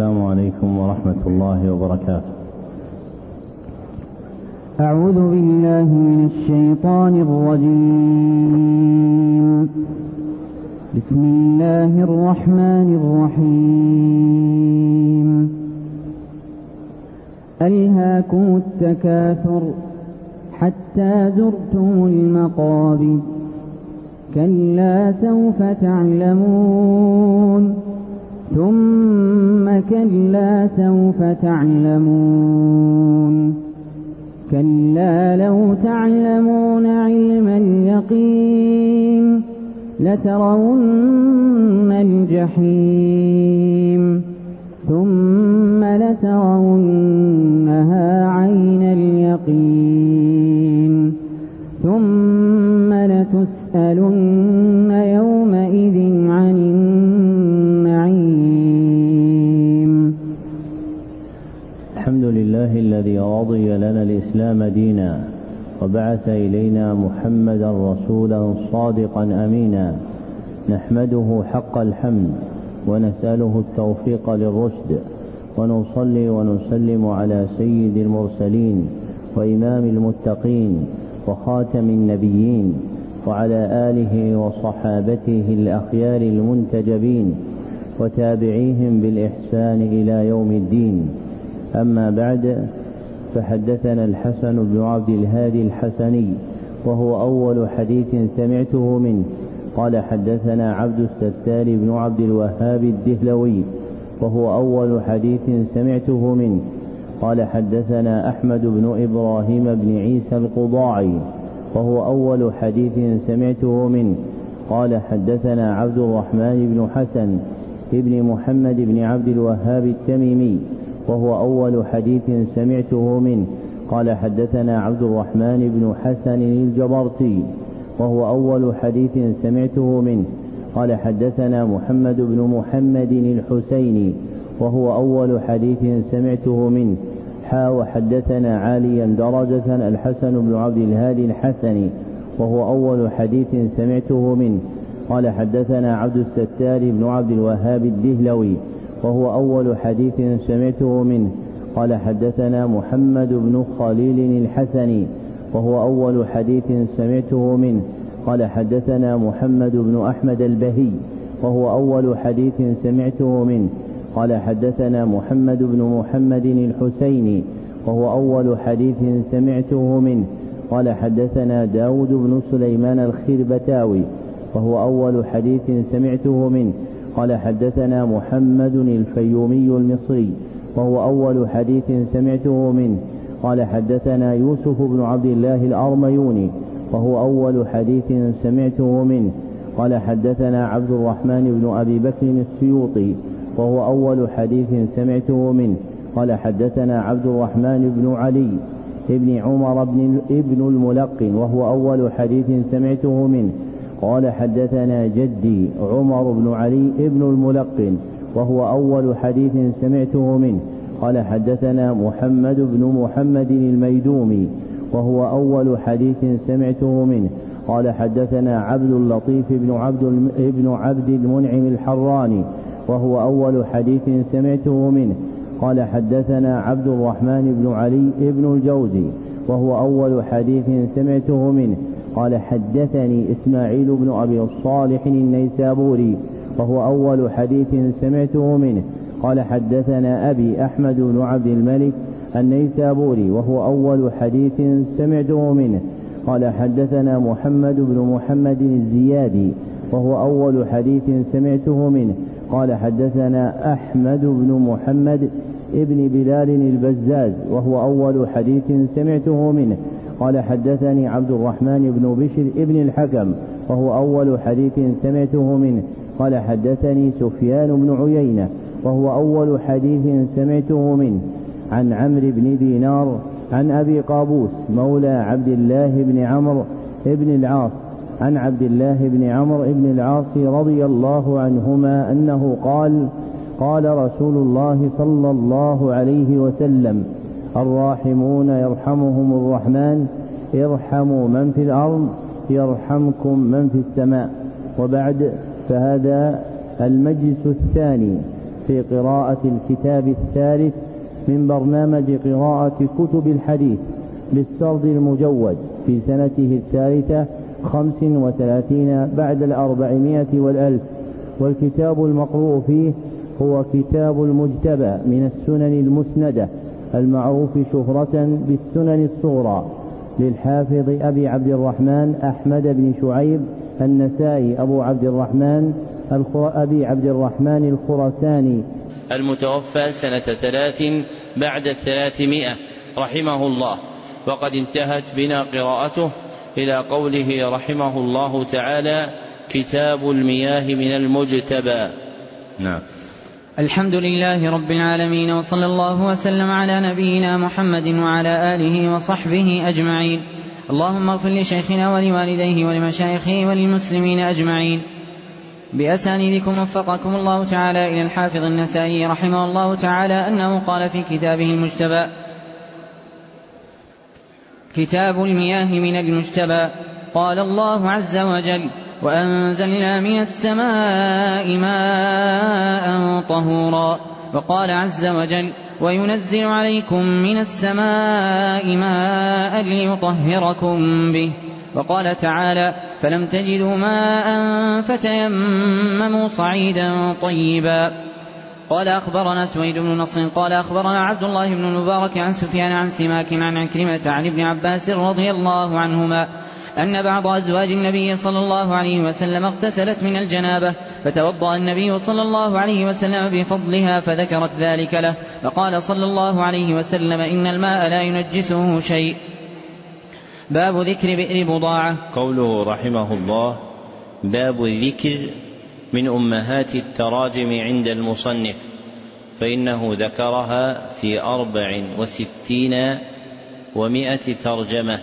السلام عليكم ورحمة الله وبركاته. أعوذ بالله من الشيطان الرجيم. بسم الله الرحمن الرحيم. ألهاكم التكاثر حتى زرتم المقابر كلا سوف تعلمون ثم كلا سوف تعلمون كلا لو تعلمون علم اليقين لترون الجحيم ثم لترونها عين اليقين ثم لتسألن يومئذ عن النعيم. الحمد لله الذي رضي لنا الإسلام دينا وبعث إلينا محمدا رسولا صادقا أمينا، نحمده حق الحمد ونسأله التوفيق للرشد، ونصلي ونسلم على سيد المرسلين وإمام المتقين وخاتم النبيين وعلى آله وصحابته الأخيار المنتجبين وتابعيهم بالإحسان إلى يوم الدين. أما بعد، فحدثنا الحسن بن عبد الهادي الحسني وهو أول حديث سمعته منه قال حدثنا عبد الستار بن عبد الوهاب الدهلوي وهو أول حديث سمعته منه قال حدثنا أحمد بن إبراهيم بن عيسى القضاعي وهو أول حديث سمعته منه قال حدثنا عبد الرحمن بن حسن ابن محمد بن عبد الوهاب التميمي وهو أول حديث سمعته منه قال حدثنا عبد الرحمن بن حسن الجبرتي وهو أول حديث سمعته منه قال حدثنا محمد بن محمد الحسيني وهو أول حديث سمعته منه وحدثنا عاليا درجة الحسن بن عبد الهادي الحسني وهو أول حديث سمعته منه قال حدثنا عبد الستار بن عبد الوهاب الدهلوي وهو أول حديث سمعته منه قال حدثنا محمد بن خليل الحسني وهو أول حديث سمعته منه قال حدثنا محمد بن أحمد البهي وهو أول حديث سمعته منه قال حدثنا محمد بن محمد الحسيني وهو أول حديث سمعته منه قال حدثنا داود بن سليمان الخربتاوي وهو أول حديث سمعته منه قال حدثنا محمد الفيومي المصري وهو أول حديث سمعته منه قال حدثنا يوسف بن عبد الله الأرميوني وهو أول حديث سمعته منه قال حدثنا عبد الرحمن بن أبي بكر السيوطي وهو أول حديث سمعته منه قال حدثنا عبد الرحمن بن علي ابن عمر ابن الملقن وهو أول حديث سمعته منه قال حدثنا جدي عمر بن علي ابن الملقن وهو أول حديث سمعته منه قال حدثنا محمد بن محمد الميدومي وهو أول حديث سمعته منه قال حدثنا عبد اللطيف بن عبد المنعم الحراني وهو أول حديث سمعته منه قال حدثنا عبد الرحمن بن علي ابن الجوزي وهو أول حديث سمعته منه قال حدثني إسماعيل بن أبي الصالح النيسابوري وهو أول حديث سمعته منه قال حدثنا أبي أحمد بن عبد الملك النيسابوري وهو أول حديث سمعته منه قال حدثنا محمد بن محمد الزيادي وهو أول حديث سمعته منه قال حدثنا أحمد بن محمد ابن بلال البزاز وهو أول حديث سمعته منه قال حدثني عبد الرحمن بن بشر ابن الحكم وهو أول حديث سمعته منه قال حدثني سفيان بن عيينة وهو أول حديث سمعته منه عن عمرو بن دينار عن أبي قابوس مولى عبد الله بن عمرو بن العاص عن عبد الله بن عمرو بن العاص رضي الله عنهما أنه قال قال رسول الله صلى الله عليه وسلم الراحمون يرحمهم الرحمن ارحموا من في الأرض يرحمكم من في السماء. وبعد، فهذا المجلس الثاني في قراءة الكتاب الثالث من برنامج قراءة كتب الحديث بالسرد المجود في سنته الثالثة 35 بعد 400 والألف. والكتاب المقروء فيه هو كتاب المجتبى من السنن المسندة المعروف شهرة بالسنن الصغرى للحافظ أبي عبد الرحمن أحمد بن شعيب النسائي أبي عبد الرحمن الخراساني المتوفى سنة 3 بعد 300 رحمه الله. وقد انتهت بنا قراءته إلى قوله رحمه الله تعالى: كتاب المياه من المجتبى. نعم. الحمد لله رب العالمين، وصلى الله وسلم على نبينا محمد وعلى آله وصحبه أجمعين. اللهم اغفر لشيخنا ولوالديه ولمشايخه وللمسلمين أجمعين. بأسانيدكم وفقكم الله تعالى إلى الحافظ النسائي رحمه الله تعالى أنه قال في كتابه المجتبى: كتاب المياه من المجتبى. قال الله عز وجل: وأنزلنا من السماء ماء طهورا. وقال عز وجل: وينزل عليكم من السماء ماء ليطهركم به. وقال تعالى: فلم تجدوا ماء فتيمموا صعيدا طيبا. قال أخبرنا سويد بن نصر قال أخبرنا عبد الله بن المبارك عن سفيان عن سماك عن عكرمة عن ابن عباس رضي الله عنهما أن بعض أزواج النبي صلى الله عليه وسلم اغتسلت من الجنابة فتوضأ النبي صلى الله عليه وسلم بفضلها فذكرت ذلك له، فقال صلى الله عليه وسلم: إن الماء لا ينجسه شيء. باب ذكر بئر بضاعة. قوله رحمه الله: باب الذكر من أمهات التراجم عند المصنف، فإنه ذكرها في 64 و100 ترجمة،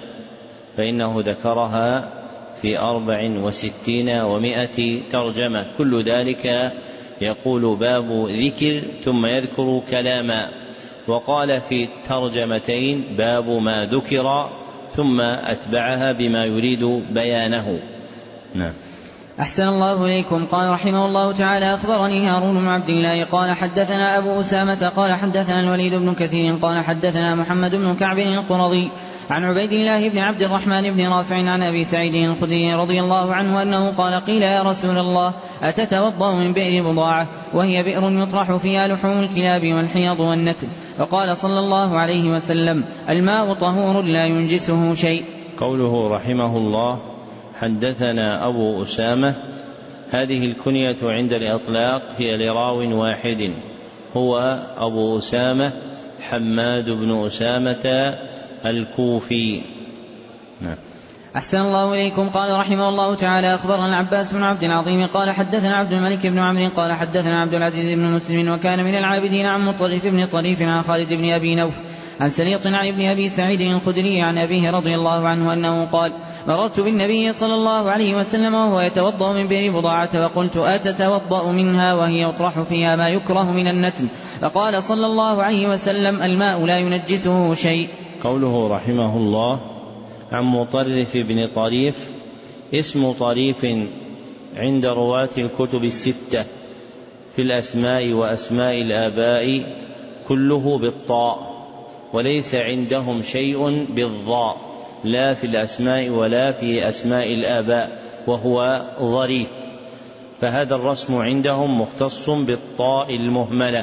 كل ذلك يقول باب ذكر ثم يذكر كلاما. وقال في الترجمتين باب ما ذكر ثم أتبعها بما يريد بيانه. نعم. أحسن الله إليكم. قال رحمه الله تعالى: أخبرني هارون بن عبد الله قال حدثنا أبو أسامة قال حدثنا الوليد بن كثير قال حدثنا محمد بن كعب القرظي عن عبيد الله بن عبد الرحمن بن رافع عن أبي سعيد الخدري رضي الله عنه أنه قال: قيل يا رسول الله: أتتوضأ من بئر بضاعة وهي بئر يطرح فيها لحوم الكلاب والحيض والنتن؟ فقال صلى الله عليه وسلم: الماء طهور لا ينجسه شيء. قوله رحمه الله: حدثنا أبو أسامة، هذه الكنية عند الإطلاق هي لراو واحد هو أبو أسامة حماد بن أسامة الكوفي. نعم. أحسن الله إليكم. قال رحمه الله تعالى: أخبرنا العباس بن عبد العظيم قال حدثنا عبد الملك بن عمرو قال حدثنا عبد العزيز بن مسلم وكان من العابدين عن مطرف بن طريف عن خالد بن أبي نوف عن سليط عن ابن أبي سعيد الخدري عن أبيه رضي الله عنه أنه قال: مررت بالنبي صلى الله عليه وسلم وهو يتوضأ من بئر بضاعة وقلت: أتتوضأ منها وهي يطرح فيها ما يكره من النتن؟ فقال صلى الله عليه وسلم: الماء لا ينجسه شيء. قوله رحمه الله: عن مطرف بن طريف، اسم طريف عند رواة الكتب الستة في الأسماء وأسماء الآباء كله بالطاء، وليس عندهم شيء بالضاء لا في الأسماء ولا في أسماء الآباء، وهو ظريف، فهذا الرسم عندهم مختص بالطاء المهملة.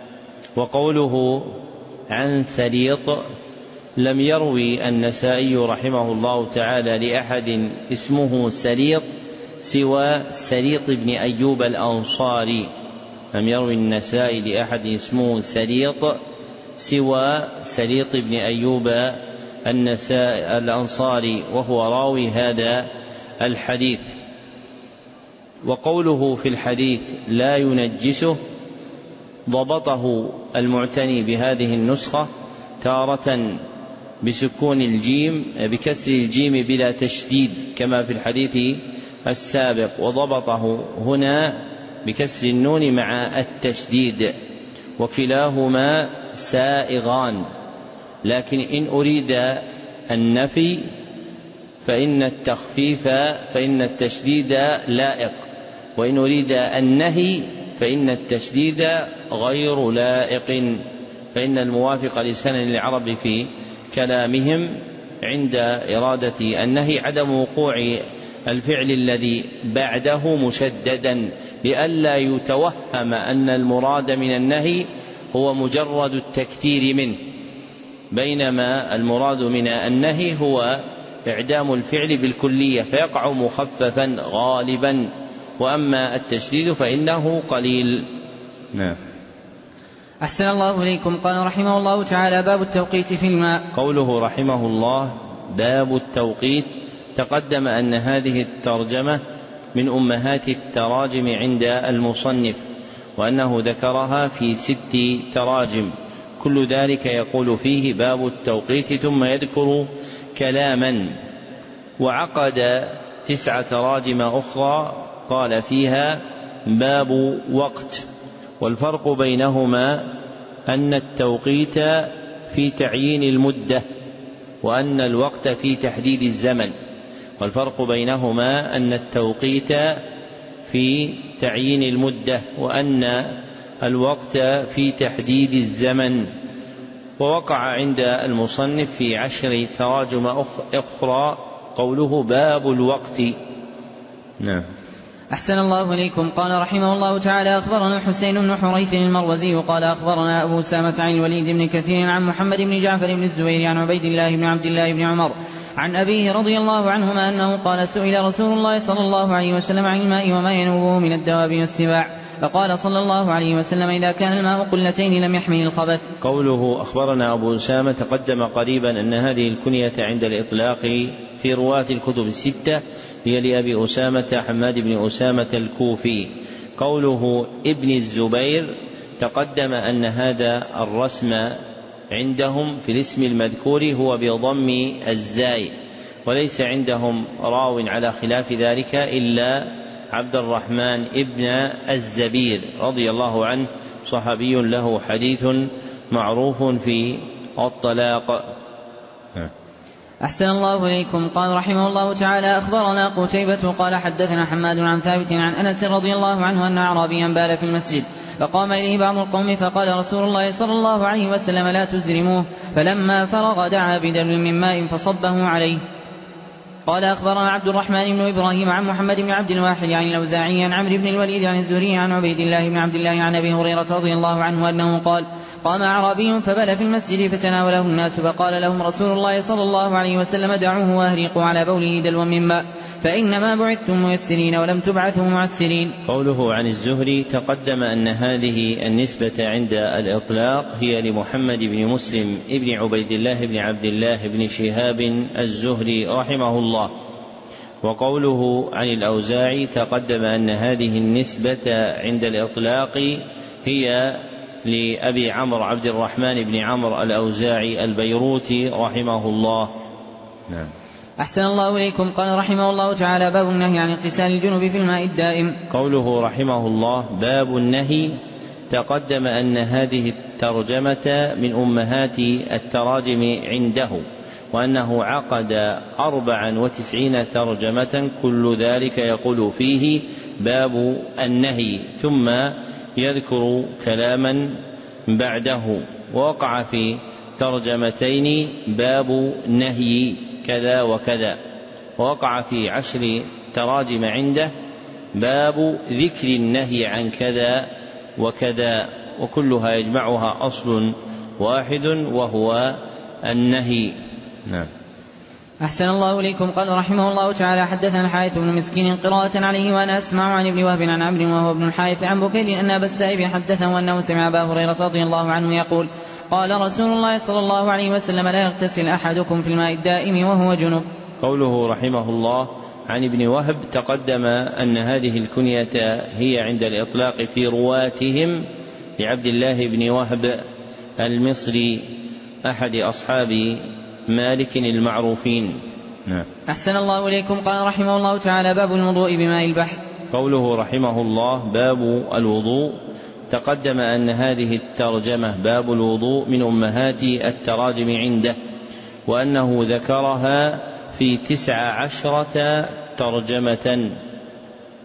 وقوله عن سليط لم يروي النسائي رحمه الله تعالى لأحد اسمه سليط سوى سليط بن أيوب الأنصاري، لم يروي النسائي لأحد اسمه سليط سوى سليط بن أيوب الأنصاري وهو راوي هذا الحديث. وقوله في الحديث لا ينجسه ضبطه المعتني بهذه النسخة تارة بسكون الجيم بكسر الجيم بلا تشديد كما في الحديث السابق، وضبطه هنا بكسر النون مع التشديد، وكلاهما سائغان، لكن إن أريد النفي فإن التشديد لائق، وإن أريد النهي فإن التشديد غير لائق، فإن الموافق لسنن العرب في كلامهم عند إرادة النهي عدم وقوع الفعل الذي بعده مشددا، لئلا يتوهم أن المراد من النهي هو مجرد التكثير منه، بينما المراد من النهي هو إعدام الفعل بالكلية فيقع مخففا غالبا، وأما التشديد فإنه قليل. نعم. أحسن الله إليكم. قال رحمه الله تعالى: باب التوقيت في الماء. قوله رحمه الله باب التوقيت، تقدم أن هذه الترجمة من أمهات التراجم عند المصنف، وأنه ذكرها في 6 تراجم، كل ذلك يقول فيه باب التوقيت، ثم يذكر كلاما، وعقد 9 تراجم أخرى قال فيها باب وقت. والفرق بينهما أن التوقيت في تعيين المدة، وأن الوقت في تحديد الزمن. والفرق بينهما أن التوقيت في تعيين المدة، وأن الوقت في تحديد الزمن. ووقع عند المصنف في 10 تراجم أخرى قوله باب الوقت. نعم. أحسن الله إليكم. قال رحمه الله تعالى: أخبرنا الحسين بن حريث المروزي قال أخبرنا أبو أسامة عن الوليد بن كثير عن محمد بن جعفر بن الزبير عن عبيد الله بن عبد الله بن عمر عن أبيه رضي الله عنهما أنه قال: سئل رسول الله صلى الله عليه وسلم عن الماء وما ينوبه من الدواب والسباع، فقال صلى الله عليه وسلم: إذا كان الماء قلتين لم يحمل الخبث. قوله أخبرنا أبو أسامة، تقدم قريبا أن هذه الكنية عند الإطلاق في رواة الكتب 6 هي لأبي أسامة حماد بن أسامة الكوفي. قوله ابن الزبير، تقدم أن هذا الرسم عندهم في الاسم المذكور هو بضم الزاي، وليس عندهم راو على خلاف ذلك إلا عبد الرحمن ابن الزبير رضي الله عنه، صحابي له حديث معروف في الطلاق. أحسن الله إليكم. قال رحمه الله تعالى: أخبرنا قتيبة قال حدثنا حماد عن ثابت عن أنس رضي الله عنه أن أعرابيا بال في المسجد، فقام إليه بعض القوم فقال رسول الله صلى الله عليه وسلم: لا تزرموه. فلما فرغ دعا بدلو من ماء فصبه عليه. قال أخبرنا عبد الرحمن بن إبراهيم عن محمد بن عبد الواحد عن الأوزاعي عن عمرو بن الوليد عن الزهري عن عبيد الله بن عبد الله عن أبي هريرة رضي الله عنه أنه قال: قام أعرابي فبال في المسجد فتناوله الناس، فقال لهم رسول الله صلى الله عليه وسلم: دعوه وأهريقوا على بوله دلوا من ماء، فإنما بعثتم ميسرين ولم تبعثوا معسرين. قوله عن الزهري، تقدم أن هذه النسبة عند الإطلاق هي لمحمد بن مسلم ابن عبيد الله بن عبد الله بن شهاب الزهري رحمه الله. وقوله عن الأوزاعي، تقدم أن هذه النسبة عند الإطلاق هي لأبي عمرو عبد الرحمن بن عمرو الأوزاعي البيروتي رحمه الله. نعم. أحسن الله إليكم. قال رحمه الله تعالى: باب النهي عن اغتسال الجنب في الماء الدائم. قوله رحمه الله باب النهي، تقدم أن هذه الترجمة من أمهات التراجم عنده، وأنه عقد 94 ترجمة، كل ذلك يقول فيه باب النهي، ثم يذكر كلاما بعده. ووقع في ترجمتين باب نهي كذا وكذا، ووقع في 10 تراجم عنده باب ذكر النهي عن كذا وكذا، وكلها يجمعها أصل واحد وهو النهي. نعم. أحسن الله إليكم. قال رحمه الله تعالى: حدثنا حارث بن مسكين قراءة عليه وأنا أسمع عن ابن وهب عن عمرو وهو ابن الحارث عن بكير أن أبا السائب حدثه أنه سمع أبا هريرة رضي الله عنه يقول: قال رسول الله صلى الله عليه وسلم: لا يغتسل أحدكم في الماء الدائم وهو جنب. قوله رحمه الله عن ابن وهب، تقدم أن هذه الكنية هي عند الإطلاق في رواتهم لعبد الله بن وهب المصري أحد أصحاب مالك المعروفين. نعم. أحسن الله إليكم. قال رحمه الله تعالى: باب الوضوء بماء البحر. قوله رحمه الله باب الوضوء، تقدم أن هذه الترجمة باب الوضوء من أمهات التراجم عنده، وأنه ذكرها في 19 ترجمة،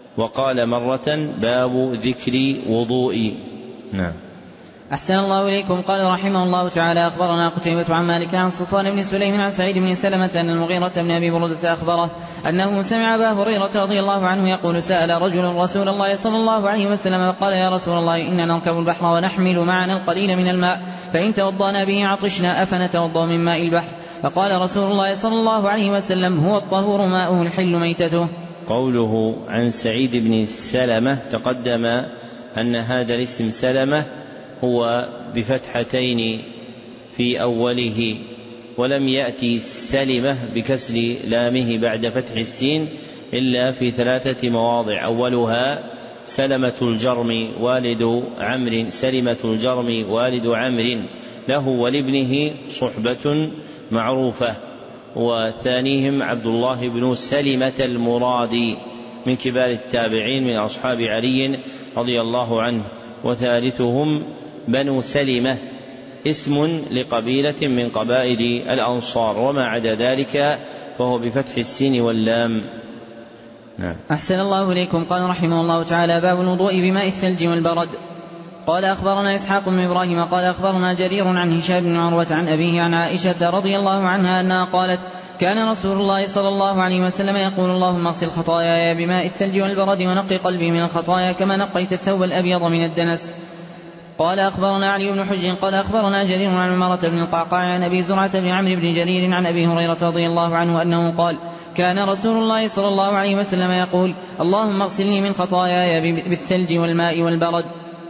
وقال مرة باب ذكر وضوء. نعم. أحسن الله إليكم. قال رحمه الله تعالى أخبرنا قتيبة عن مالك عن صفوان بن سليم عن سعيد بن سلمة أن المغيرة بن أبي بردة أخبره أنه سمع أبا هريرة رضي الله عنه يقول سأل رجل رسول الله صلى الله عليه وسلم قال يا رسول الله إننا نركب البحر ونحمل معنا القليل من الماء فإن توضأنا به عطشنا أفنتوضأ من ماء البحر؟ فقال رسول الله صلى الله عليه وسلم هو الطهور ماؤه الحل ميتته. قوله عن سعيد بن سلمة تقدم أن هذا الاسم سلمة هو بفتحتين في أوله، ولم يأتي سلمة بكسر لامه بعد فتح السين إلا في 3 مواضع. أولها سلمة الجرم والد عمرو، سلمة الجرم والد عمرو له ولابنه صحبة معروفة، وثانيهم عبد الله بن سلمة المرادي من كبار التابعين من أصحاب علي رضي الله عنه، وثالثهم بنو سلمة اسم لقبيلة من قبائل الأنصار، وما عدا ذلك فهو بفتح السين واللام. نعم. أحسن الله إليكم. قال رحمه الله تعالى باب الوضوء بماء الثلج والبرد. قال أخبرنا إسحاق بن إبراهيم قال أخبرنا جرير عن هشام بن عروة عن أبيه عن عائشة رضي الله عنها أنها قالت كان رسول الله صلى الله عليه وسلم يقول اللهم اغسل خطاياي بماء الثلج والبرد ونقي قلبي من الخطايا كما نقيت الثوب الأبيض من الدنس. قال أخبرنا علي بن حجر قال أخبرنا جرير عن عمارة بن القعقاع عن أبي زرعة بن عمرو بن جرير عن أبي هريرة رضي الله عنه أنه قال كان رسول الله صلى الله عليه وسلم يقول اللهم اغسلني من خطاياي بالثلج والماء والبرد.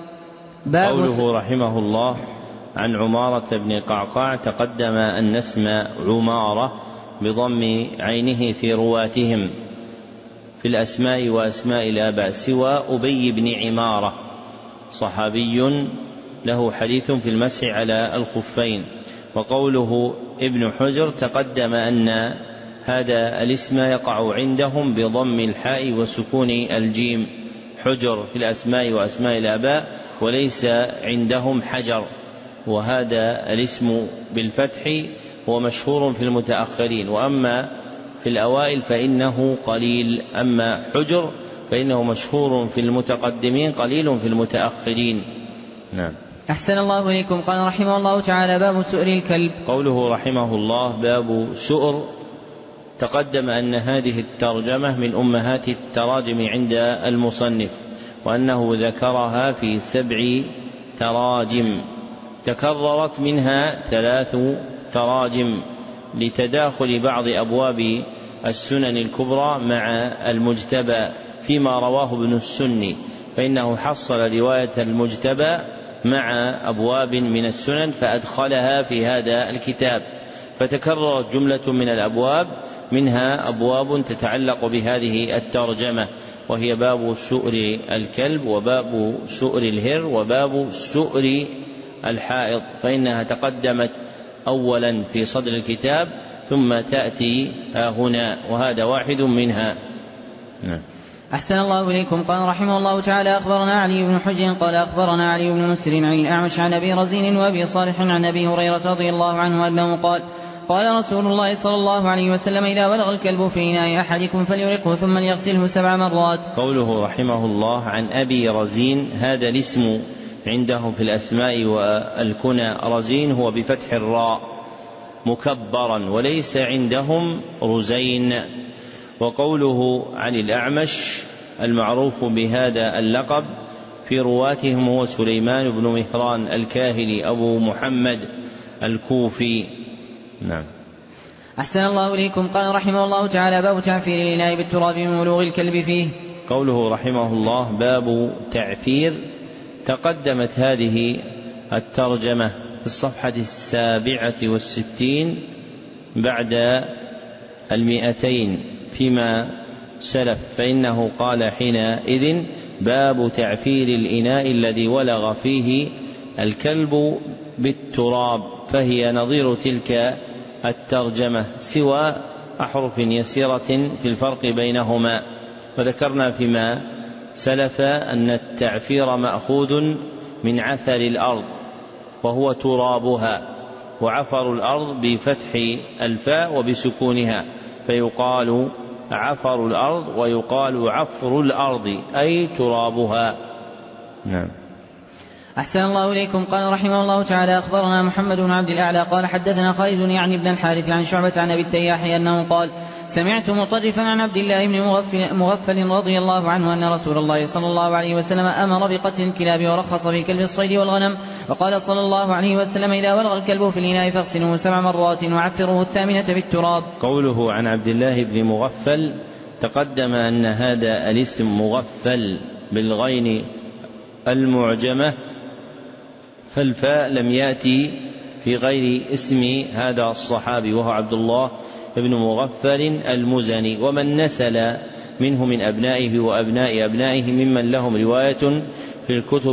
قوله رحمه الله عن عمارة بن القعقاع تقدم أن اسم عمارة بضم عينه في رواتهم في الأسماء وأسماء الآباء سوى أبي بن عمارة صحابي له حديث في المسح على الخفين. وقوله ابن حجر تقدم أن هذا الاسم يقع عندهم بضم الحاء وسكون الجيم، حجر في الأسماء وأسماء الآباء، وليس عندهم حجر، وهذا الاسم بالفتح هو مشهور في المتأخرين، وأما في الأوائل فإنه قليل، أما حجر فإنه مشهور في المتقدمين قليل في المتأخرين. نعم. أحسن الله إليكم. قال رحمه الله تعالى باب سؤر الكلب. قوله رحمه الله باب سؤر تقدم أن هذه الترجمة من أمهات التراجم عند المصنف، وأنه ذكرها في 7 تراجم تكررت منها 3 تراجم لتداخل بعض أبواب السنن الكبرى مع المجتبى فيما رواه ابن السني، فإنه حصل رواية المجتبى مع أبواب من السنن فأدخلها في هذا الكتاب، فتكررت جملة من الأبواب، منها أبواب تتعلق بهذه الترجمة، وهي باب سؤر الكلب وباب سؤر الهر وباب سؤر الحائض، فإنها تقدمت أولا في صدر الكتاب ثم تأتي هنا، وهذا واحد منها. نعم. أحسن الله إليكم. قال رحمه الله تعالى أخبرنا علي بن حجر قال أخبرنا علي بن مسر عن الأعمش عن أبي رزين وأبي صالح عن أبي هريرة رضي الله عنه أنه قال قال رسول الله صلى الله عليه وسلم إذا بلغ الكلب في إناء أحدكم فليرقه ثم ليغسله 7 مرات. قوله رحمه الله عن أبي رزين، هذا الاسم عندهم في الأسماء والكنى رزين هو بفتح الراء مكبرا، وليس عندهم رزين. وقوله عن الأعمش المعروف بهذا اللقب في رواتهم هو سليمان بن مهران الكاهلي أبو محمد الكوفي. نعم. أحسن الله إليكم. قال رحمه الله تعالى باب تعفير الإناء بالتراب من بلوغ الكلب فيه. قوله رحمه الله باب تعفير تقدمت هذه الترجمة في الصفحة 67 بعد 200 فيما سلف، فإنه قال حينئذ باب تعفير الإناء الذي ولغ فيه الكلب بالتراب، فهي نظير تلك الترجمة سوى أحرف يسيرة في الفرق بينهما. وذكرنا فيما سلف أن التعفير مأخوذ من عثر الأرض وهو ترابها، وعفر الأرض بفتح الفاء وبسكونها، فيقال عفر الأرض ويقال عفر الأرض أي ترابها. نعم. أحسن الله إليكم. قال رحمه الله تعالى: أخبرنا محمد بن عبد الأعلى قال حدثنا خالد يعني بن الحارث عن شعبة عن أبي التياح أنه قال: سمعت مطرفا عن عبد الله بن مغفل رضي الله عنه أن رسول الله صلى الله عليه وسلم أمر بقتل الكلاب ورخص في كلب الصيد والغنم، وقال صلى الله عليه وسلم: إذا ولغ الكلب في الإناء فاغسلوه 7 مرات وعفروه 8 بالتراب. قوله عن عبد الله بن مغفل تقدم أن هذا الاسم مغفل بالغين المعجمة، فالفاء لم يأتي في غير اسم هذا الصحابي وهو عبد الله بن مغفل المزني، ومن نسل منه من أبنائه وأبناء أبنائه ممن لهم رواية في الكتب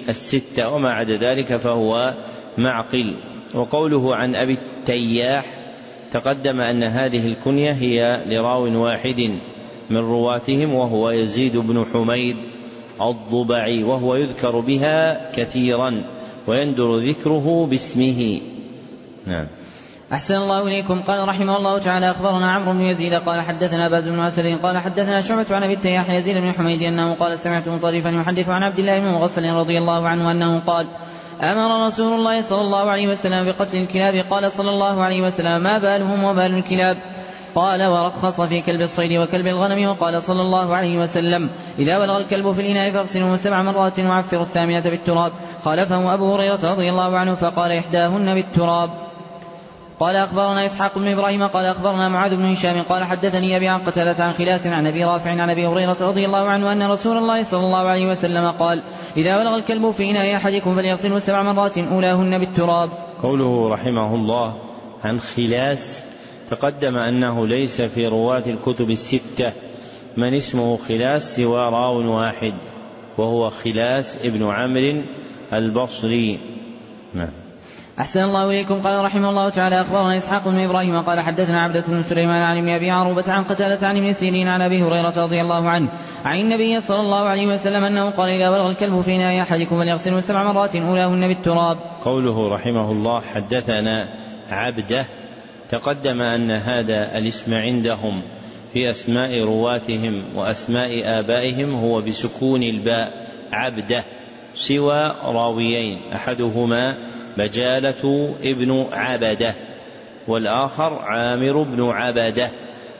6، وما عدا ذلك فهو معقل. وقوله عن أبي التياح تقدم أن هذه الكنية هي لراو واحد من رواتهم وهو يزيد بن حميد الضبعي، وهو يذكر بها كثيرا ويندر ذكره باسمه. نعم. أحسن الله إليكم. قال رحمه الله تعالى: أخبرنا عمرو بن يزيد قال حدثنا باز بن أسد قال حدثنا شعبة عن أبي التياح يزيد بن حميد أنه قال: سمعت مطرفا يحدث عن عبد الله بن مغفل رضي الله عنه أنه قال: أمر رسول الله صلى الله عليه وسلم بقتل الكلاب. قال صلى الله عليه وسلم: ما بالهم وبال الكلاب؟ قال: ورخص في كلب الصيد وكلب الغنم. وقال صلى الله عليه وسلم: إذا بلغ الكلب في الإناء فاغسلوه 7 مرات وعفروا 8 بالتراب. خالفه أبو هريرة رضي الله عنه فقال: إحداهن بالتراب. قال: أخبرنا إسحاق بن إبراهيم قال أخبرنا معاذ بن هشام قال حدثني أبي عن قتادة عن خلاس عن أبي رافع عن أبي هريرة رضي الله عنه أن رسول الله صلى الله عليه وسلم قال: إذا بلغ الكلب في إناء أحدكم فليغسله 7 مرات أولاهن بالتراب. قوله رحمه الله عن خلاس تقدم أنه ليس في رواة الكتب 6 من اسمه خلاس سوى راو واحد وهو خلاس ابن عمرو البصري. نعم. أحسن الله إليكم. قال رحمه الله تعالى: أخبرنا إسحاق بن إبراهيم قال حدثنا عبدة بن سليمان عن ابن أبي عروبة عن قتادة عن ابن سيرين عن أبي هريرة رضي الله عنه عن النبي صلى الله عليه وسلم أنه قال: إذا بلغ الكلب في إناء أحدكم فليغسله 7 مرات أولاهن بالتراب. قوله رحمه الله حدثنا عبده تقدم أن هذا الاسم عندهم في أسماء رواتهم وأسماء آبائهم هو بسكون الباء عبده، سوى راويين أحدهما بجالة ابن عبده والآخر عامر بن عبده،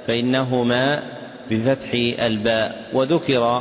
فإنهما بفتح الباء، وذكر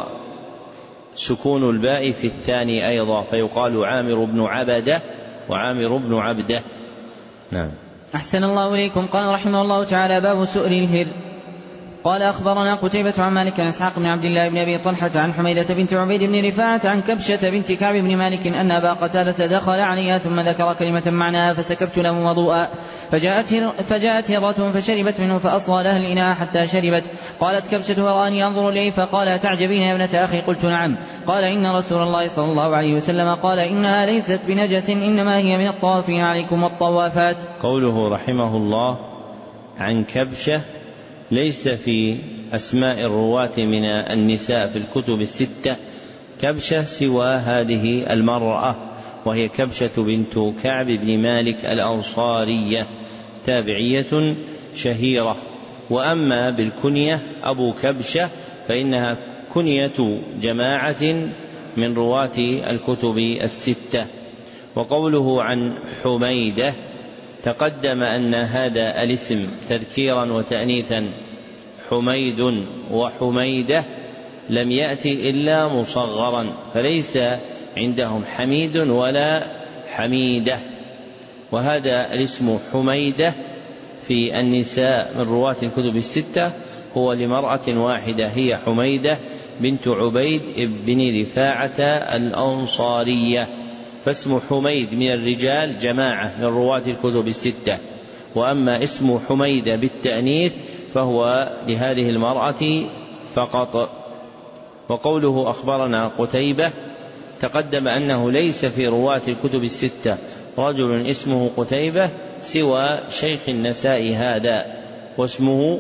سكون الباء في الثاني أيضا فيقال عامر بن عبده وعامر بن عبده. نعم. أحسن الله إليكم. قال رحمه الله تعالى: باب سؤل الهر. قال: أخبرنا قتيبة عن مالك عن إسحاق بن عبد الله بن أبي طلحة عن حميدة بنت عبيد بن رفاعة عن كبشة بنت كعب بن مالك أن أبا قتادة دخل عليها ثم ذكر كلمة معناها فسكبت له وضوءا، فجاءت هرة فشربت منه فأصغى لها الإناء حتى شربت. قالت كبشة: وراني أنظر إليه فقال: أتعجبين يا ابنة أخي؟ قلت: نعم. قال: إن رسول الله صلى الله عليه وسلم قال: إنها ليست بنجس إنما هي من الطوافين عليكم والطوافات. قوله رحمه الله عن كبشة ليس في أسماء الرواة من النساء في الكتب 6 كبشة سوى هذه المرأة، وهي كبشة بنت كعب بن مالك الأنصارية تابعية شهيرة. وأما بالكنية أبو كبشة فإنها كنية جماعة من رواة الكتب 6. وقوله عن حميدة تقدم أن هذا الاسم تذكيرا وتأنيثا حميد وحميدة لم يأتي إلا مصغرا، فليس عندهم حميد ولا حميدة. وهذا الاسم حميدة في النساء من رواة الكتب 6 هو لمرأة واحدة هي حميدة بنت عبيد بن رفاعة الأنصارية، فاسم حميد من الرجال جماعة من رواة الكتب 6. وأما اسم حميدة بالتأنيث فهو لهذه المرأة فقط. وقوله أخبرنا قتيبة تقدم أنه ليس في رواة الكتب 6 رجل اسمه قتيبة سوى شيخ النساء هذا واسمه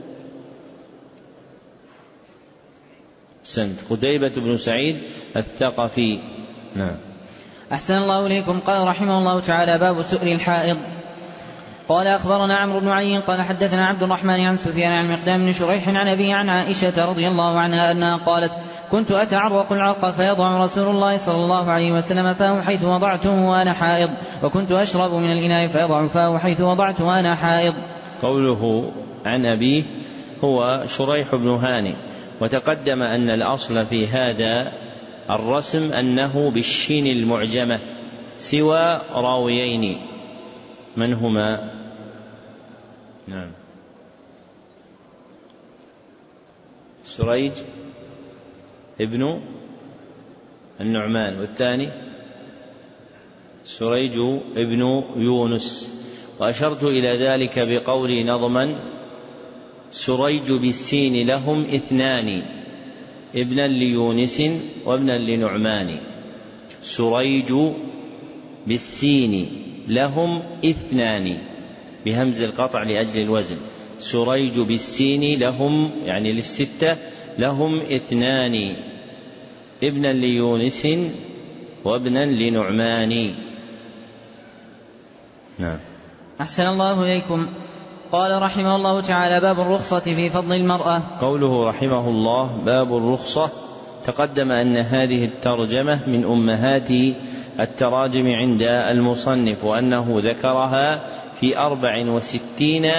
قتيبة بن سعيد الثقفي. نعم. أحسن الله إليكم. قال رحمه الله تعالى: باب سؤل الحائض. قال أخبرنا عمرو بن علي قال حدثنا عبد الرحمن عن سفيان عن المقدام بن شريح عن أبيه عن عائشة رضي الله عنها أنها قالت كنت أتعرق العرق فيضع رسول الله صلى الله عليه وسلم فاه حيث وضعته وأنا حائض، وكنت أشرب من الإناء فيضع فاه حيث وضعته وأنا حائض. قوله عن أبيه هو شريح بن هانئ، وتقدم أن الأصل في هذا الرسم أنه بالشين المعجمة سوى راويين، من هما؟ نعم، سريج ابن النعمان، والثاني سريج ابن يونس. وأشرت إلى ذلك بقولي نظما: سريج بالسين لهم اثنان، ابنا ليونس وابنا لنعمان. سريج بالسين لهم اثنان بهمز القطع لأجل الوزن. سريج بالسين لهم يعني للستة لهم اثنان، ابنا ليونس وابنا لنعمان. نعم. أحسن الله إليكم. قال رحمه الله تعالى: باب الرخصة في فضل المرأة. قوله رحمه الله باب الرخصة، تقدم أن هذه الترجمة من أمهات التراجم عند المصنف، وأنه ذكرها في 64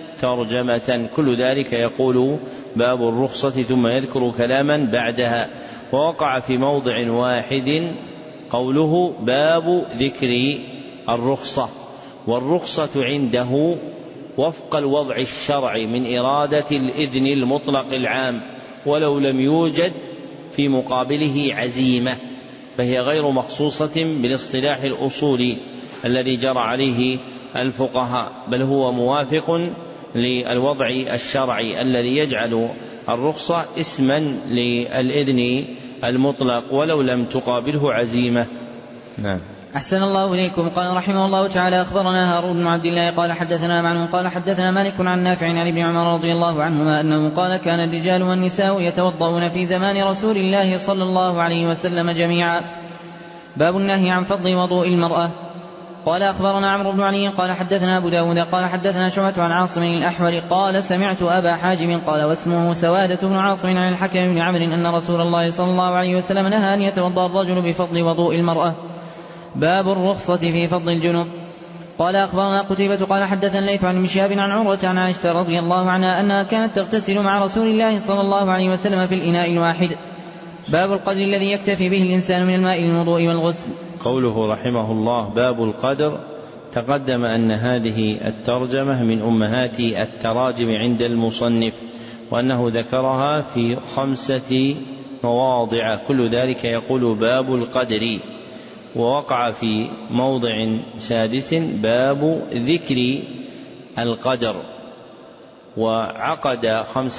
ترجمة، كل ذلك يقول باب الرخصة ثم يذكر كلاما بعدها. ووقع في موضع واحد قوله باب ذكر الرخصة، والرخصة عنده وفق الوضع الشرعي من إرادة الإذن المطلق العام، ولو لم يوجد في مقابله عزيمة، فهي غير مخصوصة بالاصطلاح الأصولي الذي جرى عليه الفقهاء، بل هو موافق للوضع الشرعي الذي يجعل الرخصة اسما للإذن المطلق ولو لم تقابله عزيمة. نعم. أحسن الله إليكم. قال رحمه الله تعالى: أخبرنا هارون بن عبد الله قال حدثنا معن قال حدثنا مالك عن نافع عن ابن عمر رضي الله عنهما أنه قال: كان الرجال والنساء يتوضؤون في زمان رسول الله صلى الله عليه وسلم جميعا. باب النهي عن فضل وضوء المرأة. قال أخبرنا عمرو بن علي قال حدثنا أبو داود قال حدثنا شعبة عن عاصم الأحول قال: سمعت أبا حاجب قال واسمه سوادة بن عاصم عن الحكم بن عمرو أن رسول الله صلى الله عليه وسلم نهى أن يتوضأ الرجل بفضل وضوء المرأة. باب الرخصة في فضل الجنوب. قال أخبرنا قتيبة قال حدثنا الليث عن شهاب عن عروة عن عائشة رضي الله عنها أنها كانت تغتسل مع رسول الله صلى الله عليه وسلم في الإناء الواحد. باب القدر الذي يكتفي به الإنسان من الماء للوضوء والغسل. قوله رحمه الله باب القدر، تقدم أن هذه الترجمة من أمهات التراجم عند المصنف، وأنه ذكرها في 5 مواضع، كل ذلك يقول باب القدر. ووقع في موضع 6 باب ذكر القدر، وعقد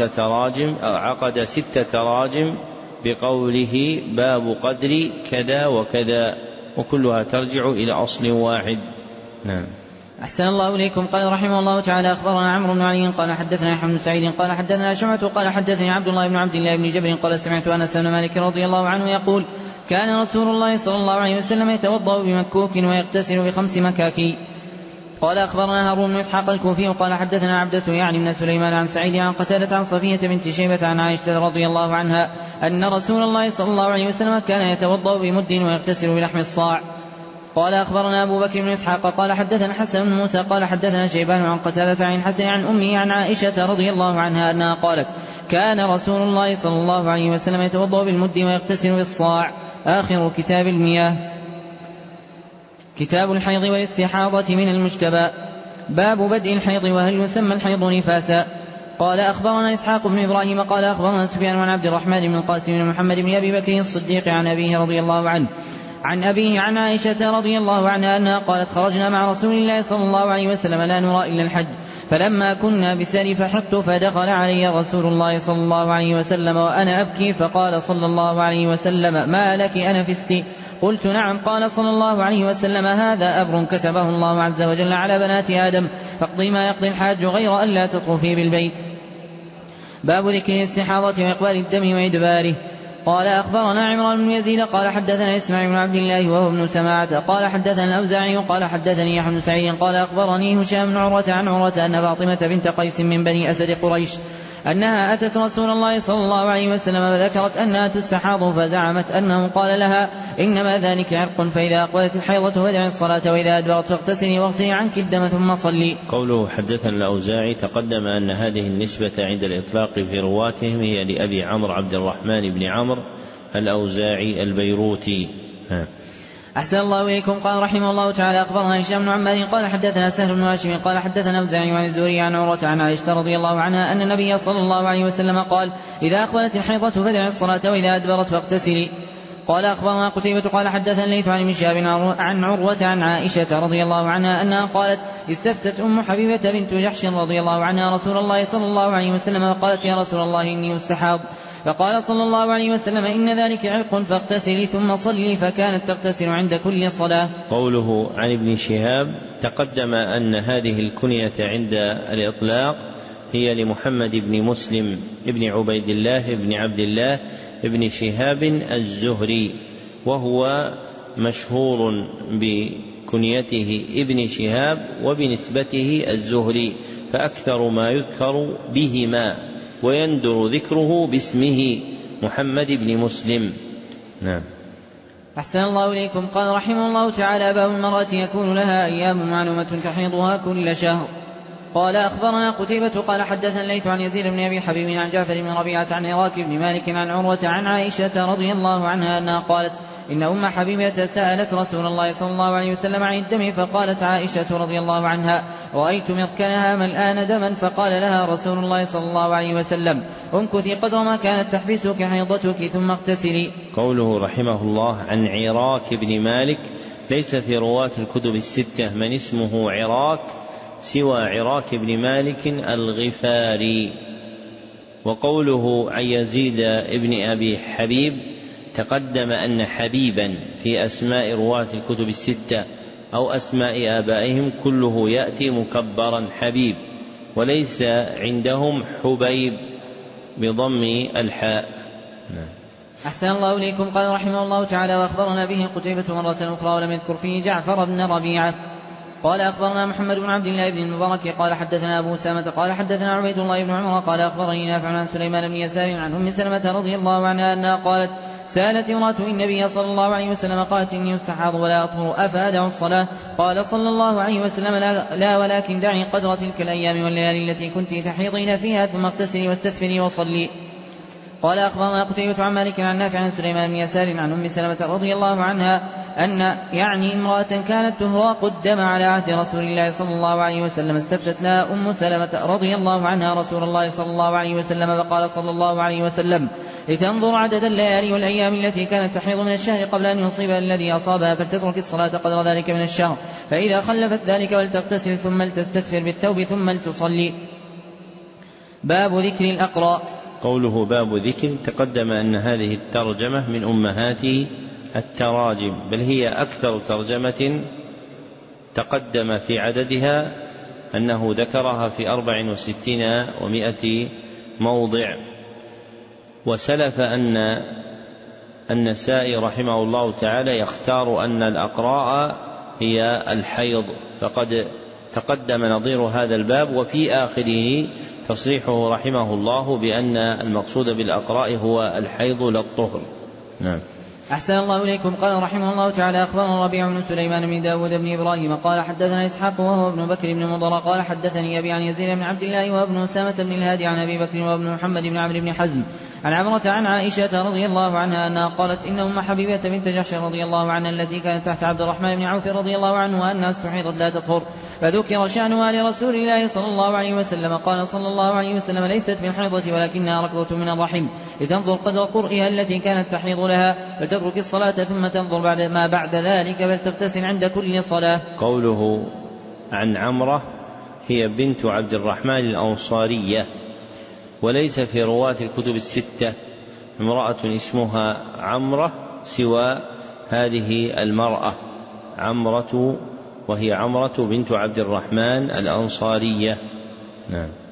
6 تراجم بقوله باب قدر كذا وكذا، وكلها ترجع إلى أصل واحد. نعم. أحسن الله إليكم. قال رحمه الله تعالى: أخبرنا عمرو بن علي قال حدثنا يحيى بن سعيد قال حدثنا شعبة قال حدثني عبد الله بن عبد الله بن جبر قال: سمعت أنس بن مالك رضي الله عنه يقول: كان رسول الله صلى الله عليه وسلم يتوضأ بمكوك ويغتسل ب5 مكاكي. قال أخبرنا هارون بن إسحاق الكوفي قال حدثنا عبدة يعني بن سليمان عن سعيد عن قتادة عن صفية بنت شيبة عن عائشة رضي الله عنها أن رسول الله صلى الله عليه وسلم كان يتوضأ بمد ويغتسل بلحم الصاع. قال أخبرنا أبو بكر بن إسحاق قال حدثنا حسن بن موسى قال حدثنا شيبان عن قتادة عن الحسن عن أمه عن عائشة رضي الله عنها أنها قالت: كان رسول الله صلى الله عليه وسلم يتوضأ بالمد ويغتسل بالصاع. آخر كتاب المياه. كتاب الحيض والاستحاضة من المجتبى. باب بدء الحيض وهل يسمى الحيض نفاسا. قال أخبرنا إسحاق بن إبراهيم قال أخبرنا سفيان عن عبد الرحمن بن القاسم بن محمد بن أبي بكر الصديق عن أبيه رضي الله عنه عن أبيه عن عائشة رضي الله عنها أنها قالت: خرجنا مع رسول الله صلى الله عليه وسلم لا نرى إلا الحج، فلما كنا بسر فحط فدخل علي رسول الله صلى الله عليه وسلم وأنا أبكي، فقال صلى الله عليه وسلم: ما لك أنفستي؟ قلت: نعم. قال صلى الله عليه وسلم: هذا أمر كتبه الله عز وجل على بنات آدم، فاقضي ما يقضي الحاج غير أن لا تطوفي بالبيت. باب ذكر الاستحاضة وإقبال الدم وإدباره. قال أخبرنا عمران بن يزيد قال حدثنا إسماعيل بن عبد الله وهو ابن سماعة قال حدثنا الأوزاعي قال حدثني يحيى بن سعيد قال أخبرني هشام بن عروة عن عروة أن فاطمة بنت قيس من بني أسد قريش أنها أتت رسول الله صلى الله عليه وسلم وذكرت أنها تستحاض فزعمت أنه قال لها إنما ذلك عرق فإذا أقبلت الحيضة فدعي الصلاة وإذا أدبرت فاغتسلي واغسلي عنك الدم ثم صلي. قوله حدثنا الأوزاعي تقدم أن هذه النسبة عند الإطلاق في رواتهم هي لأبي عمرو عبد الرحمن بن عمرو الأوزاعي البيروتي. أحسن الله إليكم. قال رحمه الله تعالى أخبرنا هشام بن عمار قال حدثنا سهل بن هاشم قال حدثنا أوزاعي عن الزهري عن عروة عن عائشة رضي الله عنها أن النبي صلى الله عليه وسلم قال إذا أقبلت الحيضة فدعي الصلاة وإذا أدبرت فاغتسلي. قال أخبرنا قتيبة قال حدثنا الليث عن ابن شهاب عن عروة عن عائشة رضي الله عنها أنها قالت استفتت أم حبيبة بنت جحش رضي الله عنها رسول الله صلى الله عليه وسلم وقالت يا رسول الله إني مستحاض فقال صلى الله عليه وسلم إن ذلك عرق فاغتسلي ثم صلي فكانت تغتسل عند كل صلاة. قوله عن ابن شهاب تقدم أن هذه الكنية عند الإطلاق هي لمحمد بن مسلم ابن عبيد الله بن عبد الله ابن شهاب الزهري وهو مشهور بكنيته ابن شهاب وبنسبته الزهري فأكثر ما يذكر بهما ويندر ذكره باسمه محمد بن مسلم. نعم. أحسن الله إليكم. قال رحمه الله تعالى باب المرأة يكون لها أيام معلومة تحيضها كل شهر. قال أخبرنا قتيبة قال حدثنا الليث عن يزيد بن أبي حبيب عن جعفر بن ربيعة عن عراك بن مالك عن عروة عن عائشة رضي الله عنها أنها قالت إن أم حبيبة سألت رسول الله صلى الله عليه وسلم عن الدم فقالت عائشة رضي الله عنها رأيت مركنها ملآن دما فقال لها رسول الله صلى الله عليه وسلم امكثي قدر ما كانت تحبسك حيضتك ثم اغتسلي. قوله رحمه الله عن عراك بن مالك ليس في رواة الكتب الستة من اسمه عراك سوى عراك بن مالك الغفاري. وقوله عن يزيد ابن أبي حبيب تقدم أن حبيبا في أسماء رواة الكتب الستة أو أسماء آبائهم كله يأتي مكبرا حبيب وليس عندهم حبيب بضم الحاء. أحسن الله إليكم. قال رحمه الله تعالى وأخبرنا به قتيبة مرة أخرى ولم يذكر فيه جعفر بن ربيعة. قال أخبرنا محمد بن عبد الله بن المبارك قال حدثنا أبو أسامة قال حدثنا عبيد الله بن عمر قال أخبرني نافع عن سليمان بن يسار عن أم سلمة رضي الله عنها أنها قالت سألت امرأة النبي صلى الله عليه وسلم قالت إني أستحاض ولا أطهر أفأدع الصلاة؟ قال صلى الله عليه وسلم لا ولكن دعي قدر تلك الأيام والليالي التي كنت تحيضين فيها ثم اغتسلي واستغفري وصلي. قال أخبرنا قتيبة عن مالك عن نافع عن سليمان بن يسار عن أم سلمة رضي الله عنها أن يعني امرأة كانت تهراق الدم على عهد رسول الله صلى الله عليه وسلم استفتت لها أم سلمة رضي الله عنها رسول الله صلى الله عليه وسلم فقال صلى الله عليه وسلم لتنظر عدد الليالي والأيام التي كانت تحيض من الشهر قبل أن يصيبها الذي أصابها فلتترك الصلاة قدر ذلك من الشهر فإذا خلفت ذلك ولتغتسل ثم لتستغفر بالثوب ثم لتصلي. باب ذكر الأقراء. قوله باب ذكر تقدم أن هذه الترجمة من أمهات التراجم بل هي أكثر ترجمة تقدم في عددها أنه ذكرها في 64 و100 موضع. وسلف أن النسائي رحمه الله تعالى يختار أن الأقراء هي الحيض فقد تقدم نظير هذا الباب وفي آخره تصريحه رحمه الله بأن المقصود بالأقراء هو الحيض لا الطهر. نعم. أحسن الله إليكم. قال رحمه الله تعالى أخبرنا ربيع بن سليمان بن داود بن إبراهيم قال حدثنا إسحاق وهو ابن بكر بن مضر قال حدثني أبي عن يزيد بن عبد الله وابن أسامة بن الهادي عن أبي بكر وابن محمد بن عمرو بن حزم عن عمرة عن عائشة رضي الله عنها أنها قالت إن أم حبيبة بنت جحش رضي الله عنها التي كانت تحت عبد الرحمن بن عوف رضي الله عنه أنها استحيضت لا تطهر فذكر شأنها لرسول الله صلى الله عليه وسلم قال صلى الله عليه وسلم ليست من حيضة ولكنها ركضة من الرحم لتنظر قدر قرئها التي كانت تحيض لها فتترك الصلاة ثم تنظر بعد ذلك فلتغتسل عند كل صلاة. قوله عن عمرة هي بنت عبد الرحمن الأنصارية وليس في رواة الكتب الستة امرأة اسمها عمرة سوى هذه المرأة عمرة وهي عمرة بنت عبد الرحمن الأنصارية. نعم.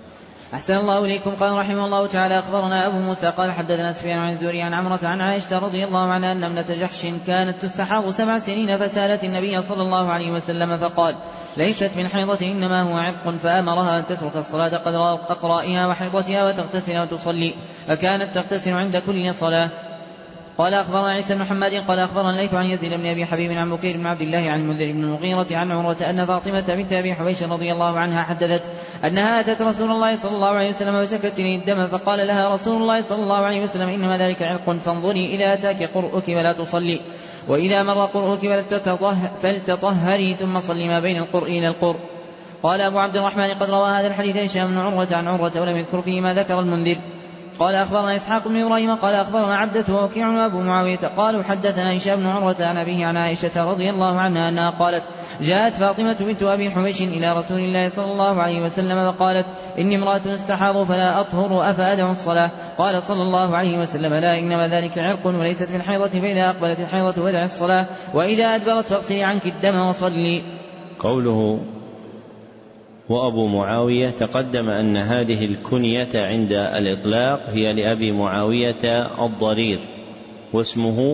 أحسن الله إليكم. قال رحمه الله تعالى أخبرنا أبو موسى قال حدثنا سفيان عن الزهري عن عمرة عن عائشة رضي الله عنها أن ابنة جحش كانت تستحاض 7 سنين فسألت النبي صلى الله عليه وسلم فقال ليست من حيضة إنما هو عرق، فأمرها أن تترك الصلاة قدر أقرائها وحيضتها وتغتسل وتصلي، فكانت تغتسل عند كل صلاة. قال أخبرنا عيسى بن محمد قال أخبرنا الليث عن يزيد بن أبي حبيب عن بكير بن عبد الله عن المنذر بن المغيرة عن عروة أن فاطمة بنت أبي حبيش رضي الله عنها حدثت أنها أتت رسول الله صلى الله عليه وسلم وشكت لي الدم، فقال لها رسول الله صلى الله عليه وسلم إنما ذلك عرق، فانظري إذا أتاك قرؤك ولا تصلي، وإذا مر قرؤك فلتطهري ثم صلي ما بين القرء إلى القرء. قال أبو عبد الرحمن قد روى هذا الحديث هشام بن عروة عن عروة ولم يذكر فيه ما ذكر المنذر. قال أخبرنا إسحاق بن إبراهيم قال أخبرنا عبدة ووكيع وأبو معاوية قالوا حدثنا هشام بن عروة عن أبيه عن عائشة رضي الله عنها أنها قالت جاءت فاطمة بنت أبي حبيش إلى رسول الله صلى الله عليه وسلم فقالت إني امرأة استحاض فلا أطهر أفأدع الصلاة؟ قال صلى الله عليه وسلم لا، إنما ذلك عرق وليست من حيضة، فإذا أقبلت الحيضة فادع الصلاة، وإذا أدبرت فاغسلي عنك الدم وصلي. قوله وأبو معاوية تقدم أن هذه الكنية عند الإطلاق هي لأبي معاوية الضرير، واسمه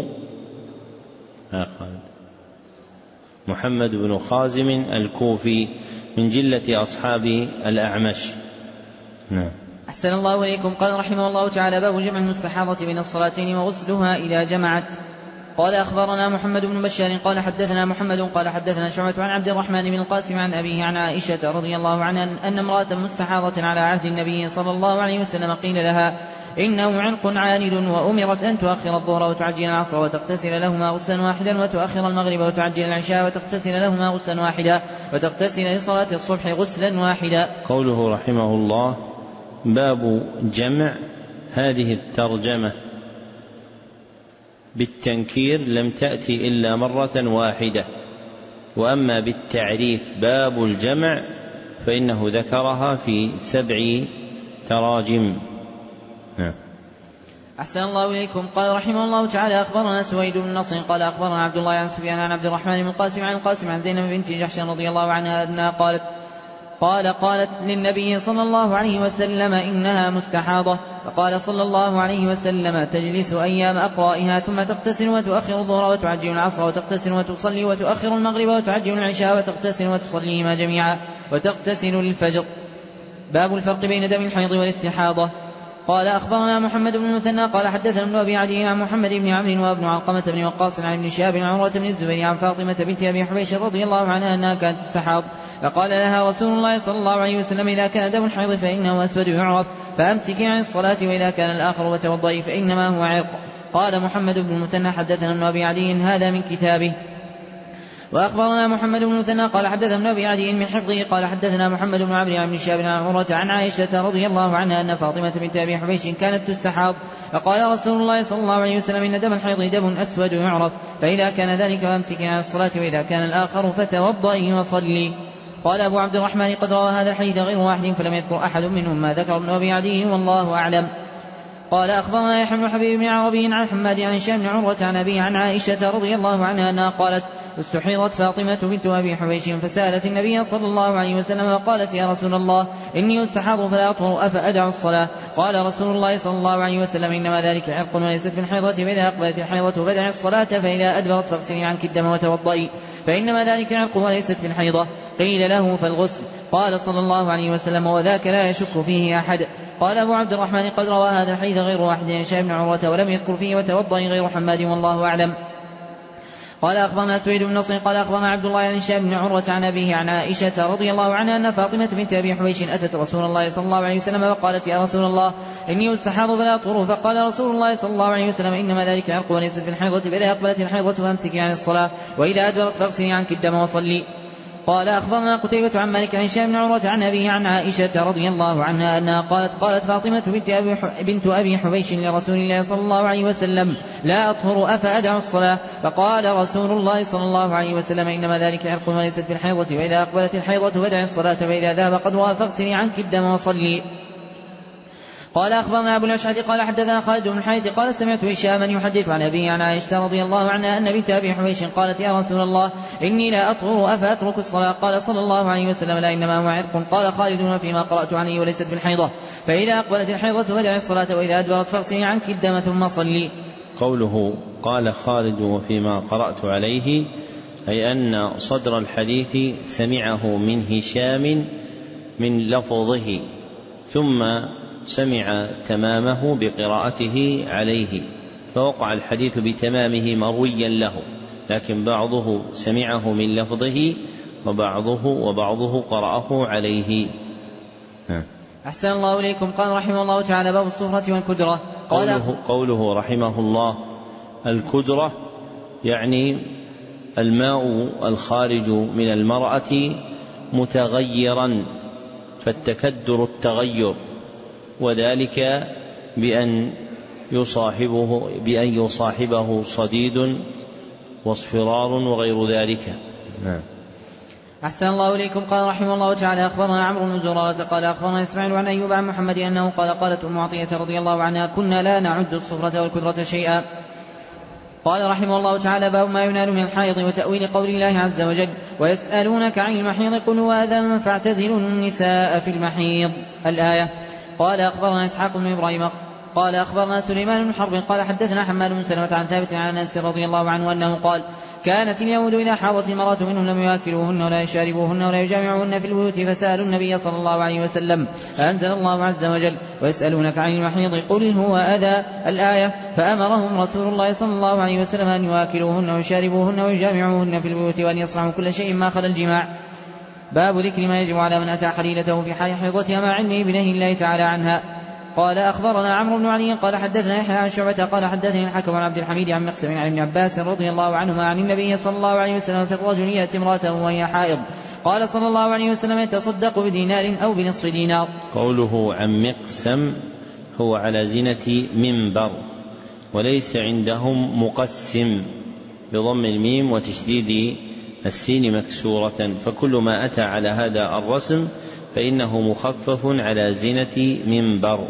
محمد بن خازم الكوفي من جلة أصحاب الأعمش. نعم. أحسن الله إليكم. قال رحمه الله تعالى باب جمع المستحاضة بين الصلاتين وغسلها إذا جمعت. قال أخبرنا محمد بن بشار قال حدثنا محمد قال حدثنا شعبة عن عبد الرحمن بن القاسم عن أبيه عن عائشة رضي الله عنها أن امرأة مستحاضة على عهد النبي صلى الله عليه وسلم قيل لها إنه عرق عاند، وأمرت أن تؤخر الظهر وتعجل العصر وتغتسل لهما غسلا واحدا، وتؤخر المغرب وتعجل العشاء وتغتسل لهما غسلا واحدا، وتغتسل لصلاة الصبح غسلا واحدا. قوله رحمه الله باب جمع، هذه الترجمة بالتنكير لم تأتي إلا مرة واحدة، وأما بالتعريف باب الجمع فإنه ذكرها في 7 تراجم. أحسن الله إليكم. قال رحمه الله تعالى أخبرنا سويد بن نصر قال أخبرنا عبد الله عن سفيان عن عبد الرحمن بن القاسم عن القاسم عن زينب بنت جحش رضي الله عنها أنها قالت للنبي صلى الله عليه وسلم إنها مستحاضة، فقال صلى الله عليه وسلم تجلس أيام أقرائها ثم تغتسل وتؤخر الظهر وتعجل العصر وتغتسل وتصلي، وتؤخر المغرب وتعجل العشاء وتغتسل وتصليهما جميعا، وتغتسل للفجر. باب الفرق بين دم الحيض والاستحاضة. قال أخبرنا محمد بن المثنى قال حدثنا ابن أبي عدي عن محمد بن عمرو وابن علقمة بن وقاص عن ابن شهاب عن عروة بن الزبير عن فاطمة بنت أبي حبيش رضي الله عنها أنها كانت تستحاض، فقال لها رسول الله صلى الله عليه وسلم إذا كان دم الحيض فإنه أسود يعرف، فأمسكي عن الصلاة، وإذا كان الآخر فتوضئي فإنما هو عرق. قال محمد بن المثنى حدثنا ابن أبي عدي هذا من كتابه. وأخبرنا محمد بن المثنى قال حدثنا ابن أبي عدي من حفظه قال حدثنا محمد بن عمرو عن شهاب عن عروة عن عائشة رضي الله عنها أن فاطمة بنت أبي حبيش كانت تستحاض، فقال رسول الله صلى الله عليه وسلم إن دم الحيض دم أسود يعرف، فإذا كان ذلك فامسكي عن الصلاة، وإذا كان الآخر فتوضئي وصلي. قال أبو عبد الرحمن قد روى هذا الحديث غير واحد فلم يذكر أحد منهم ما ذكر ابن أبي عدي والله أعلم. قال أخبرنا يحيى بن حبيب بن عربي عن حماد عن هشام بن عروة عن أبيه عن عائشة رضي الله عنها أنها قالت استحيضت فاطمة بنت أبي حبيش فسألت النبي صلى الله عليه وسلم وقالت يا رسول الله إني أستحاض فلا أطهر أفأدع الصلاة؟ قال رسول الله صلى الله عليه وسلم إنما ذلك عرق وليست من حيضة، فإذا أقبلت الحيضة فدع الصلاة، فإذا أدبرت فاغسلي عنك الدم وتوضئي، فإنما ذلك عرق وليست من حيضة. قيل له فالغسل؟ قال صلى الله عليه وسلم وذاك لا يشك فيه أحد. قال أبو عبد الرحمن قد روى هذا الحديث غير واحد عن هشام بن عروة ولم يذكر فيه وتوضئي غير حماد والله أعلم. قال أخبرنا سويد بن نصر قال أخبرنا عبد الله عن هشام بن عروة عن أبيه عن عائشة رضي الله عنها أن فاطمة بنت أبي حبيش أتت رسول الله صلى الله عليه وسلم وقالت يا رسول الله إني أستحاض فلا أطهر، فقال رسول الله صلى الله عليه وسلم إنما ذلك عرق وليست في الحيضة، فإذا أقبلت الحيضة فامسكي عن الصلاة، وإذا أدبرت فاغسلي عنك الدم وصلي. قال أخبرنا قتيبة عن مالك عن هشام بن عروة عن أبيه عن عائشة رضي الله عنها أنها قالت فاطمة بنت أبي حبيش لرسول الله صلى الله عليه وسلم لا أطهر أفأدع الصلاة؟ فقال رسول الله صلى الله عليه وسلم إنما ذلك عرق وليست في الحيضة، وإذا أقبلت الحيضة فادع الصلاة، فإذا ذهب قدرها فاغسلي عنك الدم وصلي. قال أخبرنا أبو الأشعث قال حدثنا خالد بن الحارث قال سمعت هشاما يحدث عن أبيه عن عائشة رضي الله عنها أن بنت أبي حبيش قالت يا رسول الله إني لا أطهر أفأترك الصلاة؟ قال صلى الله عليه وسلم لا، إنما هو عرق. قال خالد فيما قرأت عليه وليست بالحيضة. فإذا أقبلت الحيضة فدع الصلاة وإذا أدبرت فاغسلي عنك الدم ثم صلي. قوله قال خالد وفيما قرأت عليه أي أن صدر الحديث سمعه من هشام من لفظه ثم سمع تمامه بقراءته عليه، فوقع الحديث بتمامه مرويا له، لكن بعضه سمعه من لفظه وبعضه قرأه عليه. أحسن الله إليكم. قال رحمه الله تعالى: باب الصفرة والكدرة. قوله رحمه الله الكدرة يعني الماء الخارج من المرأة متغيرا، فالتكدر التغير، وذلك بأن يصاحبه صديد واصفرار وغير ذلك. أحسن الله إليكم. قال رحمه الله تعالى: أخبرنا عمرو بن زرارة قال أخبرنا إسماعيل عن أيوب عن محمد أنه قالت أم عطية رضي الله عنها: كنا لا نعد الصفرة والكدرة شيئا. قال رحمه الله تعالى: باب ما ينال من الحائض وتأويل قول الله عز وجل: ويسألونك عن المحيض قل هو أذى فاعتزلوا النساء في المحيض. الآية. قال أخبرنا إسحاق بن إبراهيم قال أخبرنا سليمان بن حرب قال حدثنا حماد بن سلمة عن ثابت عن أنس رضي الله عنه أنه قال: كانت اليهود إذا حاضت المرأة منهم لم يأكلوهن ولا يشاربوهن ولا يجامعوهن في البيوت، فسألوا النبي صلى الله عليه وسلم، فأنزل الله عز وجل: ويسألونك عن المحيض قل هو أذى. الآية. فأمرهم رسول الله صلى الله عليه وسلم أن يأكلوهن ويشاربوهن ويجامعوهن في البيوت وأن يصنعوا كل شيء ما خلا الجماع. باب ذكر ما يجب على من أتى حليلته في حال حيضتها مع علمه بنهي الله تعالى عنها. قال أخبرنا عمرو بن علي قال حدثنا يحيى عن شعبة قال حدثني الحكم عن عبد الحميد عن مقسم عن ابن عباس رضي الله عنهما عن النبي صلى الله عليه وسلم في الرجل يأتي امرأته وهي حائض، قال صلى الله عليه وسلم: يتصدق بدينار أو بنصف دينار. قوله عن مقسم هو على زنة منبر، وليس عندهم مقسم بضم الميم وتشديد السين مكسورة، فكل ما أتى على هذا الرسم فإنه مخفف على زنة منبر.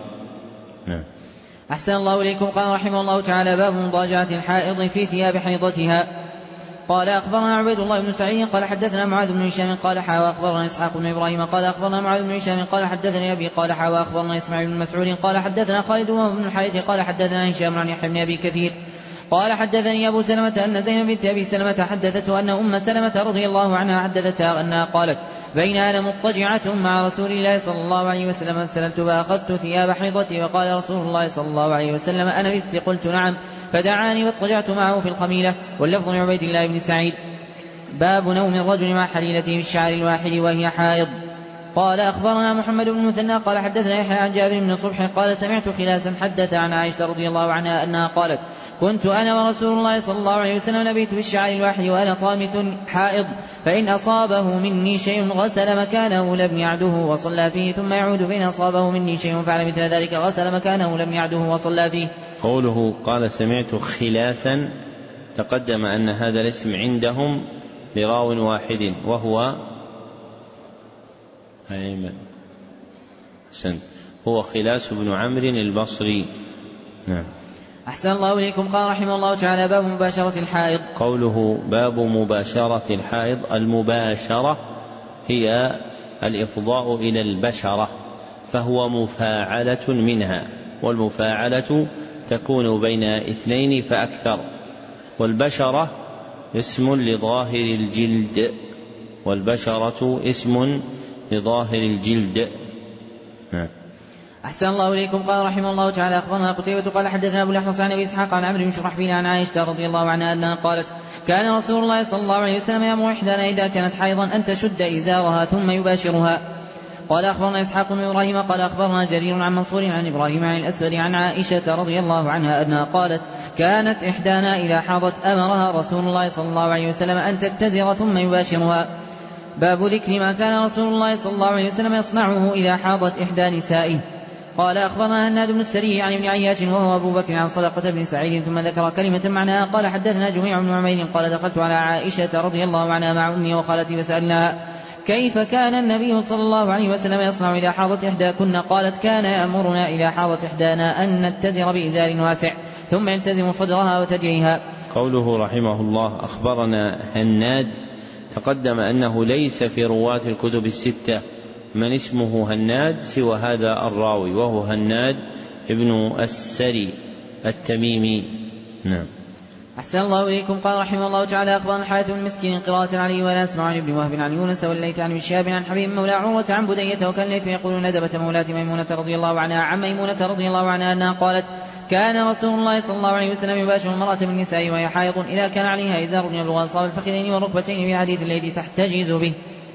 أحسن الله إليكم. قال رحمه الله تعالى: باب مضاجعة الحائض في ثياب حيضتها. قال أخبرنا عبيد الله بن سعيد قال حدثنا معاذ بن هشام قال حا أخبرنا إسحاق بن إبراهيم قال أخبرنا معاذ بن هشام قال حدثني أبي قال حا أخبرنا إسماعيل بن مسعود قال حدثنا خالد بن الحارث قال حدثنا هشام عن يحيى بن أبي كثير قال حدثني أبو سلمة أن زينب بنت أبي سلمة حدثته أن أم سلمة رضي الله عنها حدثتها أنها قالت: بين أنا مضطجعة مع رسول الله صلى الله عليه وسلم سللت فأخذت ثياب حيضتي، وقال رسول الله صلى الله عليه وسلم: أنا مثل؟ قلت: نعم، فدعاني واضطجعت معه في الخميلة. واللفظ لعبيد الله بن سعيد. باب نوم الرجل مع حليلته بالشعر الواحد وهي حائض. قال أخبرنا محمد بن المثنى قال حدثنا يحيى عن جابر بن صبح قال سمعت خلاسا حدث عن عائشة رضي الله عنها أنها قالت: كنت أنا ورسول الله صلى الله عليه وسلم نبيت بالشعر الواحد وأنا طامث حائض، فإن أصابه مني شيء غسل مكانه لم يعده وصلى فيه ثم يعود، فإن أصابه مني شيء فعل مثل ذلك غسل مكانه لم يعده وصلى فيه. قوله قال سمعت خلاسا، تقدم أن هذا الاسم عندهم لراو واحد وهو أيمن هو خلاس بن عمرو البصري. نعم. أحسن الله إليكم. قال رحمه الله تعالى: باب مباشرة الحائض. قوله باب مباشرة الحائض، المباشرة هي الإفضاء إلى البشرة، فهو مفاعلة منها، والمفاعلة تكون بين اثنين فأكثر، والبشرة اسم لظاهر الجلد، والبشرة اسم لظاهر الجلد. أحسن الله إليكم. قال رحمه الله تعالى: أخبرنا قتيبة قال حدثنا أبو الأحوص عن أبي إسحاق عن عمرو بن شرحبيل عن عائشة رضي الله عنها أنها قالت: كان رسول الله صلى الله عليه وسلم يأمر إحدانا إذا كانت حيضا أن تشد إزارها ثم يباشرها. قال أخبرنا إسحاق بن إبراهيم قال أخبرنا جرير عن منصور عن إبراهيم عن الأسود عن عائشة رضي الله عنها أنها قالت: كانت إحدانا إذا حاضت أمرها رسول الله صلى الله عليه وسلم أن تتزر ثم يباشرها. باب ذكر ما كان رسول الله صلى الله عليه وسلم يصنعه إذا حاضت إحدى نسائه. قال أخبرنا هناد بن السري عن ابن عياش وهو أبو بكر عن صدقة بن سعيد ثم ذكر كلمة معناها. قال حدثنا جميع بن عمير قال دخلت على عائشة رضي الله عنها مع أمي وخالتي فسألناها: كيف كان النبي صلى الله عليه وسلم يصنع إذا حاضت إحداكن؟ قالت: كان يأمرنا إذا حاضت إحدانا أن نتزر بإزار واسع ثم يلتزم صدرها وتجيها. قوله رحمه الله أخبرنا هناد، تقدم أنه ليس في رواة الكتب الستة، من اسمه هناد سوى هذا الراوي، وهو هناد ابن السري التميمي. نعم. أحسن الله إليكم. قال رحمه الله تعالى: أخبرنا الحارث بن مسكين قراءة عليه ولا أسمع عن ابن وهب عن يونس والليث عن شهاب عن حبيب مولى عروة عن بدية وكان الليث يقول: ندبت مولاة ميمونة رضي الله عنها عن ميمونة رضي الله عنها أنها قالت: كان رسول الله صلى الله عليه وسلم يباشر المرأة بالنساء وهي حائض إذا كان عليها إزار يبلغ أنصاب الفخذين والركبتين في حديث الليل تحتجز به.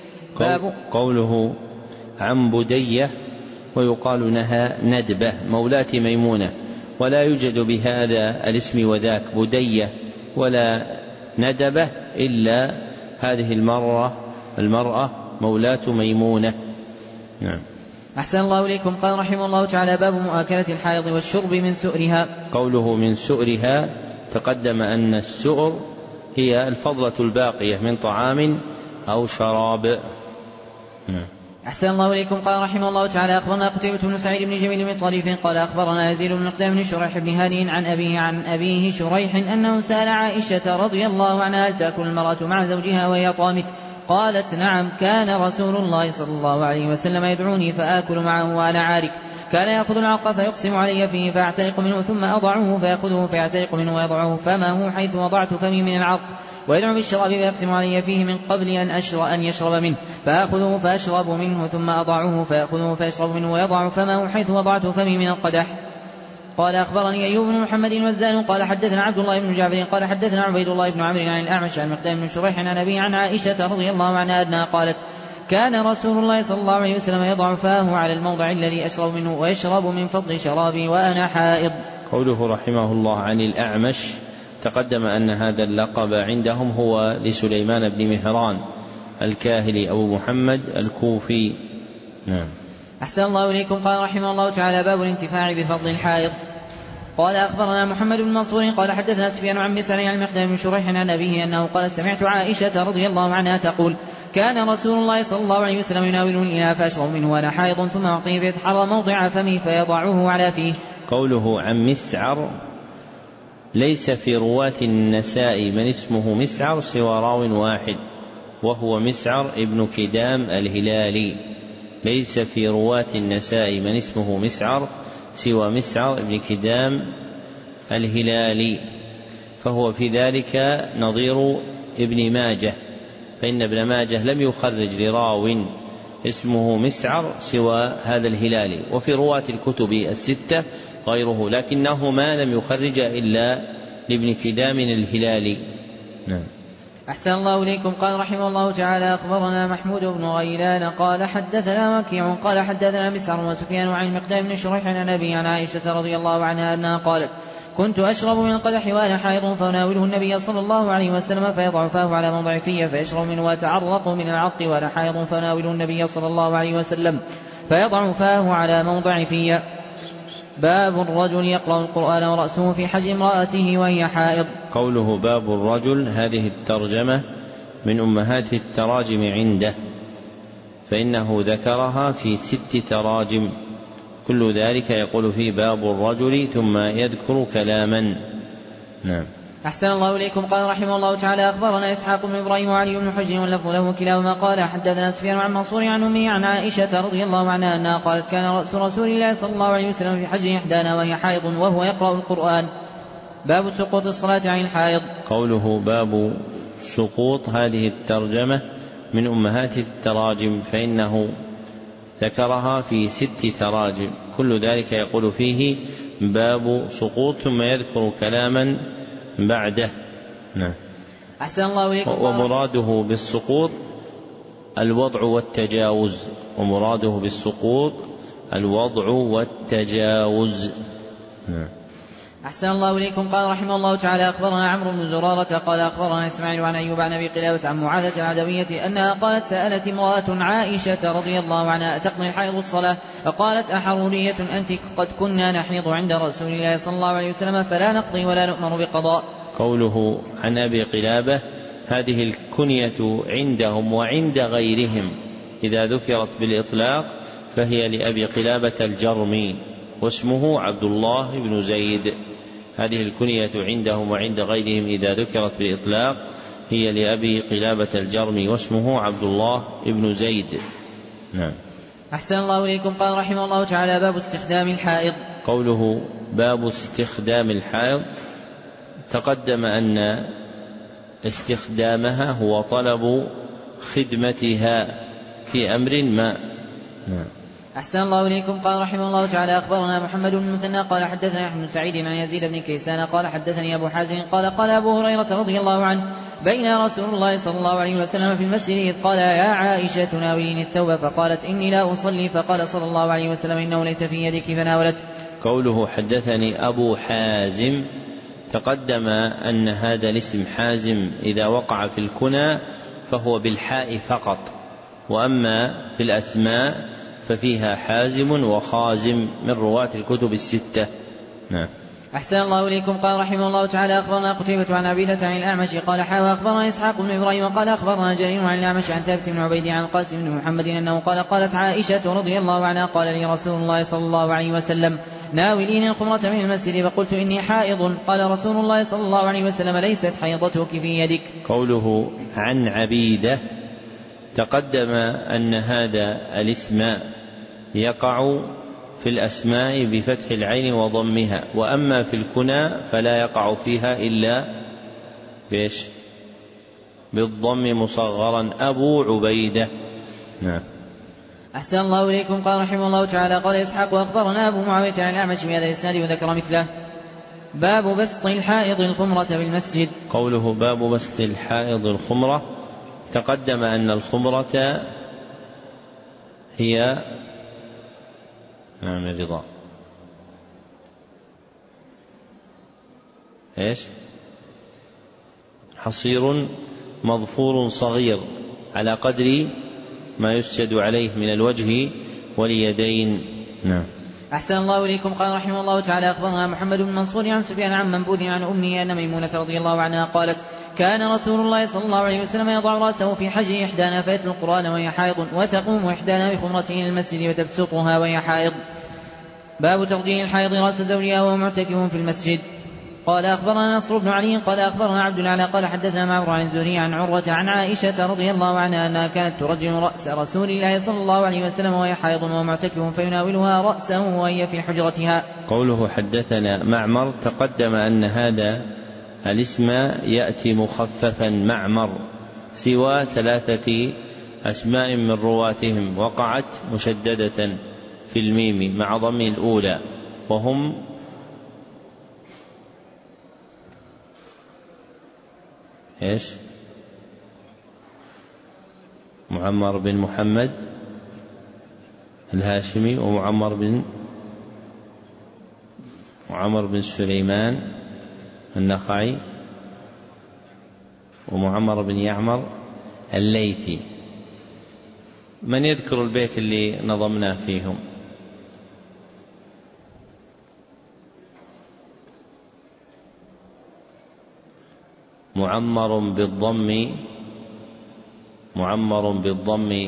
قوله عن بدية ويقال لها ندبة مولاة ميمونة، ولا يوجد بهذا الاسم وذاك بدية ولا ندبة إلا هذه المرأة مولاة ميمونة. نعم. أحسن الله إليكم. قال رحمه الله تعالى: باب مؤاكلة الحائض والشرب من سؤرها. قوله من سؤرها تقدم أن السؤر هي الفضلة الباقية من طعام أو شراب. نعم. أحسن الله إليكم. قال رحمه الله تعالى: أخبرنا قتيبة بن سعيد بن جميل بن طريف قال أخبرنا يزيد بن مقدام بن شريح بن هانئ عن أبيه شريح أنه سأل عائشة رضي الله عنها: هل تأكل المرأة مع زوجها وهي طامث؟ قالت: نعم، كان رسول الله صلى الله عليه وسلم يدعوني فآكل معه وأنا عارك، كان يأخذ العق فيقسم علي فيه فأعترق منه ثم أضعه فيأخذه فيعترق منه ويضعه فمه حيث وضعت فمي من العق، ويدعو بالشراب فيقسم علي فيه من قبل أن يشرب منه فآخذه فأشرب منه ثم أضعه فيأخذه فيشرب منه ويضع فمه حيث وضعت فمي من القدح. قال أخبرني أيوب بن محمد الوزان قال حدثنا عبد الله بن جعفر قال حدثنا عبيد الله بن عمرو عن الأعمش عن مقدام بن شريح عن أبيه عن عائشة رضي الله عنها أنها قالت: كان رسول الله صلى الله عليه وسلم يضع فاه على الموضع الذي أشرب منه ويشرب من فضل شرابي وأنا حائض. قوله رحمه الله عن الأعمش تقدم أن هذا اللقب عندهم هو لسليمان بن مهران الكاهلي أبو محمد الكوفي. نعم. أحسن الله إليكم. قال رحمه الله تعالى: باب الانتفاع بفضل الحائض. قال أخبرنا محمد بن منصور قال حدثنا سفيان عن مسعر عن المقدام بن شريح عن أبيه أنه قال: سمعت عائشة رضي الله عنها تقول: كان رسول الله صلى الله عليه وسلم يناولني الإناء فأشرب منه وأنا حائض ثم أعطيه فيتحرى موضع فمي فيضعه على فيه. قوله عن مسعر ليس في رواة النساء من اسمه مسعر سوى راو واحد وهو مسعر ابن كدام الهلالي. ليس في رواة النساء من اسمه مسعر سوى مسعر ابن كدام الهلالي، فهو في ذلك نظير ابن ماجه، فإن ابن ماجه لم يخرج لراو اسمه مسعر سوى هذا الهلالي، وفي رواة الكتب الستة غيره، لكنهما لم يخرج إلا لابن كدام الهلالي. نعم. أحسن الله إليكم. قال رحمه الله تعالى: أخبرنا محمود بن غيلان قال حدثنا وكيع قال حدثنا مسعر وسفيان عن المقدام بن شريح عن أبي عن عائشة رضي الله عنها أنها قالت: كنت أشرب من القدح وأنا حائض فناوله النبي صلى الله عليه وسلم فيضع فاه على موضع فيه فيشرب منه وأتعرق من العرق وأنا حائض فناوله النبي صلى الله عليه وسلم فيضع فاه على موضع فيه. باب الرجل يقرأ القرآن ورأسه في حجر امرأته وهي حائض. قوله باب الرجل هذه الترجمة من أمهات التراجم عنده، فإنه ذكرها في 6 تراجم، كل ذلك يقول فيه باب الرجل ثم يذكر كلاما. نعم. أحسن الله إليكم. قال رحمه الله تعالى: أخبرنا إسحاق بن إبراهيم وعلي بن حجر واللفظ له كلاهما قال حدثنا سفيان عن منصور عن أمه عن عائشة رضي الله عنها أنها قالت: كان رأس رسول الله صلى الله عليه وسلم في حجر إحدانا وهي حائض وهو يقرأ القرآن. باب سقوط الصلاة عن الحائض. قوله باب سقوط هذه الترجمة من أمهات التراجم، فإنه ذكرها في 6 تراجم، كل ذلك يقول فيه باب سقوط ثم يذكر كلاما بعده. نعم. أحسن الله إليكم. ومراده بالسقوط الوضع والتجاوز، ومراده بالسقوط الوضع والتجاوز. نعم. أحسن الله إليكم. قال رحمه الله تعالى: أخبرنا عمرو بن زرارة قال أخبرنا إسماعيل عن أيوب عن أبي قلابة عن معاذة العدوية أنها قالت: سألت امرأة عائشة رضي الله عنها: أتقضي الحائض الصلاة؟ فقالت: أحرورية أنت؟ قد كنا نحيض عند رسول الله صلى الله عليه وسلم فلا نقضي ولا نؤمر بقضاء. قوله عن أبي قلابة هذه الكنية عندهم وعند غيرهم إذا ذكرت بالإطلاق فهي لأبي قلابة الجرمي واسمه عبد الله بن زيد. هذه الكنية عندهم وعند غيرهم إذا ذكرت بالإطلاق هي لأبي قلابة الجرمي واسمه عبد الله بن زيد. نعم. أحسن الله إليكم. قال رحمه الله تعالى: باب استخدام الحائض. قوله باب استخدام الحائض، تقدم أن استخدامها هو طلب خدمتها في أمر ما. أحسن الله إليكم. قال رحمه الله تعالى: أخبرنا محمد بن المثنى قال حدثنا يحيى بن سعيد عن يزيد بن كيسان قال حدثني أبو حازم قال أبو هريرة رضي الله عنه: بين رسول الله صلى الله عليه وسلم في المسجد إذ قال: يا عائشة ناوليني الثوب، فقالت: إني لا أصلي، فقال صلى الله عليه وسلم: إنه ليس في يدك، فناولته. قوله حدثني أبو حازم، تقدم أن هذا الاسم حازم إذا وقع في الكنى فهو بالحاء فقط، وأما في الأسماء ففيها حازم وخازم من رواة الكتب الستة. نعم. أحسن الله إليكم. قال رحمه الله تعالى: أخبرنا قتيبة عن عبيدة عن الأعمش قال: أخبرنا إسحاق بن إبراهيم قال أخبرنا جرير عن الأعمش عن ثابت بن عبيد عن القاسم بن محمد أنه قال: قالت عائشة رضي الله عنها: قال لي رسول الله صلى الله عليه وسلم: ناوليني الخمرة من المسجد، فقلت: إني حائض. قال رسول الله صلى الله عليه وسلم: ليست حيضتك في يدك. قوله عن عبيدة، تقدم أن هذا الاسم يقع في الأسماء بفتح العين وضمها، وأما في الكنى فلا يقع فيها إلا بالضم مصغرا: أبو عبيدة. نعم. أحسن الله إليكم. قال رحمه الله تعالى: قال إسحاق: وأخبرنا أبو معاوية عن الأعمش بهذا الإسناد وذكر مثله. باب بسط الحائض الخمرة في المسجد. قوله باب بسط الحائض الخمرة، تقدم أن الخمرة هي الرضا حصير مظفور صغير على قدر ما يسجد عليه من الوجه واليدين. نعم. أحسن الله إليكم. قال رحمه الله تعالى: أخبرنا محمد بن منصور عن سفيان عن منبوذ عن أمه أن ميمونة رضي الله عنها قالت: كان رسول الله صلى الله عليه وسلم يضع رأسه في حجر إحدانا فيتلو القرآن وهي حائض، وتقوم إحدانا بخمرته إلى المسجد وتبسطها وهي حائض. باب تغطية الحائض رأس زوجها وهو معتكف في المسجد. قال أخبرنا نصر بن علي قال أخبرنا عبد الأعلى قال حدثنا معمر عن الزهري عن عروة عن عائشة رضي الله عنها أنها كانت ترجل رأس رسول الله صلى الله عليه وسلم وهي حائض وهو معتكف فيناولها رأسه وهي في حجرتها. قوله حدثنا معمر، تقدم أن هذا الاسم يأتي مخففا معمر، سوى 3 أسماء من رواتهم وقعت مشددة في الميم مع ضم الأولى، وهم معمر بن محمد الهاشمي، وعمر بن سليمان النخعي، ومعمر بن يعمر الليثي. من يذكر البيت اللي نظمناه فيهم؟ معمر بالضم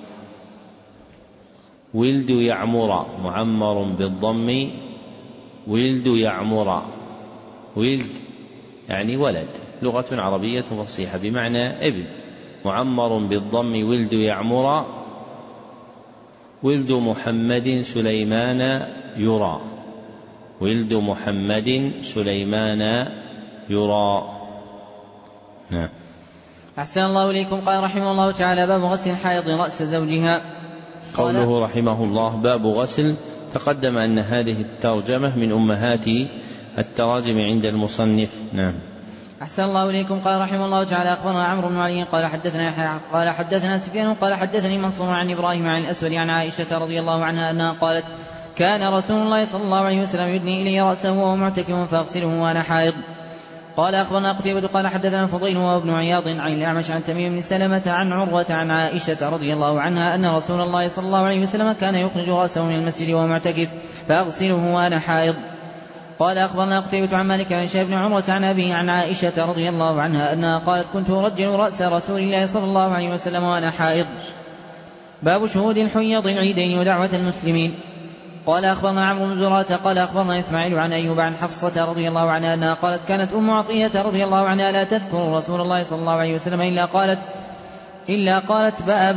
ولد يعمر، معمر بالضم ولد يعمر، ولد يعني ولد، لغة عربية فصيحة بمعنى ابن. معمر بالضم ولد يعمر، ولد محمد سليمان يرى، ولد محمد سليمان يرى. نعم. أحسن الله إليكم. قال رحمه الله تعالى: باب غسل الحائض رأس زوجها. قوله رحمه الله باب غسل، تقدم أن هذه الترجمة من أمهات التراجم عند المصنف. نعم. أحسن الله إليكم. قال رحمه الله تعالى: أخبرنا عمرو بن علي قال حدثنا يحيى قال حدثنا سفيان قال حدثني منصور عن إبراهيم عن الأسود عن عائشة رضي الله عنها أنها قالت: كان رسول الله صلى الله عليه وسلم يدني إلي رأسه وهو معتكف فأغسله وأنا حائض. قال أخبرنا قتيبة قال حدثنا فضيل وابن عياض عن الأعمش عن تميم بن سلمة عن عروة عن عائشة رضي الله عنها أن رسول الله صلى الله عليه وسلم كان يخرج رأسه من المسجد وهو معتكف فأغسله وأنا حائض. قال أخبرنا قتيبة عن مالك عن شيخ بن عروة عن أبيه عن عائشة رضي الله عنها أنها قالت: كنت أرجل رأس رسول الله صلى الله عليه وسلم وأنا حائض. باب شهود الحيض العيدين ودعوة المسلمين. قال أخبرنا عمرو بن زرارة قال أخبرنا إسماعيل عن أيوب عن حفصة رضي الله عنها أنها قالت: كانت أم عطية رضي الله عنها لا تذكر رسول الله صلى الله عليه وسلم إلا قالت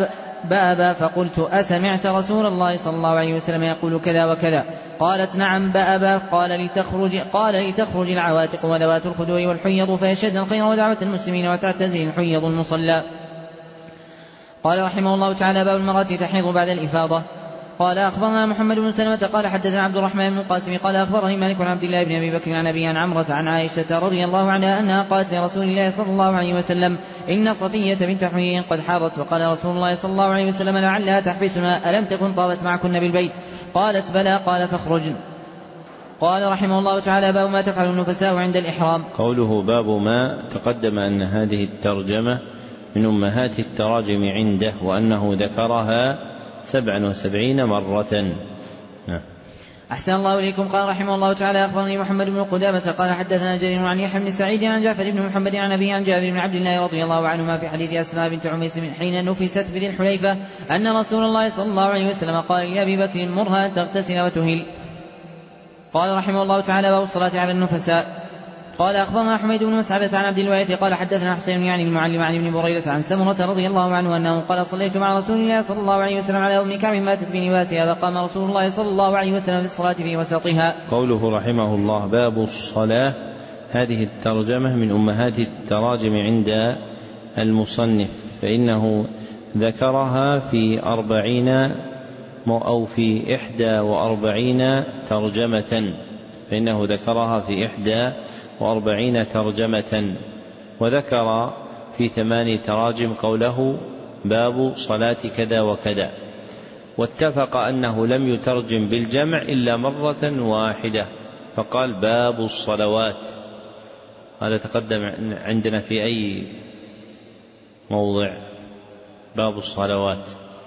بأبا فقلت أسمعت رسول الله صلى الله عليه وسلم يقول كذا وكذا؟ قالت نعم بأبا. قال لتخرج العواتق وذوات الخدور والحيض فيشهدن الخير ودعوة المسلمين وتعتزل الحيض المصلى. قال رحمه الله تعالى: باب المرأة تحيض بعد الإفاضة. قال أخبرنا محمد بن سلمة قال حدثنا عبد الرحمن بن القاسم قال أخبرني مالك عن عبد الله بن أبي بكر عن أبي عن عمرة عن عائشة رضي الله عنها أنها قالت لرسول الله صلى الله عليه وسلم: إن صفية بنت حيي قد حاضت. وقال رسول الله صلى الله عليه وسلم: لعلها تحبسنا، ألم تكن طابت معكن بالبيت؟ قالت: بلى. قال: فاخرجن. قال رحمه الله تعالى: باب ما تفعل النفساء عند الإحرام. قوله باب ما، تقدم أن هذه الترجمة من أمهات التراجم عنده، وأنه ذكرها 77 مرة. أحسن الله إليكم. قال رحمه الله تعالى: أخبرني محمد بن قدامة قال حدثنا جرير عن يحيى بن سعيد عن جعفر بن محمد عن أبيه عن جابر بن عبد الله رضي الله عنهما في حديث أسماء بنت عميس حين نفست بذي الحليفة أن رسول الله صلى الله عليه وسلم قال لأبي بكر: مرها أن تغتسل وتهل. قال رحمه الله تعالى: باب الصلاة على النفساء. قال أخبرنا حميد بن مسعدة عن عبد الوارث قال حدثنا حسين يعني المعلم عن ابن بريدة عن سمرة رضي الله عنه أنه قال: صليت مع رسول الله صلى الله عليه وسلم على أم كعب ماتت في نباتها، فقام رسول الله صلى الله عليه وسلم في الصلاة في وسطها. قوله رحمه الله: باب الصلاة، هذه الترجمة من أمهات التراجم عند المصنف، فإنه ذكرها في 40 أو في 41 ترجمة، فإنه ذكرها في 41 ترجمة، وذكر في 8 تراجم قوله: باب صلاة كذا وكذا، واتفق أنه لم يترجم بالجمع إلا مرة واحدة، فقال: باب الصلوات. هذا تقدم عندنا في أي موضع؟ باب الصلوات،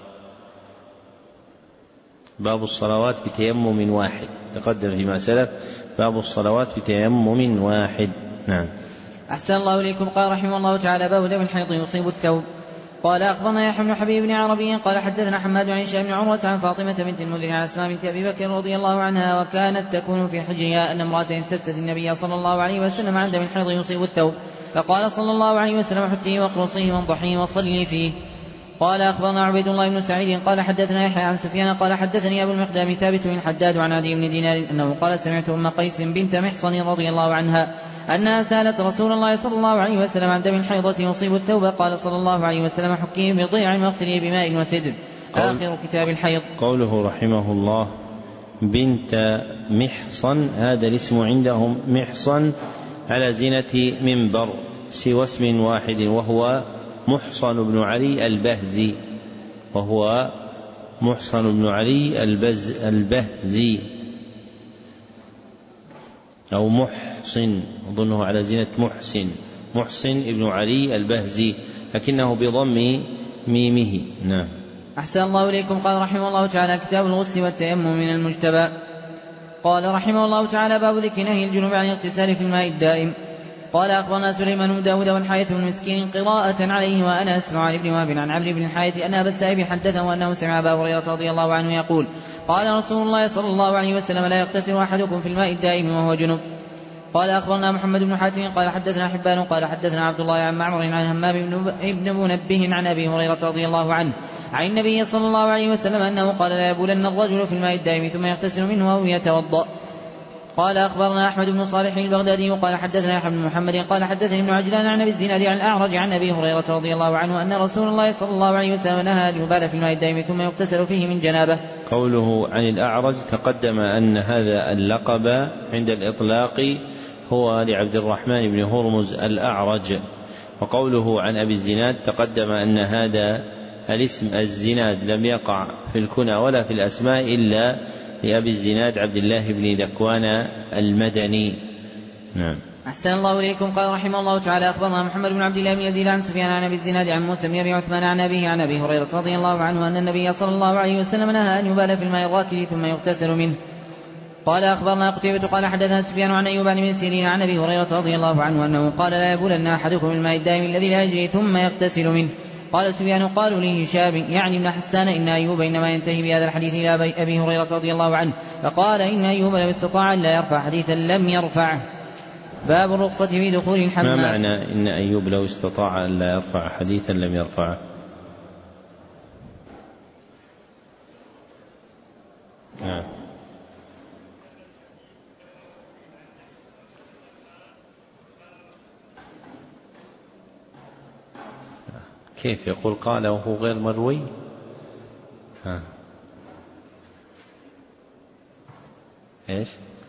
باب الصلوات بتيمم واحد، تقدم فيما سلف باب الصلوات بتيمم واحد. نعم. أحسن الله إليكم. قال رحمه الله تعالى: باب دم الحيض يصيب الثوب. قال أخبرنا يحيى بن حبيب بن عربي قال حدثنا حماد عن هشام بن عروة عن فاطمة بنت المنذر عن أسماء بنت أبي بكر رضي الله عنها وكانت تكون في حجرها أن امرأة استفتت النبي صلى الله عليه وسلم عن دم الحيض يصيب الثوب، فقال صلى الله عليه وسلم: حتيه واقرصيه وانضحيه وصلي فيه. قال أخبرنا عبيد الله بن سعيد قال حدثنا يحيى عن سفيان قال حدثني أبو المقدام ثابت بن حداد عن عدي بن دينار أنه قال: سمعت أم قيس بنت محصن رضي الله عنها أنها سألت رسول الله صلى الله عليه وسلم عن دم الحيضة يصيب الثوب، قال صلى الله عليه وسلم: حكيه بضيع واغسليه بماء وسدر. آخر كتاب الحيض. قوله رحمه الله: بنت محصن، هذا الاسم عندهم محصن على زينة منبر سوى اسم واحد، وهو محصن بن علي البهزي، وهو محصن بن علي البهزي أو محصن، أظنه على زينة محصن ابن علي البهزي، لكنه بضم ميمه. نعم. أحسن الله إليكم. قال رحمه الله تعالى: كتاب الغسل والتيمم من المجتبى. قال رحمه الله تعالى: باب ذكر نهي الجنوب عن الاغتسال في الماء الدائم. قال أخبرنا سليمان بن داود والحارث بن مسكين قراءة عليه وأنا أسمع عن ابن وهب عن عمرو بن الحارث أن أبا السائب حدثه أنه سمع أبا هريرة رضي الله عنه يقول: قال رسول الله صلى الله عليه وسلم: لا يغتسل أحدكم في الماء الدائم وهو جنب. قال أخبرنا محمد بن حاتم قال حدثنا حبان قال حدثنا عبد الله عن معمر عن همام بن منبه عن أبي هريرة رضي الله عنه عن النبي صلى الله عليه وسلم أنه قال: لا يبولن الرجل في الماء الدائم ثم يغتسل منه أو يتوضأ. قال أخبرنا أحمد بن صالح البغدادي قال حدثنا يحيى بن محمد قال حدثني ابن عجلان عن أبي الزناد عن الأعرج عن أبي هريرة رضي الله عنه أن رسول الله صلى الله عليه وسلم نهى أن يبال في الماء الدائم ثم يغتسل فيه من جنابه. قوله عن الأعرج تقدم أن هذا اللقب عند الإطلاق هو لعبد الرحمن بن هرمز الأعرج، وقوله عن أبي الزناد تقدم أن هذا الاسم الزناد لم يقع في الكنى ولا في الأسماء إلا لأبي الزناد عبد الله بن ذكوان المدني. نعم. أحسن الله إليكم. قال رحمه الله تعالى: أخبرنا محمد بن عبد الله بن يزيد عن سفيان عن أبي الزناد عن موسى بن أبي عثمان عن أبيه عن أبي هريرة رضي الله عنه أن النبي صلى الله عليه وسلم نهى أن يبال في الماء الراكد ثم يغتسل منه. قال أخبرنا قتيبة قال حدثنا سفيان عن أيوب بن سيرين عن أبي هريرة رضي الله عنه أنه قال: لا يبولن أحدكم الماء الدائم الذي لا يجري ثم يغتسل منه. قال سفيان: قالوا لي هشام يعني ابن حسان إن أيوب إنما ينتهي بهذا الحديث إلى أبي هريرة رضي الله عنه، فقال: إن أيوب لو استطاع أن لا يرفع حديثا لم يرفعه. باب الرخصة في دخول الحمام. ما معنى إن أيوب لو استطاع أن لا يرفع حديثا لم يرفعه؟ كيف يقول قال وهو غير مروي؟ إيش؟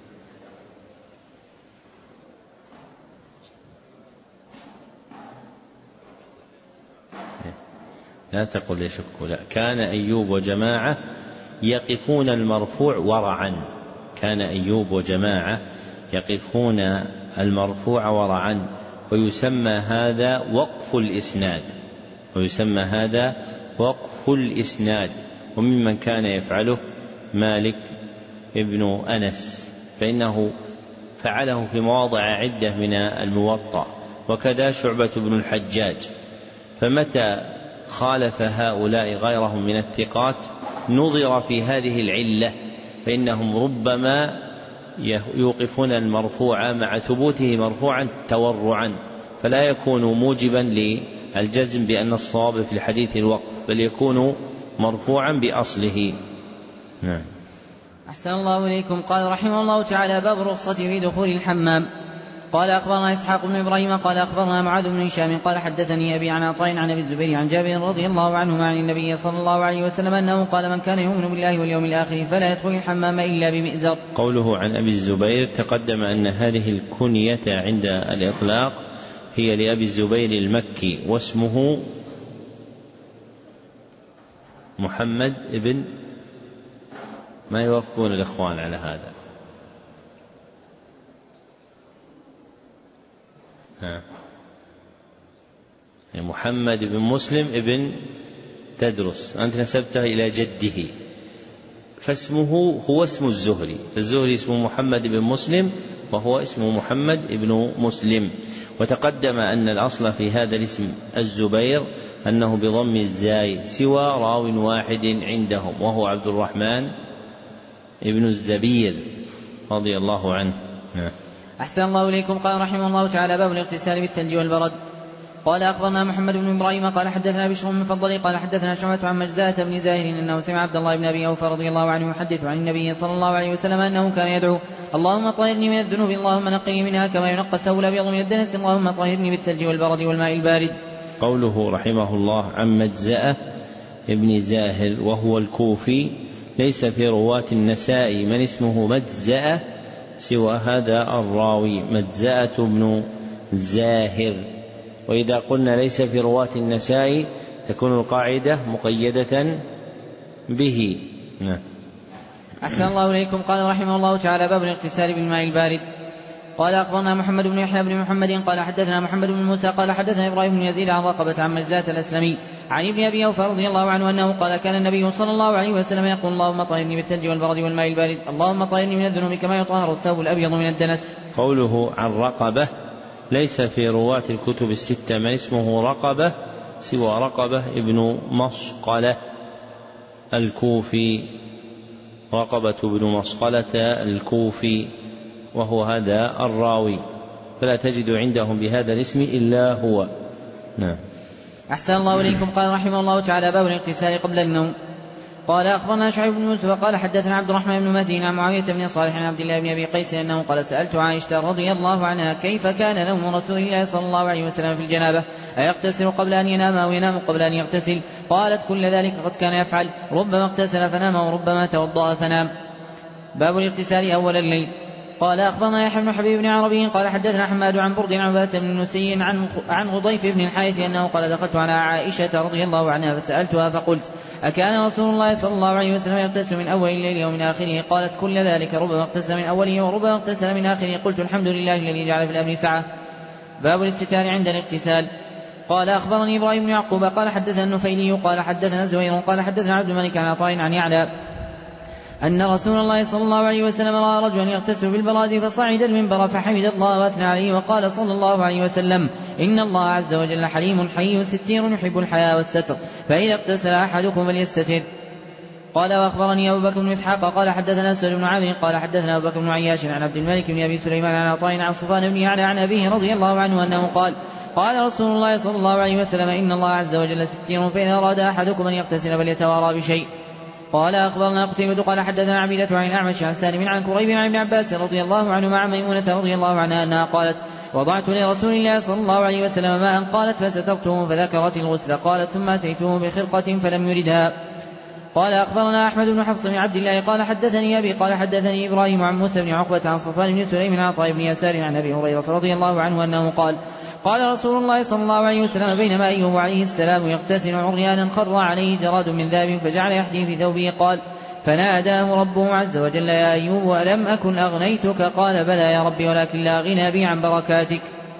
لا تقل يشك، لا. كان أيوب وجماعة يقفون المرفوع ورعا. كان أيوب وجماعة يقفون المرفوع ورعا، ويسمى هذا وقف الإسناد، ويسمى هذا وقف الإسناد. وممن كان يفعله مالك ابن أنس، فإنه فعله في مواضع عدة من الموطأ، وكذا شعبة بن الحجاج. فمتى خالف هؤلاء غيرهم من الثقات نظر في هذه العلة، فإنهم ربما يوقفون المرفوع مع ثبوته مرفوعا تورعا، فلا يكون موجبا للجزم بأن الصواب في الحديث الوقف، بل يكون مرفوعا بأصله. نعم. أحسن الله إليكم. قال رحمه الله تعالى: باب الرخصة في دخول الحمام. قال أخبرنا إسحاق بن إبراهيم قال أخبرنا معاذ بن هشام قال حدثني أبي عن عطاء عن أبي الزبير عن جابر رضي الله عنه عن النبي صلى الله عليه وسلم أنه قال: من كان يؤمن بالله واليوم الآخر فلا يدخل الحمام إلا بمئزر. قوله عن أبي الزبير تقدم أن هذه الكنية عند الإطلاق هي لأبي الزبير المكي، واسمه محمد ابن، ما يوافقون الإخوان على هذا، محمد بن مسلم ابن تدرس، أنت نسبته إلى جده، فاسمه هو اسم الزهري، فالزهري اسمه محمد بن مسلم وهو اسمه محمد بن مسلم. وتقدم أن الأصل في هذا الاسم الزبير أنه بضم الزاي، سوى راو واحد عندهم وهو عبد الرحمن ابن الزبير رضي الله عنه. أحسن الله إليكم. قال رحمه الله تعالى: باب الاغتسال بالثلج والبرد. قال أخبرنا محمد بن إبراهيم قال حدثنا بشر بن المفضل قال حدثنا شعبة عن مجزاة بن زاهر أنه سمع عبد الله بن أبي أوفى رضي الله عنه يحدث عن النبي صلى الله عليه وسلم أنه كان يدعو: اللهم طهرني من الذنوب، اللهم نقني منها كما ينقى الثوب الأبيض من الدنس، اللهم طهرني بالثلج والبرد والماء البارد. قوله رحمه الله عن مجزاة ابن زاهر وهو الكوفي، ليس في رواة النسائي من اسمه مجزاة سوى هذا الراوي مجزاة بن زاهر. وإذا قلنا ليس في رواة النسائي تكون القاعدة مقيدة به. أحسن الله إليكم. قال رحمه الله تعالى: باب الاغتسال بالماء البارد. قال أخبرنا محمد بن يحيى بن محمد قال حدثنا محمد بن موسى قال حدثنا إبراهيم بن يزيد عن رقبة عن مجزاة الأسلمي عن ابن أبي أوفى رضي الله عنه أنه قال: كان النبي صلى الله عليه وسلم يقول: اللهم طهرني بالثلج والبرد والماء البارد، اللهم طهرني من الذنوب كما يطهر الثوب الأبيض من الدنس. قوله عن رقبة، ليس في رواة الكتب الستة من اسمه رقبة سوى رقبة ابن مصقلة الكوفي، رقبة بن مصقلة الكوفي، وهو هذا الراوي، فلا تجد عندهم بهذا الاسم إلا هو. نعم. أحسن الله إليكم. قال رحمه الله تعالى: باب الاغتسال قبل النوم. قال أخبرنا شعيب بن يوسف قال حدثنا عبد الرحمن بن مهدي عن معاوية بن صالح عن عبد الله بن أبي قيس أنه قال: سألت عائشة رضي الله عنها كيف كان نوم رسول الله صلى الله عليه وسلم في الجنابة، أيغتسل قبل أن ينام أو ينام قبل أن يغتسل؟ قالت: كل ذلك قد كان يفعل، ربما اغتسل فنام وربما توضأ فنام. باب الاغتسال أول الليل. قال أخبرنا يحيى بن حبيب بن عربي قال حدثنا حماد عن برد عن عبادة بن نسي عن غضيف بن الحارث أنه قال: دخلت على عائشة رضي الله عنها فسألتها فقلت: أكان رسول الله صلى الله عليه وسلم يغتسل من أول الليل ومن آخره؟ قالت: كل ذلك، ربما اغتسل من أوله وربما اغتسل من آخره. قلت: الحمد لله الذي جعل في الأمر سعة. باب الاستتار عند الاغتسال. قال أخبرني إبراهيم بن يعقوب قال حدثنا النفيلي قال حدثنا زهير قال حدثنا عبد الملك عن عطاء عن يعلى أن رسول الله صلى الله عليه وسلم رأى رجلا يغتسل بالبراد فصعد المنبر فحمد الله وأثنى عليه وقال صلى الله عليه وسلم: إن الله عز وجل حليم حي ستير يحب الحياء والستر، فإذا اغتسل أحدكم فليستتر. قال وأخبرني أبو بكر بن إسحاق قال حدثنا سهيل بن عامر قال حدثنا أبو بكر بن عياش عن عبد الملك بن أبي سليمان عن عطاء عن صفوان بن يعلى عن أبيه رضي الله عنه أنه قال: قال رسول الله صلى الله عليه وسلم: إن الله عز وجل ستير، فإذا أراد أحدكم أن يغتسل فليتوارى بشيء. قال أخبرنا قتيبة قال حدثنا عبيدة عن الأعمش عن سالم عن كريب عن ابن عباس رضي الله عنهما عن ميمونة رضي الله عنها أنها قالت وضعت لرسول الله صلى الله عليه وسلم ماء قالت فسترته فذكرت الغسل قالت ثم أتيته بخرقة فلم يردها. قال أخبرنا أحمد بن حفص بن عبد الله قال حدثني أبي قال حدثني إبراهيم عن موسى بن عقبة عن صفوان بن سليم عن عطاء بن يسار عن أبي هريرة رضي الله عنه أنه قال قال رسول الله صلى الله عليه وسلم بينما أيوب عليه السلام يغتسل عريانا خر عليه جراد من ذهب فجعل يحدي في ثوبه قال فناداه ربه عز وجل يا أيوب ألم أكن أغنيتك قال بلى يا ربي ولكن لا غنى بي عن بركاتك.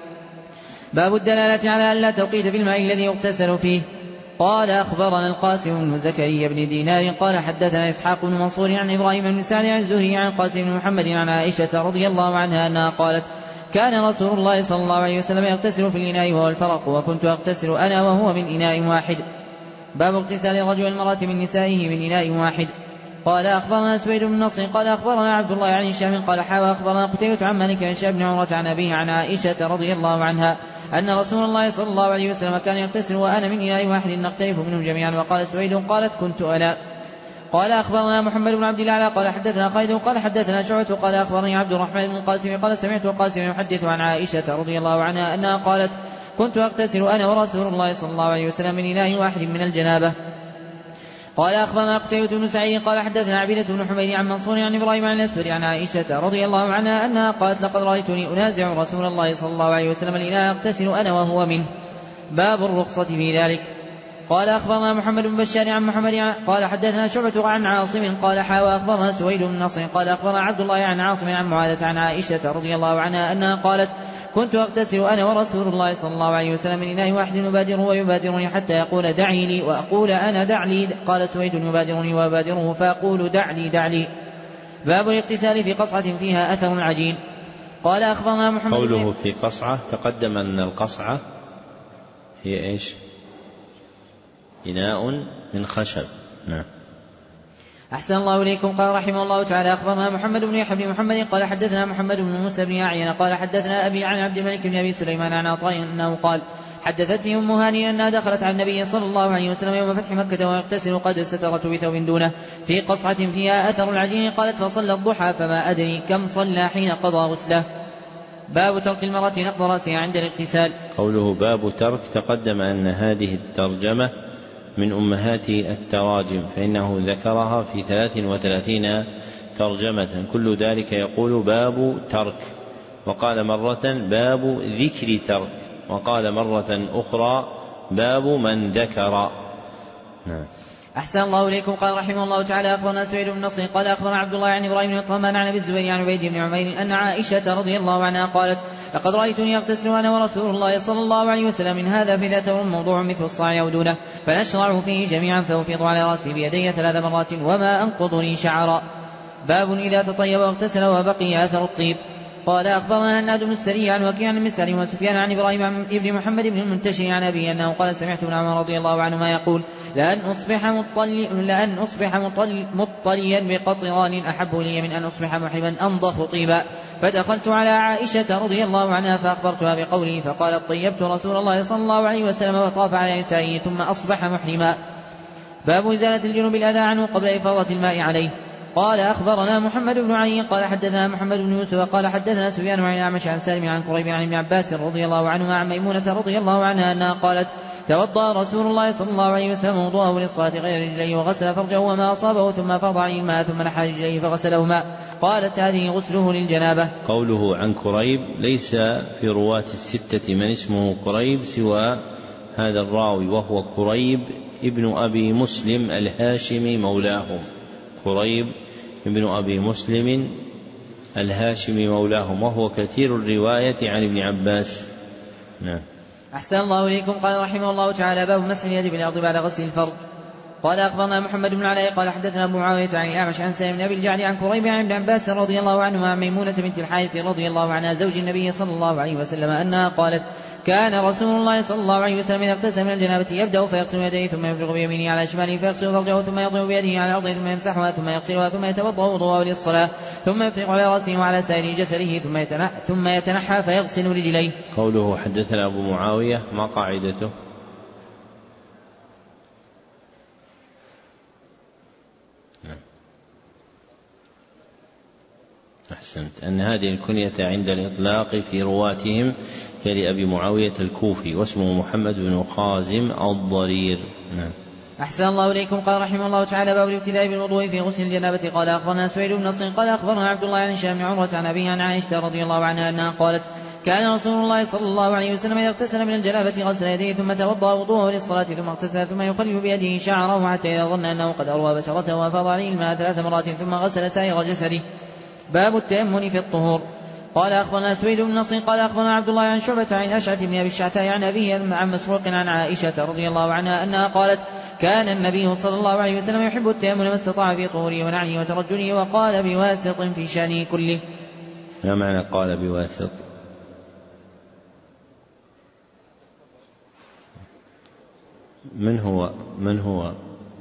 باب الدلالة على أن لا توقيت في الماء الذي يغتسل فيه. قال أخبرنا القاسم بن زكريا بن دينار قال حدثنا إسحاق بن منصور عن إبراهيم بن سعد عن الزهري عن القاسم بن محمد عن عائشة رضي الله عنها أنها قالت كان رسول الله صلى الله عليه وسلم يغتسل في الإناء وهو الفرق وكنت أغتسل أنا وهو من إناء واحد. باب اغتسال الرجل والمرأة من نسائه من إناء واحد. قال أخبرنا سويد بن نصر قال أخبرنا عبد الله عن هشام قال حاوى أخبرنا قتيبة عن مالك عن شاب بن عمرة عن أبيه عن عائشة رضي الله عنها أن رسول الله صلى الله عليه وسلم كان يغتسل وأنا من إناء واحد نختلف منهم جميعا. وقال سويد قالت كنت أنا. قال أخبرنا محمد بن عبد الله قال حدثنا خالد قال حدثنا شعبة قال أخبرني عبد الرحمن بن القاسم قال سمعت القاسم يحدث عن عائشة رضي الله عنها أنها قالت كنت أغتسل أنا ورسول الله صلى الله عليه وسلم من إناء واحد من الجنابة. قال أخبرنا قتيبة بن سعيد قال حدثنا عبيدة بن حميد عن منصور عن إبراهيم عن الأسود عن عائشة رضي الله عنها أنها قالت لقد رأيتني أنازع رسول الله صلى الله عليه وسلم الإناء أغتسل أنا وهو منه. باب الرخصة في ذلك. قال أخبرنا محمد بن بشار عن محمد قال حدثنا شعبة عن عاصم قال حاوى أخبرنا سويد بن نصر قال أخبرنا عبد الله عن عاصم عن معاذة عن عائشة رضي الله عنها أنها قالت كنت أغتسل أنا ورسول الله صلى الله عليه وسلم من إناء واحد نبادره ويبادرني حتى يقول دعي لي وأقول أنا دع لي. قال سويد يبادرني وأبادره فأقول دع لي دع لي. باب الاغتسال في قصعة فيها أثر العجين. قال أخبرنا محمد قوله في قصعة تقدم أن القصعة هي إيش؟ إناء من خشب. نعم. أحسن الله إليكم. قال رحمه الله تعالى أخبرنا محمد بن يحيى بن محمد قال حدثنا محمد بن موسى بن أعين قال حدثنا أبي عن عبد الملك بن أبي سليمان عن عطاء أنه قال حدثتني أم هاني أنها دخلت على النبي صلى الله عليه وسلم يوم فتح مكة ويغتسل قد سترت بثوب دونه في قصعة فيها أثر العجين قالت فصلى الضحى فما أدري كم صلى حين قضى غسله. باب ترك المرأة نقض رأسها عند الاغتسال. قوله باب ترك تقدم أن هذه الترجمة من أمهات التراجم فإنه ذكرها في 33 ترجمة كل ذلك يقول باب ترك وقال مرة باب ذكر ترك وقال مرة أخرى باب من ذكر. نعم. أحسن الله إليكم. قال رحمه الله تعالى أخبرنا سويد بن نصر قال أخبرنا عبد الله عن إبراهيم بن طهمان عن أبي الزبير عن عبيد بن عمير أن عائشة رضي الله عنها قالت لقد رأيتني أغتسل أنا ورسول الله صلى الله عليه وسلم من هذا فإذا ثور موضوع مثل الصاع أو دونه فنشرعه فيه جميعا فأفيض على رأسي بيدي 3 مرات وما أنقضني شعرا. باب إذا تطيب واغتسل وبقي أثر الطيب. قال أخبرنا هناد بن السري عن وكيع عن مسعر وسفيان عن إبراهيم عن ابن محمد بن المنتشر عن أبي أنه قال سمعت ابن عمر رضي الله عنهما يقول لأن أصبح مطليا بقطران أحب لي من أن أصبح محرما أنضف طيبا. فدخلت على عائشة رضي الله عنها فأخبرتها بقوله فقالت طيبت رسول الله صلى الله عليه وسلم وطاف على نسائه ثم أصبح محرما. باب إزالة الجنوب الأذى عنه قبل إفاضة الماء عليه. قال أخبرنا محمد بن علي قال حدثنا محمد بن يوسف قال حدثنا سفيان عن الأعمش عن سالم عن كريب عن ابن عباس رضي الله عنهما عن ميمونة رضي الله عنها أنها قالت توضأ رسول الله صلى الله عليه وسلم وضوءه للصلاة غير رجليه وغسل فرجه وما أصابه ثم فرض عليه الماء ثم نحى رجليه فغسلهما. قالت هذه غسله للجنابة. قوله عن كريب ليس في رواة 6 من اسمه كريب سوى هذا الراوي وهو كريب ابن أبي مسلم الهاشمي مولاهم. كريب ابن أبي مسلم الهاشمي مولاهم وهو كثير الرواية عن ابن عباس. نعم. أحسن الله إليكم. قال رحمه الله تعالى باب مسح اليد بالأرض بعد غسل الفرج. قال أخبرنا محمد بن علاء قال حدثنا أبو معاوية عن الأعمش عن سالم بن أبي الجعد عن كريب عن ابن عباس رضي الله عنهما عن ميمونة بنت الحارث رضي الله عنها زوج النبي صلى الله عليه وسلم أنها قالت كان رسول الله صلى الله عليه وسلم إذا اغتسل من الجنابة يبدأ فيغسل يديه ثم يفرغ بيمينه على شماله فيغسل فرجه ثم يضرب بيده على الأرض ثم يمسحها ثم يغسلها ثم يتوضأ وضوءه للصلاة ثم يفرغ على رأسه وعلى سائر جسده ثم يتنحى فيغسل رجليه. قوله حدثنا أبو معاوية ما قاعدته؟ أحسنت. أن هذه الكنية عند الإطلاق في رواتهم هي لأبي معاوية الكوفي واسمه محمد بن خازم الضرير. نعم. أحسن الله إليكم. قال رحمه الله تعالى: باب الابتداء بالوضوء في غسل الجنابة. قال أخبرنا سويد بن نصر قال أخبرنا عبد الله عن هشام بن عروة عن أبيه عن عائشة رضي الله عنها أنها قالت: كان رسول الله صلى الله عليه وسلم إذا اغتسل من الجنابة غسل يديه ثم توضأ وضوءه للصلاة ثم اغتسل ثم يقلب بيده شعره حتى إذا ظن أنه قد أروى بشرته وأفاض عليه الماء 3 مرات ثم غسل سائر جسده. باب التيمم في الطهور. قال أخبرنا سويد بن نصر قال أخبرنا عبد الله عن شعبة عن الأشعث بن أبي الشعثاء عن أبيه عن مسروق عن عائشة رضي الله عنها أنها قالت: كان النبي صلى الله عليه وسلم يحب التيمم ما استطاع في طهوره ونعيه وترجله، وقال بواسط في شأنه كله. ما معنى قال بواسط؟ من هو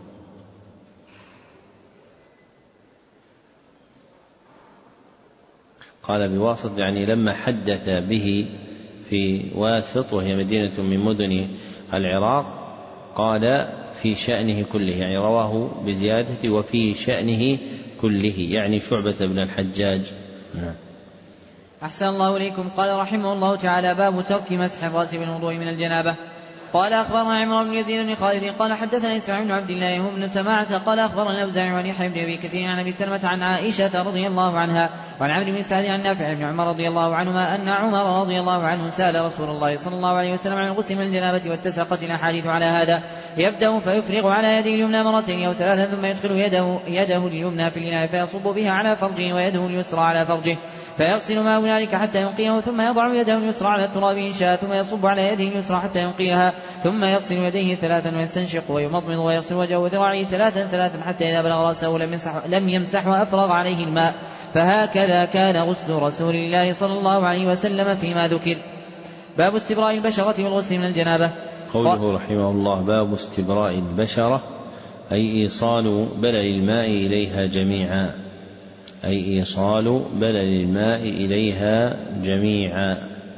قال بواسط؟ يعني لما حدث به في واسط وهي مدينة من مدن العراق قال في شأنه كله، يعني رواه بزيادة وفي شأنه كله، يعني شعبة بن الحجاج. نعم. أحسن الله إليكم. قال رحمه الله تعالى: باب ترك مسح الرأس بالوضوء من الجنابة. قال أخبرنا عمرو بن يزيد بن خالد قال حدثنا إسماعيل بن عبد الله هو بن سماعة قال أخبرنا الأوزاعي عن يحيى بن أبي كثير عن أبي سلمة عن عائشة رضي الله عنها وعن عمرو بن سعد عن نافع بن عمر رضي الله عنهما أن عمر رضي الله عنه سأل رسول الله صلى الله عليه وسلم عن الغسل من الجنابة، واتسقت الأحاديث على هذا: يبدأ فيفرغ على يده اليمنى مرتين أو 3 ثم يدخل يده اليمنى في الإناء فيصب بها على فرجه ويده اليسرى على فرجه فيغسل ما هنالك حتى ينقيه، ثم يضع يده اليسرى على التراب إن شاء ثم يصب على يده اليسرى حتى ينقيها، ثم يغسل يديه 3 ويستنشق ويمضمض ويغسل وجهه وذراعيه 3 حتى إذا بلغ رأسه لم يمسح وأفرغ عليه الماء. فهكذا كان غسل رسول الله صلى الله عليه وسلم فيما ذكر. باب استبراء البشرة والغسل من الجنابة. قوله رحمه الله: باب استبراء البشرة، أي إيصال بلل الماء إليها جميعا، أي إيصال بلل الماء إليها جميعا.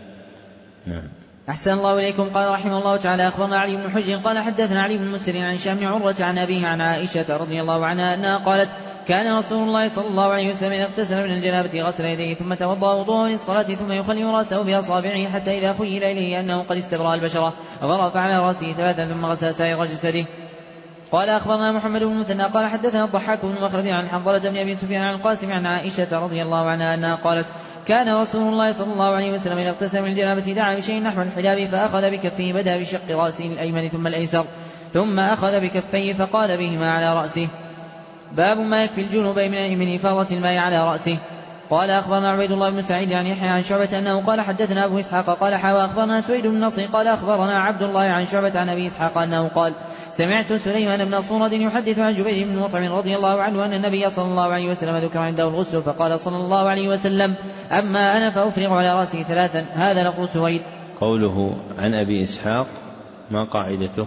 نعم. أحسن الله إليكم. قال رحمه الله تعالى: أخبرنا علي بن حجر قال حدثنا علي بن مسر عن هشام بن عروة عن أبيه عن عائشة رضي الله عنها أنها قالت: كان رسول الله صلى الله عليه وسلم إذا اغتسل من الجنابة غسل يديه ثم توضأ وضوءه للصلاة ثم يخلل رأسه بأصابعه حتى إذا خيل إليه أنه قد استبرأ البشرة غرف على رأسه 3 ثم غسل سائر جسده. قال أخبرنا محمد بن المثنى قال حدثنا الضحاك بن مخلد عن حنظلة بن أبي سفيان عن القاسم عن عائشة رضي الله عنها أنها قالت: كان رسول الله صلى الله عليه وسلم إذا اغتسل من الجنابة دعا بشيء نحو الحجاب فأخذ بكفيه بدأ بشق رأسه الأيمن ثم الأيسر ثم أخذ بكفيه فقال بهما على رأسه. باب ما يكفي الجنوب من إفاضة الماء على رأسه. قال أخبرنا عبيد الله بن سعيد عن يحيى عن شعبة أنه قال حدثنا أبو إسحاق قال حاوى أخبرنا سويد بن نصر قال أخبرنا عبد الله عن شعبة عن أبي إسحاق أنه قال: سمعت سليمان بن صورد يحدث عن جبير بن مطعم رضي الله عنه أن النبي صلى الله عليه وسلم ذكر عنده الغسل فقال صلى الله عليه وسلم: أما أنا فأفرغ على رأسي 3. هذا لفظ سويد. قوله عن أبي إسحاق ما قاعدته؟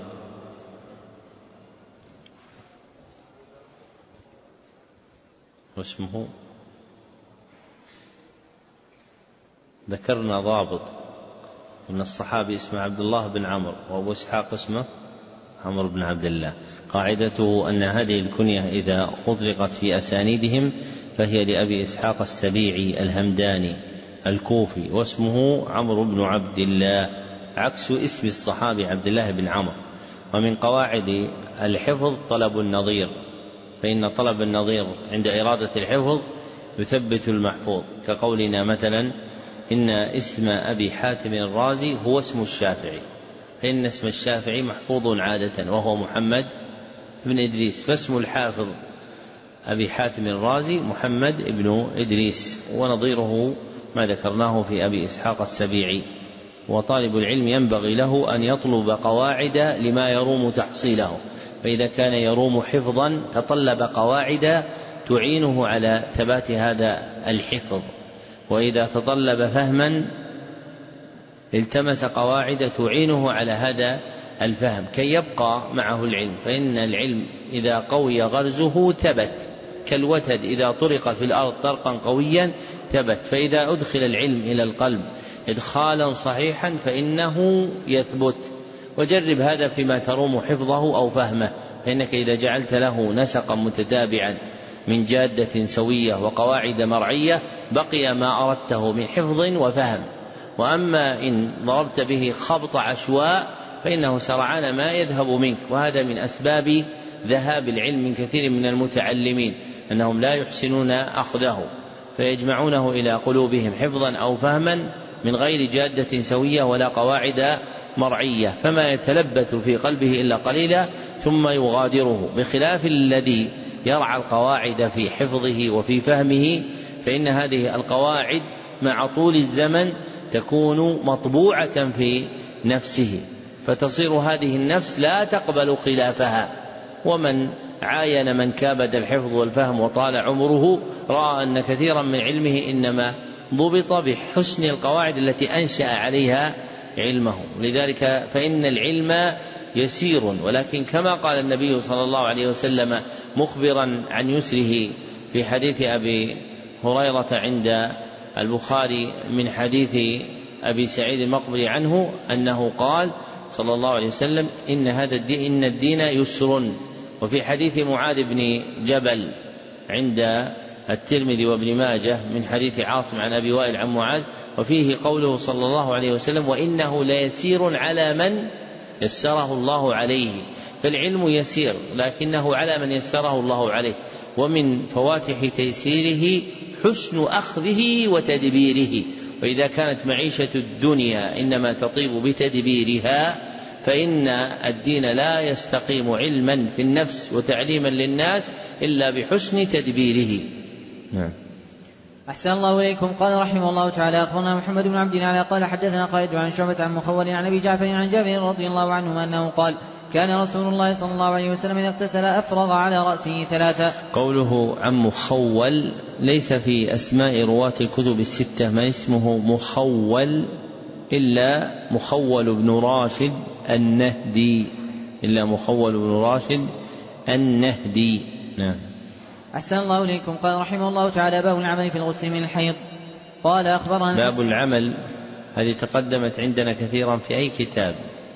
واسمه ذكرنا ضابط أن الصحابي اسمه عبد الله بن عمرو وأبو إسحاق اسمه عمرو بن عبد الله. قاعدته أن هذه الكنية إذا أطلقت في أسانيدهم فهي لأبي إسحاق السبيعي الهمداني الكوفي واسمه عمرو بن عبد الله، عكس اسم الصحابي عبد الله بن عمرو. ومن قواعد الحفظ طلب النظير، فإن طلب النظير عند إرادة الحفظ يثبت المحفوظ، كقولنا مثلا: إن اسم أبي حاتم الرازي هو اسم الشافعي، فإن اسم الشافعي محفوظ عادة وهو محمد بن إدريس، فاسم الحافظ أبي حاتم الرازي محمد بن إدريس، ونظيره ما ذكرناه في أبي إسحاق السبيعي. وطالب العلم ينبغي له أن يطلب قواعد لما يروم تحصيله، فإذا كان يروم حفظا تطلب قواعد تعينه على ثبات هذا الحفظ، وإذا تطلب فهما التمس قواعد تعينه على هذا الفهم كي يبقى معه العلم، فإن العلم إذا قوي غرزه ثبت، كالوتد إذا طرق في الأرض طرقا قويا ثبت، فإذا أدخل العلم إلى القلب إدخالا صحيحا فإنه يثبت. وجرب هذا فيما تروم حفظه أو فهمه، فإنك إذا جعلت له نسقا متتابعا من جادة سوية وقواعد مرعية بقي ما أردته من حفظ وفهم. وأما إن ضربت به خبط عشواء فإنه سرعان ما يذهب منك، وهذا من أسباب ذهاب العلم من كثير من المتعلمين، أنهم لا يحسنون أخذه فيجمعونه إلى قلوبهم حفظا أو فهما من غير جادة سوية ولا قواعد مرعية، فما يتلبث في قلبه إلا قليلا ثم يغادره، بخلاف الذي يرعى القواعد في حفظه وفي فهمه، فإن هذه القواعد مع طول الزمن تكون مطبوعة في نفسه، فتصير هذه النفس لا تقبل خلافها. ومن عاين من كابد الحفظ والفهم وطال عمره رأى أن كثيرا من علمه إنما ضبط بحسن القواعد التي أنشأ عليها علمه. لذلك فإن العلم يسير، ولكن كما قال النبي صلى الله عليه وسلم مخبرا عن يسره في حديث أبي هريرة عند البخاري من حديث أبي سعيد المقبري عنه أنه قال صلى الله عليه وسلم إن الدين يسر. وفي حديث معاذ بن جبل عند الترمذي وابن ماجه من حديث عاصم عن أبي وائل عن معاذ، وفيه قوله صلى الله عليه وسلم وإنه ليسير على من يسره الله عليه. فالعلم يسير لكنه على من يسره الله عليه، ومن فواتح تيسيره حسن أخذه وتدبيره. وإذا كانت معيشة الدنيا إنما تطيب بتدبيرها فإن الدين لا يستقيم علما في النفس وتعليما للناس إلا بحسن تدبيره. نعم. أحسن الله إليكم. قال رحمه الله تعالى أخبرنا محمد بن عبد الله قال حدثنا خالد عن شعبة عن مخول عن أبي جعفر عن جابر رضي الله عنه أنه قال كان رسول الله صلى الله عليه وسلم إذا اغتسل أفرغ على رأسه ثلاثة. قوله عن مخول ليس في أسماء رواة الكتب الستة ما اسمه مخول إلا مخول بن راشد النهدي، النهدي. نعم. أحسن الله إليكم. قال رحمه الله تعالى باب العمل في الغسل من الحيض. قال أخبرنا باب العمل هذه تقدمت عندنا كثيرا في أي كتاب؟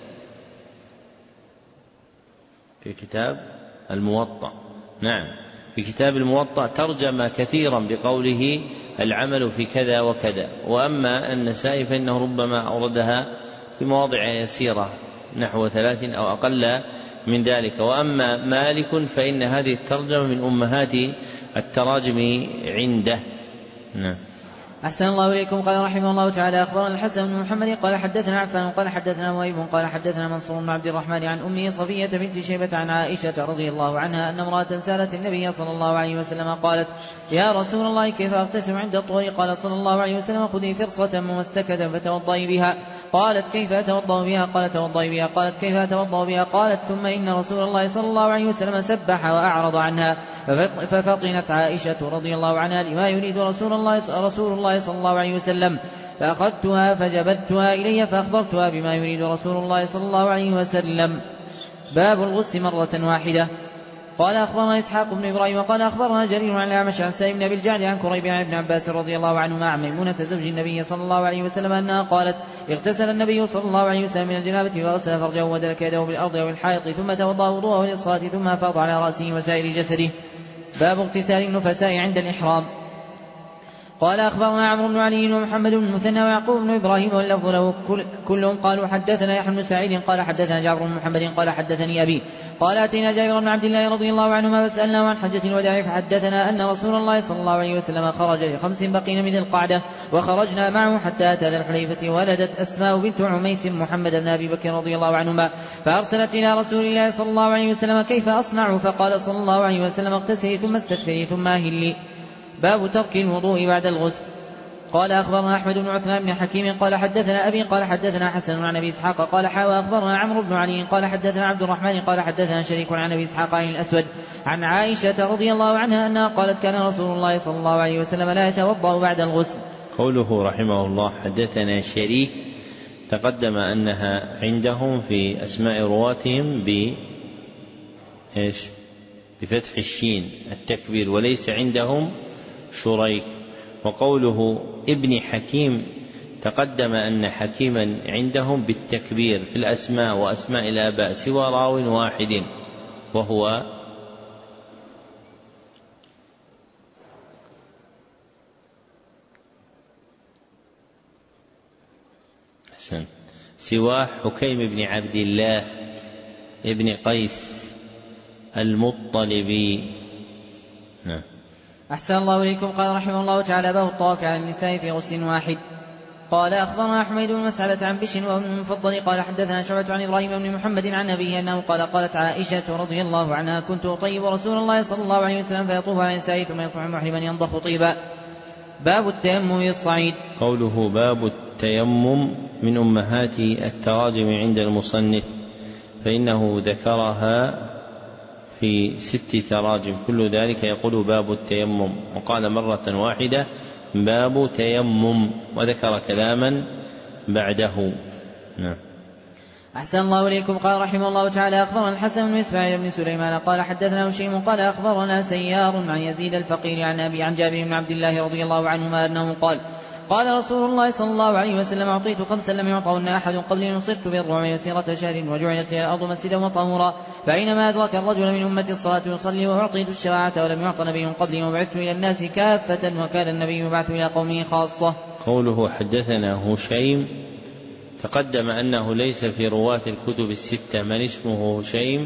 في كتاب الموطأ. نعم، في كتاب الموطأ ترجم كثيرا بقوله العمل في كذا وكذا. وأما النسائي فإنه ربما أوردها في مواضع يسيرة نحو 3 أو أقل من ذلك. وأما مالك فإن هذه الترجمة من أمهات التراجم عنده. نعم. أحسن الله إليكم. قال رحمه الله تعالى أخبرنا الحسن بن محمد قال حدثنا عفان قال حدثنا وهيب قال حدثنا منصور بن عبد الرحمن عن أمه صفية بنت شيبة عن عائشة رضي الله عنها أن امرأة سألت النبي صلى الله عليه وسلم قالت يا رسول الله كيف أغتسل عند الطهر؟ قال صلى الله عليه وسلم خذي فرصة ممسكة فتوضئي بها. قالت كيف أتوضأ بها؟ قال توضئي بها. قالت كيف أتوضأ بها؟ قالت ثم إن رسول الله صلى الله عليه وسلم سبح وأعرض عنها. ففطنت عائشة رضي الله عنها لما يريد رسول الله صلى الله عليه وسلم، فأخذتها فجبذتها إلي فأخبرتها بما يريد رسول الله صلى الله عليه وسلم. باب الغسل مرة واحدة. قال أخبرنا إسحاق بن إبراهيم وقال أخبرنا جرير عن الأعمش عن سالم بن أبي الجعد عن كريب عن ابن عباس رضي الله عنهما عن ميمونة زوج النبي صلى الله عليه وسلم أنها قالت اغتسل النبي صلى الله عليه وسلم من الجنابة وغسل فرجه ودلك يده بالأرض أو الحائط ثم توضأ وضوءه للصلاة ثم أفاض على رأسه وسائر جسده. باب اغتسال النفساء عند الإحرام. قال أخبرنا عمرو بن علي ومحمد بن المثنى ويعقوب بن إبراهيم واللفظ له كلهم قالوا حدثنا يحيى بن سعيد قال حدثنا جعفر بن محمد قال حدثني أبي قال أتينا جابر بن عبد الله رضي الله عنهما فسألناه عن حجة الوداع فحدثنا أن رسول الله صلى الله عليه وسلم خرج ل5 بقين من القعدة وخرجنا معه حتى أتى ذا الحليفة ولدت أسماء بنت عميس محمد بن أبي بكر رضي الله عنهما فأرسلت إلى رسول الله صلى الله عليه وسلم كيف أصنع؟ فقال صلى الله عليه وسلم اغتسلي ثم استغفري ثم أهلي. باب ترك الوضوء بعد الغسل. قال أخبرنا أحمد بن عثمان بن حكيم قال حدثنا أبي قال حدثنا حسن عن أبي إسحاق قال أخبرنا عمرو بن علي قال حدثنا عبد الرحمن قال حدثنا شريك عن أبي إسحاق عن الأسود عن عائشة رضي الله عنها أنها قالت كان رسول الله صلى الله عليه وسلم لا يتوضأ بعد الغسل. قوله رحمه الله حدثنا شريك تقدم أنها عندهم في أسماء رواتهم بفتح الشين التكبير وليس عندهم شريك. وقوله ابن حكيم تقدم أن حكيما عندهم بالتكبير في الأسماء وأسماء الآباء سوى راو واحد وهو سوى حكيم بن عبد الله ابن قيس المطلبي. أحسن الله إليكم. قال رحمه الله تعالى: باب الطواف على النساء في غسل واحد. قال أخبرنا حميد بن مسعدة عن بشر وابن المفضل قال حدثنا شعبة عن إبراهيم بن محمد عن أبيه أنه قال: قالت عائشة رضي الله عنها: كنت أطيب رسول الله صلى الله عليه وسلم فيطوف على النساء ثم يطوف محرما ينضخ طيبا. باب التيمم بالصعيد. قوله باب التيمم من أمهات التراجم عند المصنف، فإنه ذكرها في 6 تراجم، كل ذلك يقول باب التيمم، وقال مرة واحدة باب تيمم، وذكر كلاما بعده. أحسن الله إليكم. قال رحمه الله تعالى: أخبرنا الحسن بن إسماعيل بن سليمان قال حدثنا هشيم قال أخبرنا سيار عن يزيد الفقير عن أبي عن جابر بن عبد الله رضي الله عنهما أنه قال: قال رسول الله صلى الله عليه وسلم: أعطيت 5 لم يعطهن أحد قبلي، نصرت بالرعب مسيرة شهر، وجعلت لي الأرض مسجدا وطهورا، فأينما أدرك الرجل من أمتي الصلاة يصلي، وأعطيت الشفاعة ولم يعط نبي قبلي، وبعثت إلى الناس كافة، وكان النبي يبعث إلى قومه خاصة. قوله حدثنا هشيم، تقدم أنه ليس في رواة الكتب 6 من اسمه هشيم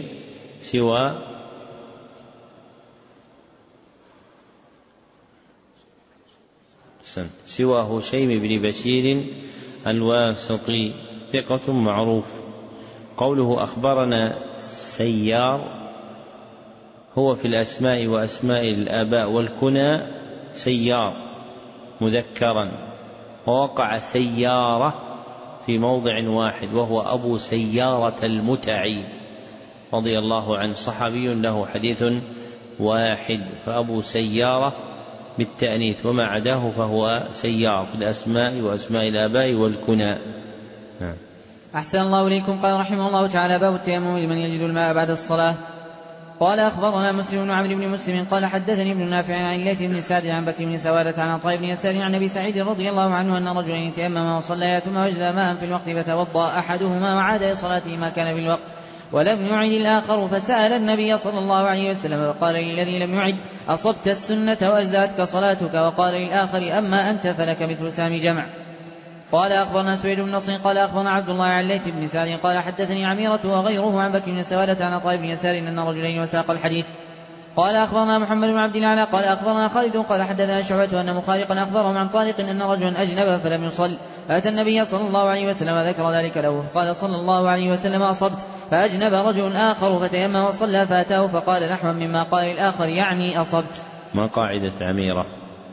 سوى هشيم بن بشير الواسطي ثقة معروف. قوله أخبرنا سيار هو في الأسماء وأسماء الآباء والكنى سيار مذكرا، ووقع سيارة في موضع واحد وهو أبو سيارة المتعي رضي الله عنه، صحابي له حديث واحد، فأبو سيارة بالتأنيث، وما عداه فهو سيار في الأسماء وأسماء الآباء والكنى. أحسن الله إليكم. قال رحمه الله تعالى: باب التيمم لمن يجد الماء بعد الصلاة. قال أخبرنا مسلم بن عمرو بن مسلم قال حدثني ابن نافع عن الليث بن سعد عن بكر بن سوادة عن عطاء بن يسار عن أبي سعيد رضي الله عنه أن رجلا تيمم وصلى ثم وجد ماء في الوقت فتوضأ أحدهما وعاد إلى صلاته ما كان في الوقت، ولم يعد الآخر، فسأل النبي صلى الله عليه وسلم فقال للذي لم يعد: أصبت السنة وأجزأتك صلاتك. وقال للآخر: أما أنت فلك مثل سام جمع. قال أخبرنا سويد بن نصر قال أخبرنا عبد الله عن الليث بن سعد قال حدثني عميرة وغيره عن بكر بن سوادة عن عطاء بن يسار أن رجلين وساق الحديث. قال أخبرنا محمد بن عبد الله قال أخبرنا خالد قال حدثنا شعبة أن مخارقا أخبرهم عن طارق أن رجلا أجنب فلم يصل، فأتى النبي صلى الله عليه وسلم ذكر ذلك له، قال صلى الله عليه وسلم: أصبت. فأجنب رجل آخر فتيمم وصلى، فأتاه فقال نحوا مما قال الآخر، يعني أصبت. ما قاعدة عميرة؟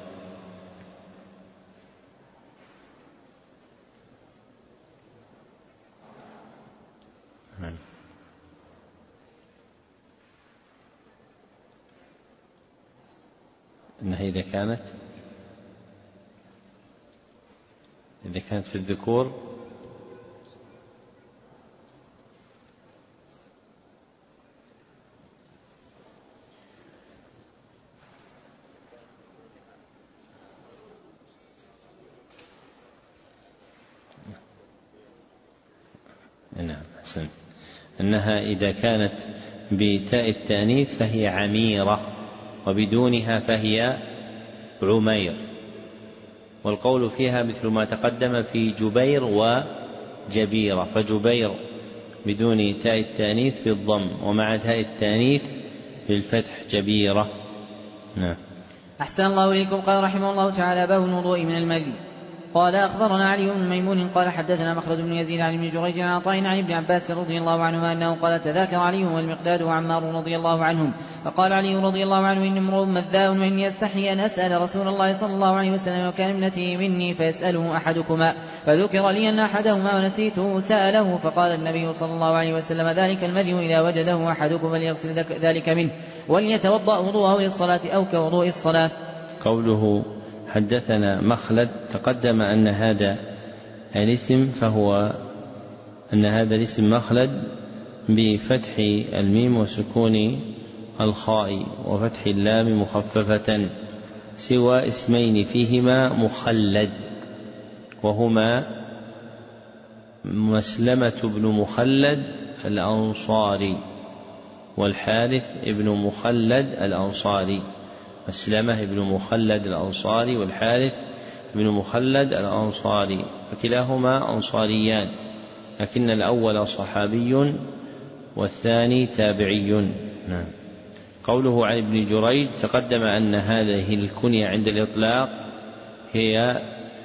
إنها إذا كانت في الذكور نعم حسن، أنها إذا كانت بتاء التانيث فهي عميرة، وبدونها فهي عمير، والقول فيها مثل ما تقدم في جبير وجبيرة، فجبير بدون تاء التانيث بالضم، ومع تاء التانيث بالفتح جبيرة. نعم. أحسن الله إليكم. قال رحمه الله تعالى: باب الوضوء من المذي. قال أخبرنا علي بن ميمون قال حدثنا مخلد بن يزيد عن ابن جريج عن عطاء عن ابن عباس رضي الله عنهما أنه قال: تذاكر علي والمقداد وعمار رضي الله عنهم، فقال علي رضي الله عنه: إني امرؤ مذاء وإني أستحي أن أسأل رسول الله صلى الله عليه وسلم وكان ابنتي مني فيسأله أحدكما، فذكر لي أن أحدهما ونسيته سأله، فقال النبي صلى الله عليه وسلم: ذلك المذي إذا وجده أحدكم فليغسل ذلك منه وليتوضأ وضوءه للصلاة أو كوضوء الصلاة. قوله حدثنا مخلد، تقدم أن هذا الاسم مخلد بفتح الميم وسكون الخاء وفتح اللام مخففة، سوى اسمين فيهما مخلد، وهما مسلمة بن مخلد الأنصاري والحارث بن مخلد الأنصاري، مسلمة بن مخلد الأنصاري والحارث بن مخلد الأنصاري، فكلاهما أنصاريان، لكن الأول صحابي والثاني تابعي. نعم. قوله عن ابن جريج تقدم أن هذه الكنية عند الإطلاق هي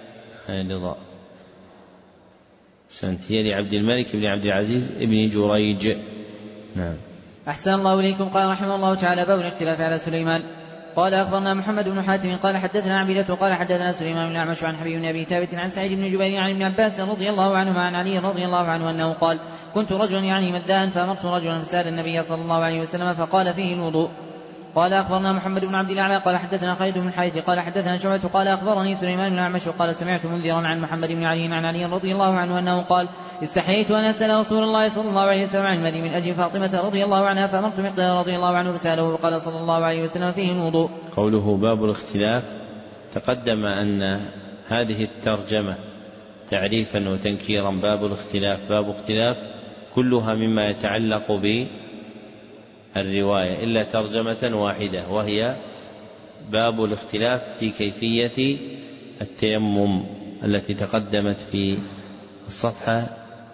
لعبد الملك بن عبد العزيز بن جريج. نعم. أحسن الله إليكم. قال رحمه الله تعالى: باب الاختلاف على سليمان. قال أخبرنا محمد بن حاتم قال حدثنا عبيدة قال حدثنا سليمان بن الأعمش عن حبيب بن أبي ثابت عن سعيد بن جبير عن ابن عباس رضي الله عنهما عن علي رضي الله عنه أنه قال: كنت رجلا يعني مدان فأمرت رجلا فسأل النبي صلى الله عليه وسلم فقال فيه الوضوء. قال أخبرنا محمد بن عبد الأعلى قال حدثنا خالد بن الحارث قال حدثنا شعبة قال أخبرني سليمان بن الأعمش قال سمعت منذرا عن محمد بن علي عن علي رضي الله عنه أنه قال: استحييت أن أسأل رسول الله صلى الله عليه وسلم عن المدي من أجل فاطمة رضي الله عنها فأمرت مقدار رضي الله عنه فسأله وقال صلى الله عليه وسلم فيه الوضوء. قوله باب الاختلاف تقدم أن هذه الترجمة تعريفا وتنكيرا باب الاختلاف باب اختلاف كلها مما يتعلق بالرواية إلا ترجمة واحدة وهي باب الاختلاف في كيفية التيمم التي تقدمت في الصفحة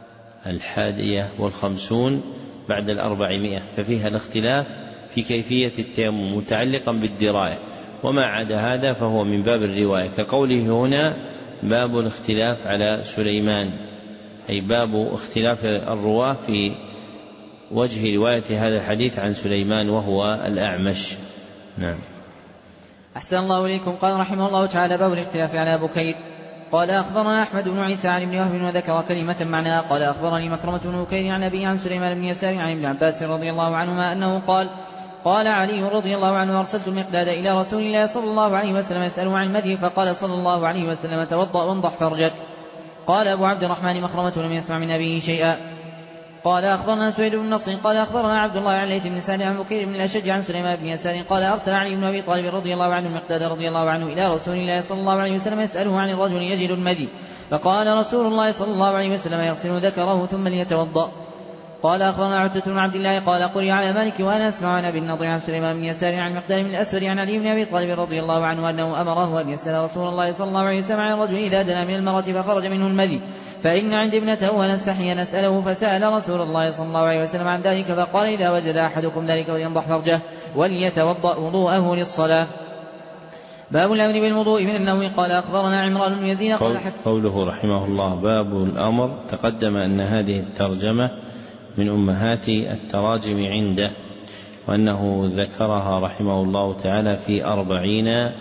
51 بعد 400، ففيها الاختلاف في كيفية التيمم متعلقا بالدراية، وما عدا هذا فهو من باب الرواية، كقوله هنا باب الاختلاف على سليمان، أي باب اختلاف الرواة في وجه رواية هذا الحديث عن سليمان وهو الأعمش. نعم. أحسن الله إليكم. قال رحمه الله تعالى: باب الاختلاف على بكير. قال أخبرنا أحمد بن عيسى عن ابن وهب وذكر كلمة معناها. قال أخبرني مكرمة بن بكير عن أبي عن سليمان بن يسار عن ابن عباس رضي الله عنهما أنه قال: قال علي رضي الله عنه: أرسلت المقداد إلى رسول الله صلى الله عليه وسلم يسأله عن المدي فقال صلى الله عليه وسلم: توضأ وانضح فرجك. قال أبو عبد الرحمن: مخرمة لم يسمع من أبيه شيئا. قال أخبرنا سويد بن نصر قال أخبرنا عبد الله عن ليث بن سعد عن بكير بن الأشج عن سليمان بن يسار قال: أرسل علي بن أبي طالب رضي الله عنه المقداد رضي الله عنه إلى رسول الله صلى الله عليه وسلم يسأله عن الرجل يجد المدي، فقال رسول الله صلى الله عليه وسلم: يغسل ذكره ثم ليتوضأ. قال أخبرنا عتبة بن عبد الله قال: قرئ على مالك وأنا أسمع عن أبي النضر عن سليمان بن يسار عن مقداد بن الأسود عن علي بن أبي طالب رضي الله عنه أنه أمره أن يسأل رسول الله صلى الله عليه وسلم عن الرجل إذا دنا من المرأة فخرج منه المدي، فإن عندي ابنته ونستحي نسأله، فسأل رسول الله صلى الله عليه وسلم عن ذلك فقال: إذا وجد أحدكم ذلك ولينضح فرجه وليتوضأ وضوءه للصلاة. باب الأمر بالوضوء من النوم. قال أخبرنا عمران بن يزيد قوله رحمه الله باب الأمر تقدم أن هذه الترجمة من أمهات التراجم عنده، وأنه ذكرها رحمه الله تعالى في 40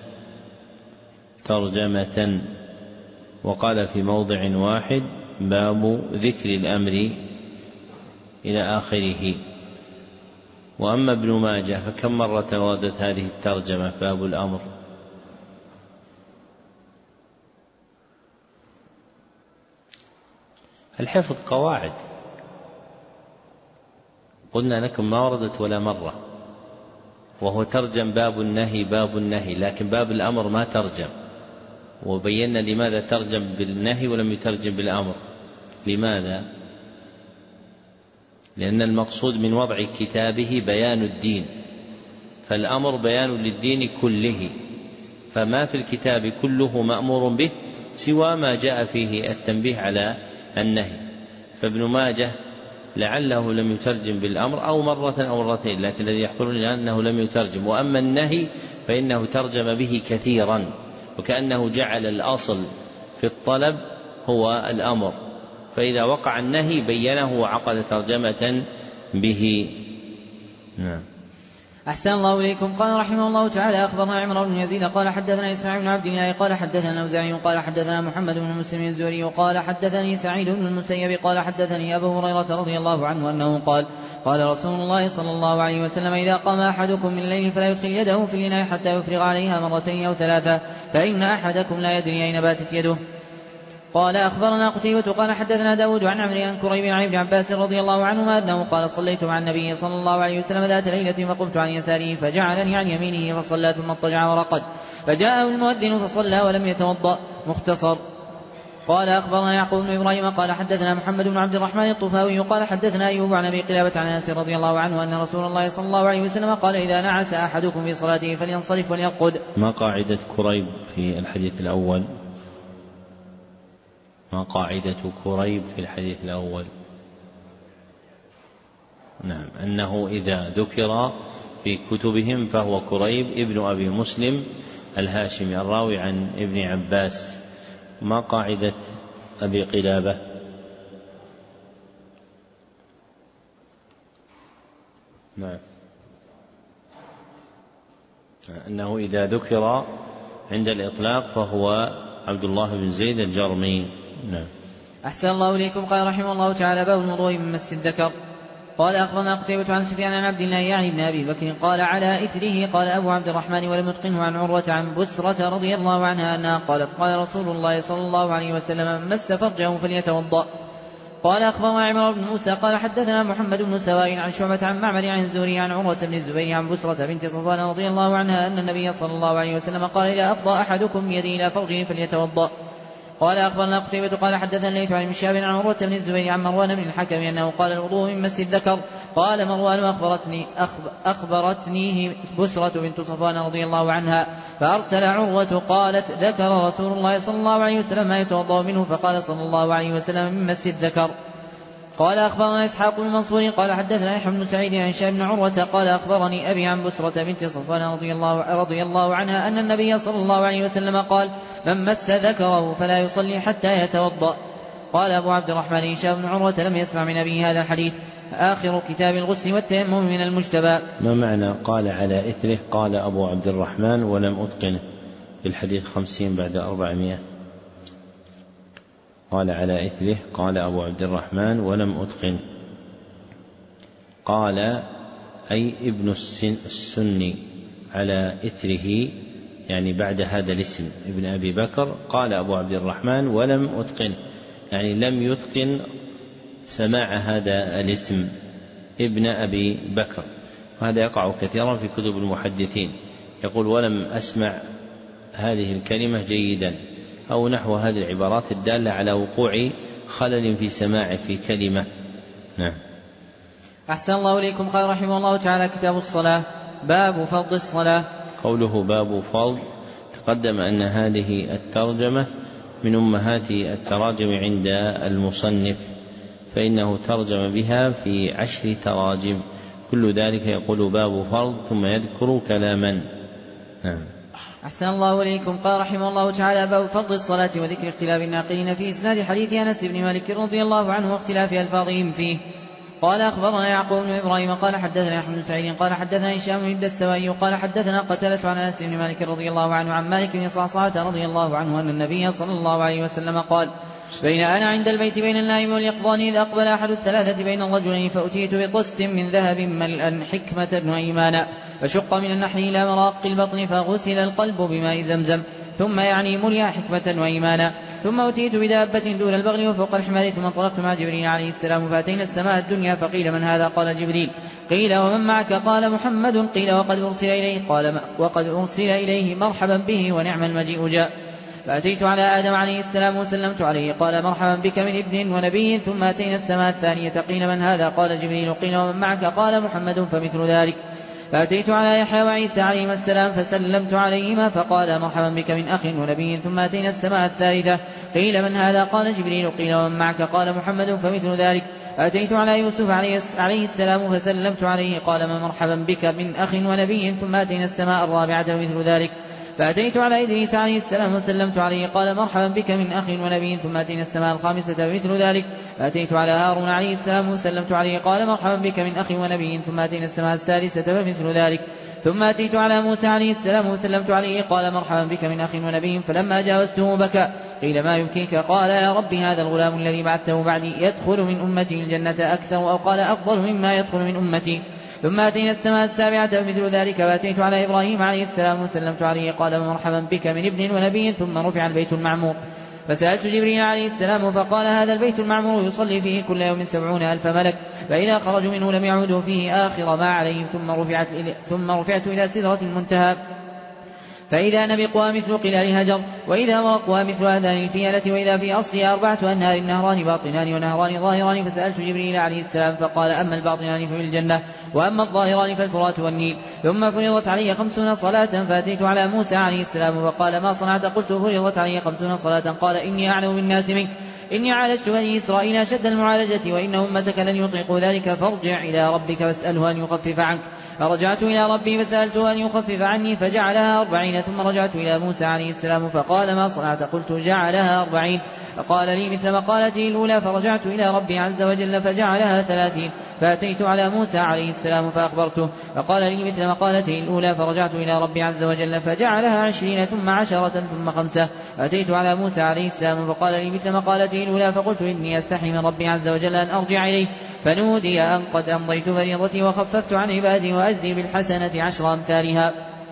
ترجمة، وقال في موضع واحد باب ذكر الأمر إلى آخره. وأما ابن ماجه فكم مرة وردت هذه الترجمة باب الأمر؟ الحفظ قواعد، قلنا لكم ما وردت ولا مرة، وهو ترجم باب النهي باب النهي، لكن باب الأمر ما ترجم، وبينا لماذا ترجم بالنهي ولم يترجم بالأمر. لماذا؟ لأن المقصود من وضع كتابه بيان الدين، فالأمر بيان للدين كله، فما في الكتاب كله مأمور به سوى ما جاء فيه التنبيه على النهي. فابن ماجه لعله لم يترجم بالأمر أو مرة أو مرتين، لكن الذي يحضرني أنه لم يترجم. وأما النهي فإنه ترجم به كثيرا، وكأنه جعل الأصل في الطلب هو الأمر، فإذا وقع النهي بينه وعقد ترجمة به. نعم. أحسن الله إليكم. قال رحمه الله تعالى أخبرنا عمرو بن يزيد قال حدثنا إسماعيل بن عبد الله قال حدثنا الأوزاعي قال حدثنا محمد بن مسلم الزهري قال حدثني سعيد بن المسيب قال حدثني أبو هريرة رضي الله عنه أنه قال: قال رسول الله صلى الله عليه وسلم: إذا قام أحدكم من الليل فلا يدخل يده في الإناء حتى يفرغ عليها مرتين أو ثلاثة، فإن أحدكم لا يدري أين باتت يده. قال أخبرنا قتيبة قال حدثنا داود عن عمرو عن كريب عن ابن عباس رضي الله عنهما أنه قال: صليت مع النبي صلى الله عليه وسلم ذات ليلة فقمت عن يساره فجعلني عن يمينه فصلى ثم اضطجع ورقد، فجاءه المؤذن فصلى ولم يتوضأ. مختصر. قال أخبرنا يعقوب بن إبراهيم قال حدثنا محمد بن عبد الرحمن الطفاوي قال حدثنا أيوب عن أبي قلابة عن أنس رضي الله عنه أن رسول الله صلى الله عليه وسلم قال إذا نعس أحدكم في صلاته فلينصرف وليرقد. ما قاعدة كريب في الحديث الأول؟ ما قاعدة كريب في الحديث الأول؟ نعم، أنه إذا ذكر في كتبهم فهو كريب ابن أبي مسلم الهاشمي الراوي عن ابن عباس. ما قاعدة أبي قلابة؟ نعم، أنه إذا ذكر عند الإطلاق فهو عبد الله بن زيد الجرمي. نعم. أحسن الله إليكم. قال رحمه الله تعالى باب الوضوء من مس الذكر. قال أخبرنا قتيبة عن سفيان عن عبد الله يعني بن أبي بكر قال على إثره قال أبو عبد الرحمن ولم يتقنه عن عروة عن بسرة رضي الله عنها أنها قالت قال رسول الله صلى الله عليه وسلم من مس فرجه فليتوضأ. قال أخبرنا عمرو بن موسى قال حدثنا محمد بن سواء عن شعبة عن معمر عن الزهري عن عروة بن الزبير عن بسرة بنت صفوان رضي الله عنها أن النبي صلى الله عليه وسلم قال إذا أفضى أحدكم بيده إلى فرجه فليتوضأ. قال أخبرنا قتيبة قال حدثنا الليث عن شهاب عن عروة بن الزبير عن مروان بن الحكم أنه قال الوضوء من مس الذكر. قال مروان أخبرتنيه بسرة بنت صفوان رضي الله عنها فأرسل عروة قالت ذكر رسول الله صلى الله عليه وسلم ما يتوضأ منه فقال صلى الله عليه وسلم من مس الذكر. قال أخبرنا إسحاق بن منصور قال حدثنا يحيى بن سعيد عن هشام بن عروة قال أخبرني أبي عن بسرة بنت صفوان رضي الله عنها أن النبي صلى الله عليه وسلم قال من مس ذكره فلا يصلي حتى يتوضأ. قال أبو عبد الرحمن هشام بن عروة لم يسمع من أبي هذا الحديث. آخر كتاب الغسل والتيمم من المجتبى. ما معنى قال على إثره؟ قال أبو عبد الرحمن ولم أتقنه في الحديث 50 بعد 400. قال على إثره قال أبو عبد الرحمن ولم أتقن. قال أي ابن السني على إثره يعني بعد هذا الاسم ابن أبي بكر. قال أبو عبد الرحمن ولم أتقن يعني لم يتقن سماع هذا الاسم ابن أبي بكر. وهذا يقع كثيرا في كتب المحدثين، يقول ولم أسمع هذه الكلمة جيدا أو نحو هذه العبارات الدالة على وقوع خلل في سماع في كلمة. نعم. أحسن الله إليكم. قال رحمه الله تعالى كتاب الصلاة باب فرض الصلاة. قوله باب فرض تقدم أن هذه الترجمة من أمهات التراجم عند المصنف، فإنه ترجم بها في 10 تراجم، كل ذلك يقول باب فرض ثم يذكر كلاما. نعم. أحسن الله إليكم. قال رحمه الله تعالى باب فرض الصلاة وذكر اختلاف الناقلين في إسناد حديث أنس بن مالك رضي الله عنه واختلاف ألفاظهم فيه. قال أخبرنا يعقوب بن إبراهيم قال حدثنا يحيى بن سعيد قال حدثنا هشام بن الدستوائي قال حدثنا قتلة عن أنس بن مالك رضي الله عنه عن مالك بن صعصعة رضي الله عنه أن النبي صلى الله عليه وسلم قال بين أنا عند البيت بين النائم واليقظان إذ أقبل أحد الثلاثة بين الرجلين فأتيت بطست من ذهب ملأ حكمة وإيمانا فشق من النحر إلى مراق البطن فغسل القلب بماء زمزم ثم يعني مليا حكمة وإيمانا ثم أتيت بدابة دون البغل وفوق الحمار ثم انطلقت مع جبريل عليه السلام فأتينا السماء الدنيا فقيل من هذا؟ قال جبريل. قيل ومن معك؟ قال محمد. قيل وقد أرسل إليه؟ قال وقد أرسل إليه مرحبا به ونعم المجيء جاء. فأتيت على آدم عليه السلام وسلمت عليه قال مرحبا بك من ابن ونبي ثم أتينا السماء الثانية قيل من هذا؟ قال جبريل. قيل ومن معك؟ قال محمد فمثل ذلك. فأتيت على يحيى وعيسى عليهما السلام فسلمت عليهما فقال مرحبا بك من أخ ونبي ثم أتينا السماء الثالثة قيل من هذا؟ قال جبريل. قيل ومن معك؟ قال محمد فمثل ذلك. أتيت على يوسف عليه السلام فسلمت عليه قال مرحبا بك من أخ ونبي ثم أتينا السماء الرابعة فمثل ذلك. فأتيت على إدريس عليه السلام وسلمت عليه قال مرحبا بك من أخ ونبي ثم أتينا السماء الخامسة فمثل ذلك. فأتيت على هارون عليه السلام وسلمت عليه قال مرحبا بك من أخ ونبي ثم أتينا السماء السادسة فمثل ذلك. ثم أتيت على موسى عليه السلام وسلمت عليه قال مرحبا بك من أخ ونبي فلما جاوزته بكى. قيل ما يبكيك؟ قال يا رب هذا الغلام الذي بعثته بعدي يدخل من أمتي الجنة أكثر أو قال أفضل مما يدخل من أمتي. ثم أتينا السماء السابعة فمثل ذلك. فأتيت على إبراهيم عليه السلام وسلمت عليه قال مرحبا بك من ابن ونبي ثم رفع البيت المعمور. فسألت جبريل عليه السلام فقال هذا البيت المعمور يصلي فيه كل يوم 70,000 ملك فإذا خرجوا منه لم يعودوا فيه آخر ما عليهم ثم رفعت إلى سدرة المنتهى فإذا نبقها مثل قلال هجر، وإذا ورقها مثل آذان الفيلة، وإذا في أصلها 4 أنهار، نهران باطنان ونهران ظاهران. فسألت جبريل عليه السلام فقال: أما الباطنان ففي الجنة، وأما الظاهران فالفرات والنيل. ثم فرضت علي 50 صلاة، فأتيت على موسى عليه السلام فقال: ما صنعت؟ قلت: فرضت علي 50 صلاة. قال: إني أعلم بالناس منك، إني عالجت بني إسرائيل أشد المعالجة، وإن أمتك لن يطيقوا ذلك، فارجع إلى ربك فاسأله أن يخفف عنك. فرجعت إلى ربي فسألته أن يخفف عني فجعلها 40. ثم رجعت إلى موسى عليه السلام فقال: ما صنعت؟ قلت: جعلها 40. فقال لي مثل مقالته الأولى. فرجعت إلى ربي عز وجل فجعلها 30. فأتيت على موسى عليه السلام فأخبرته فقال لي مثل مقالته الأولى. فرجعت إلى ربي عز وجل فجعلها 20 ثم 10 ثم 5. فأتيت على موسى عليه السلام فقال لي مثل مقالته الأولى. فقلت: إني أستحي من ربي عز وجل أن أرجع إليه. فنودي أن قد أمضيت فريضتي وخففت عن عبادي وأجزي بالحسنة 10 أمثالها.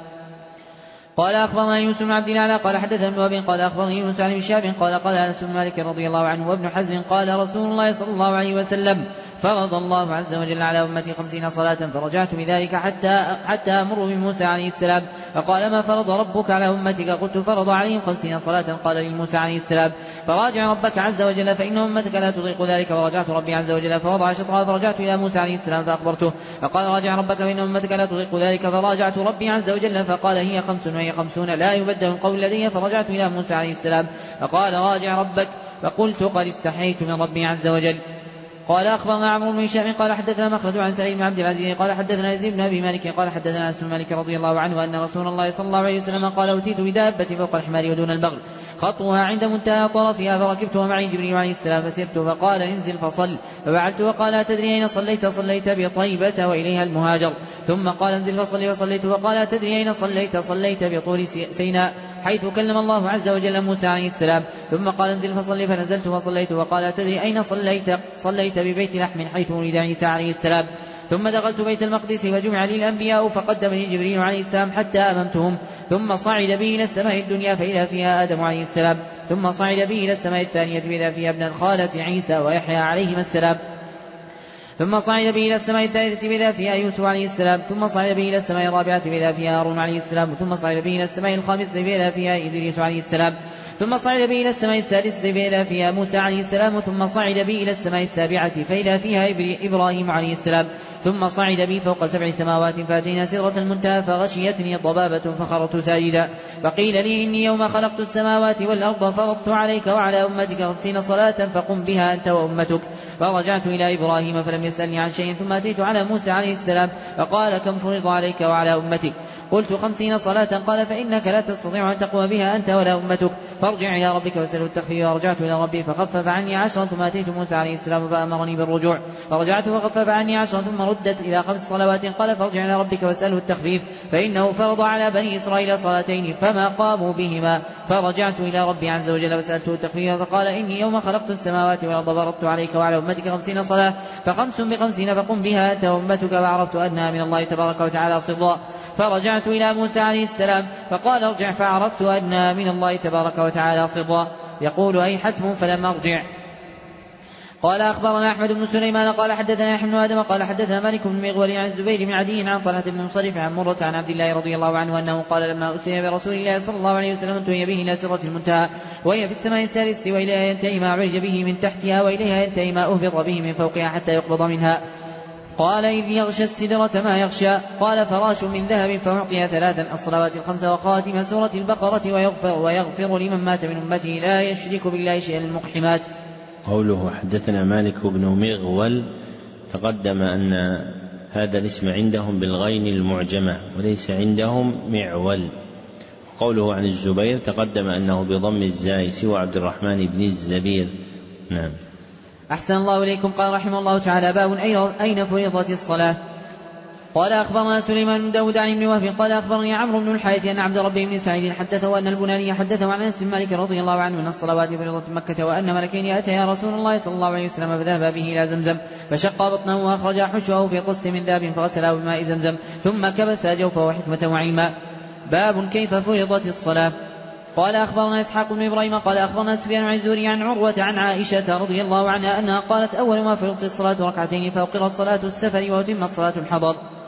قال: أخبرنا يوسف بن عبد الله قال حدثنا ابن وهب قال أخبرني يونس عن شهاب قال أنس بن مالك رضي الله عنه وابن حزم قال: رسول الله صلى الله عليه وسلم: فرض الله عز وجل على أمتي 50 صلاة. فرجعت بذلك حتى أمر بموسى عليه السلام فقال: ما فرض ربك على أمتك؟ قلت: فرض عليهم 50 صلاة. قال لموسى عليه السلام: فراجع ربك عز وجل فإن أمتك لا تطيق ذلك. فرجعت ربي عز وجل فوضع شطرها. فرجعت إلى موسى عليه السلام فأخبرته فقال: راجع ربك فإن أمتك لا تطيق ذلك. فراجعت ربي عز وجل فقال: هي 50 وهي 50 لا يبدل القول لدي. فرجعت إلى موسى عليه السلام فقال: راجع ربك. فقلت: قد استحييت من ربي عز وجل. قال: أخبرنا عمرو بن هشام قال حدثنا مخلد عن سعيد بن عبد العزيز قال حدثنا يزيد بن أبي مالك قال حدثنا أنس بن مالك رضي الله عنه أن رسول الله صلى الله عليه وسلم قال: أوتيت بدابة فوق الحمار ودون البغل خطوها عند منتهى طرفها. فركبت ومعي جبريل عليه السلام فسرت فقال: انزل فصل. ففعلت وقال: أتدري أين صليت؟ صليت بطيبة وإليها المهاجر. ثم قال: انزل فصل. فصليت وقال: أتدري أين صليت؟ صليت بطور سيناء حيث كلم الله عز وجل موسى عليه السلام. ثم قال: انزل فصل. فنزلت وصليت وقال: أتدري أين صليت؟ صليت ببيت لحم حيث ولد عيسى عليه السلام. ثم دخلت بيت المقدس فجمع لي الأنبياء فقدمني جبريل عليه السلام حتى أممتهم. ثم صعد به إلى السماء الدنيا فإذا فيها آدم عليه السلام. ثم صعد به إلى السماء الثانية فإذا فيها ابن الخالة عيسى ويحيى عليهما السلام. ثم صعد به إلى السماء الثالثة فإذا فيها يوسف عليه السلام. ثم صعد به إلى السماء الرابعة فإذا فيها هارون عليه السلام. ثم صعد به إلى السماء الخامسة فإذا فيها إدريس عليه السلام. ثم صعد به إلى السماء السادسة فإذا فيها موسى عليه السلام. ثم صعد به إلى السماء السابعة فإذا فيها إبراهيم عليه السلام. ثم صعد بي فوق 7 سماوات فأتينا سدرة المنتهى فغشيتني ضبابة فخررت ساجدا. فقيل لي: إني يوم خلقت السماوات والأرض فرضت عليك وعلى أمتك 50 صلاة فقم بها أنت وأمتك. فرجعت إلى إبراهيم فلم يسألني عن شيء. ثم أتيت على موسى عليه السلام فقال: كم فرض عليك وعلى أمتك؟ قلت: 50 صلاة. قال: فإنك لا تستطيع أن تقوم بها أنت ولا أمتك. فارجع إلى ربك واسأله التخفيف. ورجعت إلى ربي فخفف عني 10. ثم أتيت موسى عليه السلام فأمرني بالرجوع. فرجعت فخفف عني 10 ثم ردت إلى 5 صلوات. قال: فارجع إلى ربك واسأله التخفيف فإنه فرض على بني إسرائيل صلاتين فما قاموا بهما. فرجعت إلى ربي عز وجل وسألته التخفيف فقال: إني يوم خلقت السماوات والأرض فرضت عليك وعلى أمتك 50 صلاة ف5 ب50 فقم بها أنت وأمتك. وعرفت أنها من الله تبارك وتعالى صدوا. فرجعت إلى موسى عليه السلام فقال: ارجع. فعرفت أنها من الله تبارك وتعالى صدوا. يقول: أي حتم فلم أرجع. قال: أخبرنا أحمد بن سليمان قال حدثنا يحيى بن آدم قال حدثنا مالك بن مغول عن الزبير بن عدي عن طلحة بن مصرف عن مرة عن عبد الله رضي الله عنه أنه قال: لما أتي برسول الله صلى الله عليه وسلم انتهي به إلى سدرة المنتهى وهي في السماء الثالثة وإليها ينتهي ما عرج به من تحتها وإليها ينتهي ما أهبط به من فوقها حتى يقبض منها. قال: إذ يغشى السدرة ما يغشى. قال: فراش من ذهب فأعطي 3 الصلوات ال5 وخاتم سورة البقرة ويغفر لمن مات من أمته لا يشرك بالله شيئا المقحمات. قوله حدثنا مالك بن مغول تقدم أن هذا الاسم عندهم بالغين المعجمة وليس عندهم معول. قوله عن الزبير تقدم أنه بضم الزاي سوى عبد الرحمن بن الزبير. نعم. أحسن الله إليكم. قال رحمه الله تعالى: باب أين فرضت الصلاة. قال: أخبرنا سليمان بن داود عن ابن وهب قال: أخبرني عمرو بن الحارث أن عبد ربه بن سعيد حدثه أن البناني حدثه عن أنس بن مالك رضي الله عنه أن الصلوات فرضت مكة وأن ملكين أتيا رسول الله صلى الله عليه وسلم فذهبا به إلى زمزم فشق بطنه وأخرجا حشوه في قسط من ذهب فغسله بماء زمزم ثم كبس جوفه حكمة وعلما. باب كيف فرضت الصلاة. قال: أخبرنا إسحاق بن إبراهيم قال: أخبرنا سفيان عن الزهري عن عروة عن عائشة رضي الله عنها أنها قالت: أول ما فرضت الصلاة ركعتين فأقرت صلاة السفر وأتمت صلاة الحضر.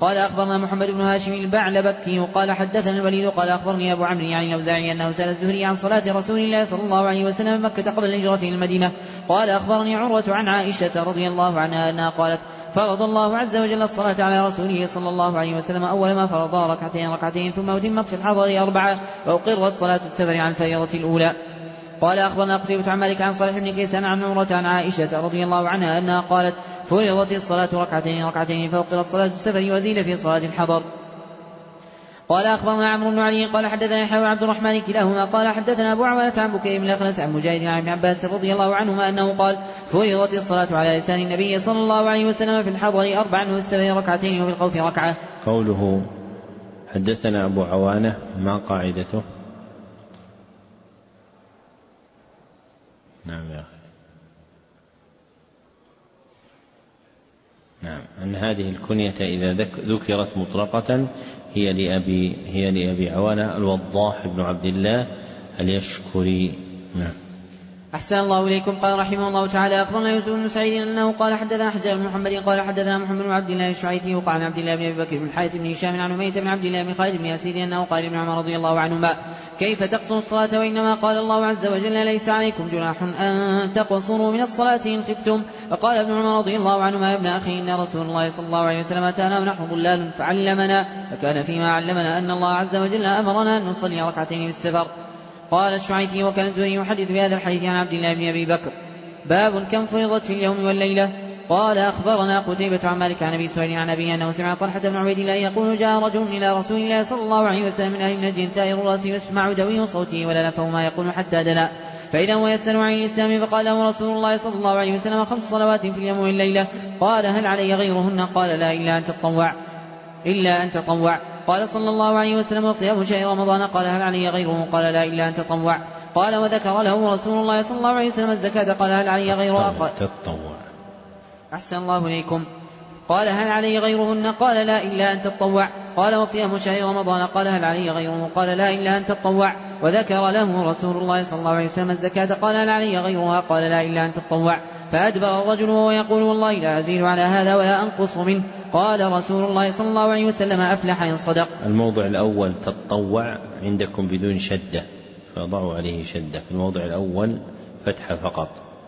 قال أخبرنا محمد بن هاشم البعلبكي قال حدثنا الوليد قال أخبرني أبو عمرو يعني الأوزاعي أنه سأل الزهري عن صلاة رسول الله صلى الله عليه وسلم مكة قبل الهجرة إلى المدينة. قال أخبرني عروة عن عائشة رضي الله عنها أنها قالت فرض الله عز وجل الصلاة على رسوله صلى الله عليه وسلم أول ما فرض ركعتين ثم أتمت في الحضر 4 وأقرت صلاة السفر عن الفريضة الأولى. قال أخبرنا قتيبة عن مالك عن صالح بن كيسان عن عروة عن عائشة رضي الله عنها أنها قالت فرضت الصلاة ركعتين فأقرت صلاة السفر وزيد في صلاة الحضر. قال أخبرنا عمرو بن علي قال حدثنا يحيى بن عبد الرحمن كلاهما قال حدثنا أبو عوانة عن بكير بن الأخنس عن مجاهد عن ابن عباس رضي الله عنهما أنه قال فرضت الصلاة على لسان النبي صلى الله عليه وسلم في الحضر 4 وفي السفر ركعتين وفي الخوف ركعة. قوله حدثنا أبو عوانة ما قاعدته؟ نعم يا أخي. نعم، أن هذه الكنية إذا ذكرت مطلقة هي لأبي عوانة الوضاح بن عبد الله اليشكري. نعم. أحسن الله إليكم. قال رحمه الله تعالى أخبرنا يوسف بن سعيد أنه قال حدثنا حجاج بن محمد قال حدثنا محمد بن عبد الله الشعيثي وقال عن عبد الله بن أبي بكر بن الحارث بن هشام عن أمية بن عبد الله بن خالد بن ياسير أنه قال ابن عمر رضي الله عنهما كيف تقصر الصلاة وإنما قال الله عز وجل ليس عليكم جناح أن تقصروا من الصلاة إن خفتم. وقال ابن عمر رضي الله عنهما يا ابن أخي إن رسول الله صلى الله عليه وسلم أتانا ونحن ضلال فعلمنا فكان فيما علمنا أن الله عز وجل أمرنا أن نصلي ركعتين في السفر. قال الشعيثي وكان الزهري يحدث بهذا الحديث عن عبد الله بن أبي بكر. باب كم فرضت في اليوم والليلة. قال أخبرنا قتيبة عن مالك عن أبي سهيل عن أبيه أنه سمع طلحة بن عبيد الله يقول جاء رجل إلى رسول الله صلى الله عليه وسلم من أهل النجد ثائر الرأس يسمع دوي صوته ولا نفهم ما يقول حتى دنا فإذا هو يسأل عن الإسلام فقال له رسول الله صلى الله عليه وسلم 5 صلوات في اليوم والليلة. قال هل علي غيرهن؟ قال لا إلا أن تطوع. قال صلى الله عليه وسلم وصيام شهر رمضان. قال هل علي غيره؟ قال لا إلا أن تطوع. قال وذكر له رسول الله صلى الله عليه وسلم الزكاة. قال هل علي غيرها؟ قال تطوع. أحسن الله إليكم. قال هل علي غيرهن؟ قال لا إلا أن تطوع. قال وصيام شهر رمضان. قال هل علي غيره؟ قال لا إلا أن تطوع. وذكر له رسول الله صلى الله عليه وسلم الزكاة. قال هل علي غيرها؟ قال لا إلا أن تطوع. فأدبر الرجل وهو يقول والله لا أزيد على هذا ولا أنقص منه. قال رسول الله صلى الله عليه وسلم أفلح إن صدق. الموضع الأول تطوع عندكم بدون شدة فضعوا عليه شدة، في الموضع الأول فتحة فقط،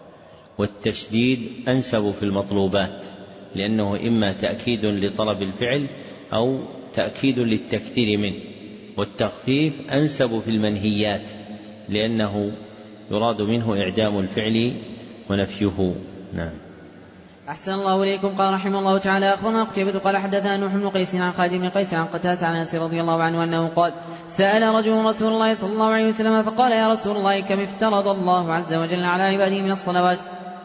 والتشديد أنسب في المطلوبات لأنه إما تأكيد لطلب الفعل أو تأكيد للتكثير منه، والتخفيف أنسب في المنهيات لأنه يراد منه إعدام الفعل ونفيه. نعم. أحسن الله إليكم. قال رحمه الله تعالى أخبرنا قتيبة قال حدثنا نوح بن قيس عن خالد بن قيس عن قتادة عن أنس رضي الله عنه أنه قال سأل رجل رسول الله صلى الله عليه وسلم فقال يا رسول الله كم افترض الله عز وجل على عباده من الصلوات؟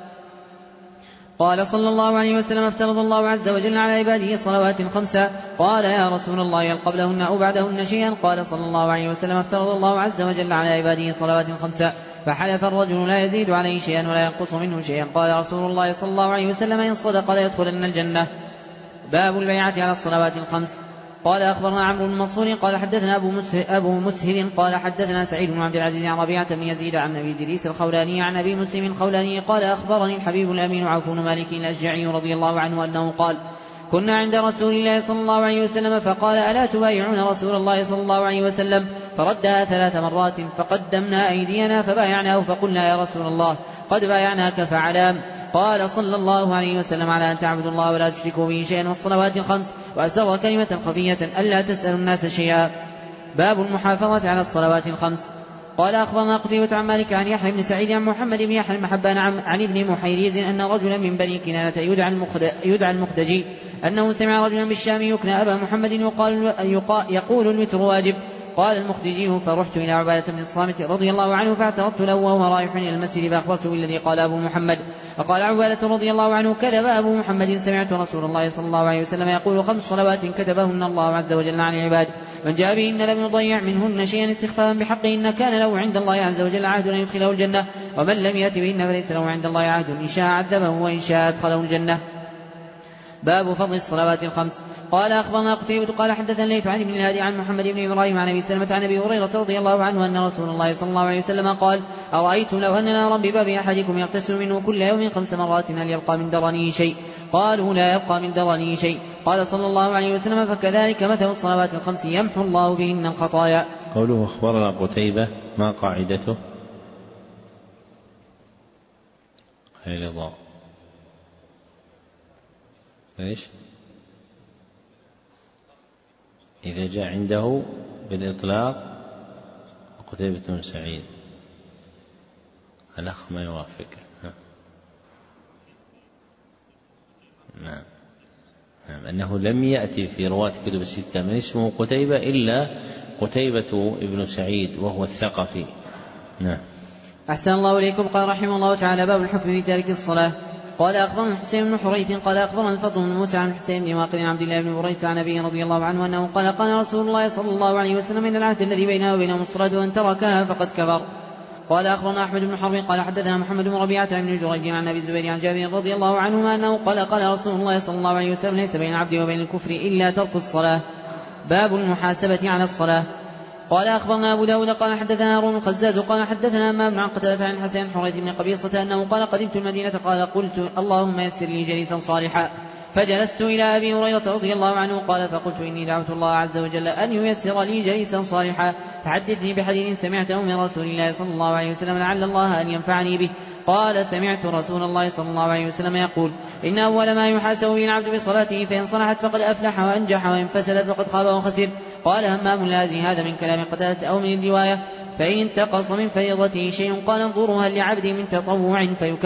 قال صلى الله عليه وسلم افترض الله عز وجل على عباده صلوات 5. قال يا رسول الله هل قبلهن أو بعدهن شيئا؟ قال صلى الله عليه وسلم افترض الله عز وجل على عباده صلوات 5. فحلف الرجل لا يزيد عليه شيئا ولا ينقص منه شيئا. قال رسول الله صلى الله عليه وسلم إن صدق ليدخلن الجنة. باب البيعة على الصلوات 5. قال أخبرنا عمرو بن منصور قال حدثنا أبو مسهل قال حدثنا سعيد بن عبد العزيز عن ربيعة بن يزيد عن أبي إدريس الخولاني عن أبي مسلم الخولاني قال أخبرني الحبيب الأمين عوف بن مالك الأشجعي رضي الله عنه أنه قال كنا عند رسول الله صلى الله عليه وسلم فقال ألا تبايعون رسول الله صلى الله عليه وسلم؟ فردها 3 مرات فقدمنا أيدينا فبايعناه فقلنا يا رسول الله قد بايعناك فعلام. قال صلى الله عليه وسلم على أن تعبدوا الله ولا تشركوا به شيئا والصلوات 5 وأسر كلمة خفية ألا تسألوا الناس شيئا. باب المحافظة على الصلوات 5. قال أخبرنا قتيبة عن مالك عن يحيى بن سعيد عن محمد بن يحيى المحبان عن ابن محيريز أن رجلا من بني كنانة يدعى المختجي أنه سمع رجلا بالشام يكنى أبا محمد يقول الوتر واجب. قال المختجي فرحت إلى عبادة بن الصامت رضي الله عنه فاعترضت له وهو رايح إلى المسجد فأخبرته بالذي قال أبو محمد. فقال عبادة رضي الله عنه كذب أبو محمد سمعت رسول الله صلى الله عليه وسلم يقول 5 صلوات كتبهن الله عز وجل عن العباد من جاء بهن لم يضيع منهن شيئا استخفافا بحقهن كان له عند الله عز وجل عهد أن يدخله الجنة ومن لم يأت بهن فليس له عند الله عهد إن شاء عذبه وإن شاء أدخله الجنة. باب فضل الصلوات 5. قال أخبرنا قتيبة قال حدثنا الليث عن ابن الهادي عن محمد بن إبراهيم عن أبي سلمة عن أبي هريرة رضي الله عنه أن رسول الله صلى الله عليه وسلم قال أرأيتم لو أن نارا بباب أحدكم يغتسل منه كل يوم 5 مرات هل يبقى من درنه شيء؟ قالوا لا يبقى من درنه شيء. قال صلى الله عليه وسلم فكذلك مثل الصلوات الخمس يمحو الله بهن الخطايا. قوله أخبرنا قتيبة ما قاعدته؟ رضا ايش؟ إذا جاء عنده بالإطلاق قتيبة بن سعيد الأخ ما يوافق. نعم أنه لم يأتي في رواة كتب الستة من اسمه قتيبة إلا قتيبة ابن سعيد وهو الثقفي. نعم. أحسن الله إليكم. قال رحمه الله تعالى باب الحكم في تارك الصلاة. قال أخبرنا الحسين بن حريث قال أخبرنا الفضل بن موسى عن الحسين بن واقد عن عبد الله بن بريدة عن أبيه رضي الله عنه أنه قال قال رسول الله صلى الله عليه وسلم إن العهد الذي بيننا وبينهم الصلاة وأن تركها فقد كفر. قال أخبرنا أحمد بن حرب قال حدثنا محمد بن ربيعة بن جريج عن أبي الزبير عن جابر رضي الله عنهما أنه قال رسول الله صلى الله عليه وسلم ليس بين العبد وبين الكفر إلا ترك الصلاة. باب المحاسبة على الصلاة. قال أخبرنا أبو داود قال حدثنا هارون القزاز قال حدثنا همام عن قتادة عن الحسن حريث بن قبيصة أنه قال قدمت المدينة قال قلت اللهم يسر لي جليسا صالحا فجلست إلى أبي هريرة رضي الله عنه قال فقلت إني دعوت الله عز وجل أن ييسر لي جليسا صالحا فحدثني بحديث سمعته من رسول الله صلى الله عليه وسلم لعل الله أن ينفعني به. قال سمعت رسول الله صلى الله عليه وسلم يقول إن أول ما يحاسب به العبد بصلاته فإن صلحت فقد أفلح وأنجح وإن فسدت فقد خاب وخسر. قال همام لا أدري هذا من كلام قتادة أو من الرواية. فإن انتقص من فريضته شيء قال انظروا هل لعبد من تطوع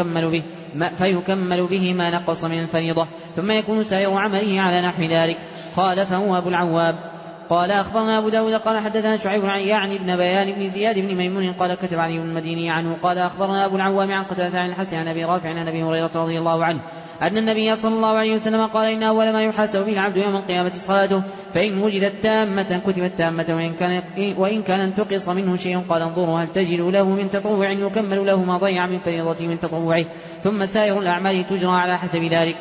فيكمل به ما نقص من الفريضة ثم يكون سائر عمله على نحو ذلك. قال فهو أبو العواب. قال أخبرنا أبو داود قال حدثنا شعيب يعني ابن بيان بن زياد بن ميمون قال كتب علي بن المديني عنه قال أخبرنا أبو العوام عن قتادة عن الحسن عن أبي رافع عن أبي هريرة رضي الله عنه أن النبي صلى الله عليه وسلم قال إن أول ما يحاسب به العبد يوم القيامة صلاته فإن وجدت تامة كتبت تامة وإن كان انتقص منه شيء قال انظروا هل تجد له من تطوع يكمل له ما ضيع من فريضته من تطوعه ثم سائر الأعمال تجرى على حسب ذلك.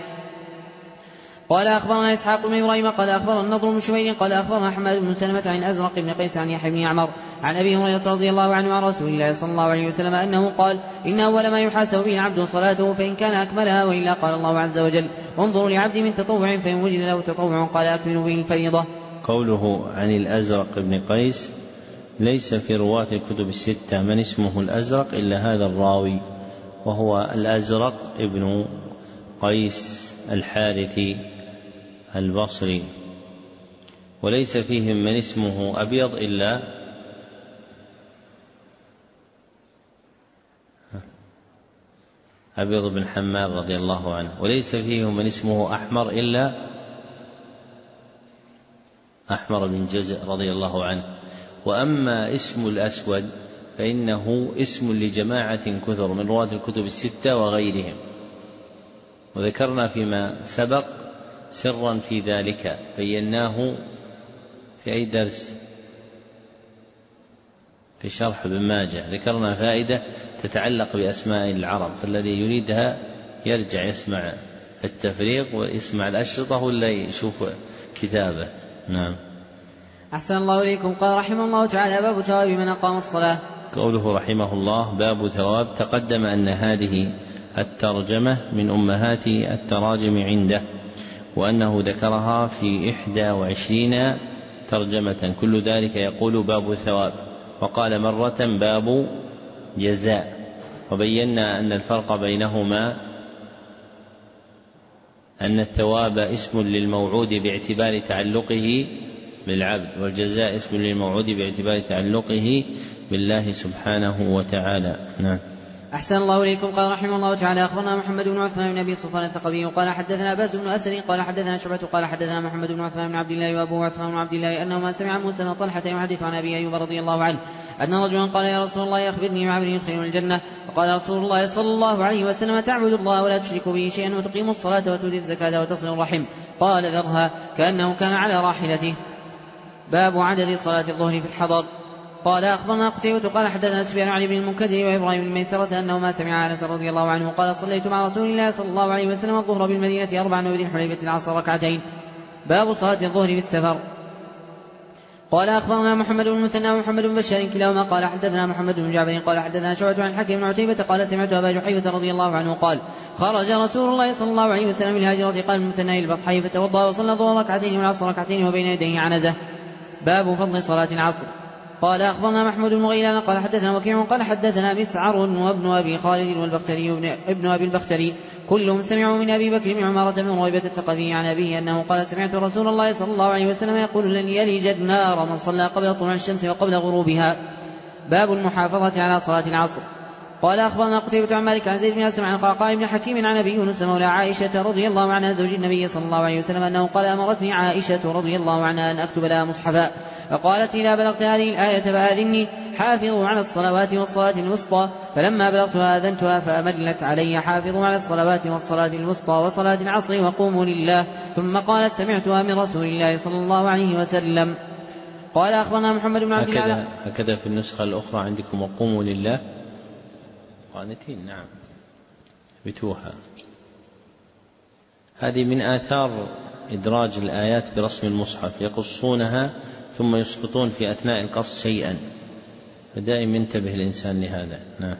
قال أخبرنا إسحاق بن إبراهيم قال أخبرنا النضر بن شبيب قال أخبرنا حماد بن سلمة عن الأزرق بن قيس عن يحيى بن عمر عن أبي هريرة رضي الله عنه عن رسول الله صلى الله عليه وسلم أنه قال إن أول ما يحاسب به العبد صلاته فإن كان أكملها وإلا قال الله عز وجل انظروا لعبد من تطوع فإن وجد له تطوع قال أكملوا به الفريضة. قوله عن الأزرق بن قيس ليس في رواة الكتب الستة من اسمه الأزرق إلا هذا الراوي وهو الأزرق ابن قيس الحارثي البصري وليس فيهم من اسمه أبيض إلا أبيض بن حماد رضي الله عنه وليس فيهم من اسمه أحمر إلا أحمر بن جزء رضي الله عنه. وأما اسم الأسود فإنه اسم لجماعة كثر من رواة الكتب الستة وغيرهم وذكرنا فيما سبق سرا في ذلك بيناه في أي درس في شرح ابن ماجه ذكرنا فائدة تتعلق بأسماء العرب فالذي يريدها يرجع يسمع التفريق ويسمع الأشرطة ولا يشوف كتابه. نعم. أحسن الله إليكم. قال رحمه الله تعالى باب ثواب من أقام الصلاة. قوله رحمه الله باب ثواب تقدم أن هذه الترجمة من أمهات التراجم عنده وأنه ذكرها في 21 ترجمة كل ذلك يقول باب ثواب وقال مرة باب جزاء وبينا أن الفرق بينهما أن الثواب اسم للموعود باعتبار تعلقه بالعبد والجزاء اسم للموعود باعتبار تعلقه بالله سبحانه وتعالى. نعم. أحسن الله إليكم. قال رحمه الله تعالى أخبرنا محمد بن عثمان بن أبي صفوان الثقفي قال حدثنا عباس بن أسد قال حدثنا شعبة قال حدثنا محمد بن عثمان بن عبد الله وأبوه عثمان بن عبد الله أنه ما سمع موسى بن طلحة يحدث عن أبي أيوب رضي الله عنه أن رجلا قال يا رسول الله أخبرني بعمل يدخلني الجنة فقال رسول الله صلى الله عليه وسلم تعبد الله ولا تشرك به شيئا وتقيم الصلاة وتؤتي الزكاة وتصل الرحم قال ذرها كأنه كان على راحلته. باب عدد صلاة الظهر في الحضر. قال أخبرنا قتيبة قال حدثنا سفيان عن ابن المنكدر وإبراهيم بن ميسرة أنه ما سمع أنس رضي الله عنه قال صليت مع رسول الله صلى الله عليه وسلم الظهر بالمدينة 4 وبذي الحليفة العصر ركعتين. باب صلاة الظهر في السفر. قال أخبرنا محمد بن المثنى ومحمد بن بشار كلاهما قال حدثنا محمد بن جعفر قال حدثنا شعبة عن الحكم بن عتيبة قال سمعت أبا جحيفة رضي الله عنه قال خرج رسول الله صلى الله عليه وسلم بالهاجرة قال المثنى إلى البطحاء فتوضأ وصلى الظهر ركعتين والعصر ركعتين وبين يديه عنزة. باب فضل صلاة العصر. قال أخبرنا محمود بن غيلان قال حدثنا وكيع قال حدثنا مسعر وابن أبي خالد والبختري ابن أبي البختري كلهم سمعوا من أبي بكر بن عمارة بن رويبة الثقفي عن أبيه أنه قال سمعت رسول الله صلى الله عليه وسلم يقول لن يلج النار من صلى قبل طلوع الشمس وقبل غروبها. باب المحافظة على صلاة العصر. قال أخبرنا قتيبة عن مالك عن زيد بن أسلم عن قعقاع بن حكيم عن أبي يونس مولى عائشة رضي الله عنها زوج النبي صلى الله عليه وسلم أنه قال أمرتني عائشة رضي الله عنها أن أكتب لها مصحفا فقالت إذا بلغت هذه الآية فآذني حافظوا على الصلوات والصلاة الوسطى فلما بلغتها آذنتها فأملت علي حافظوا على الصلوات والصلاة الوسطى وصلاة العصر وقوموا لله ثم قالت سمعتها من رسول الله صلى الله عليه وسلم. قال أخبرنا محمد بن عبد الله هكذا في النسخة الأخرى عندكم وقوموا لله قانتين. نعم بتوها. هذه من آثار إدراج الآيات برسم المصحف يقصونها ثم يسقطون في أثناء القص شيئا فدائما ينتبه الإنسان لهذا. نعم.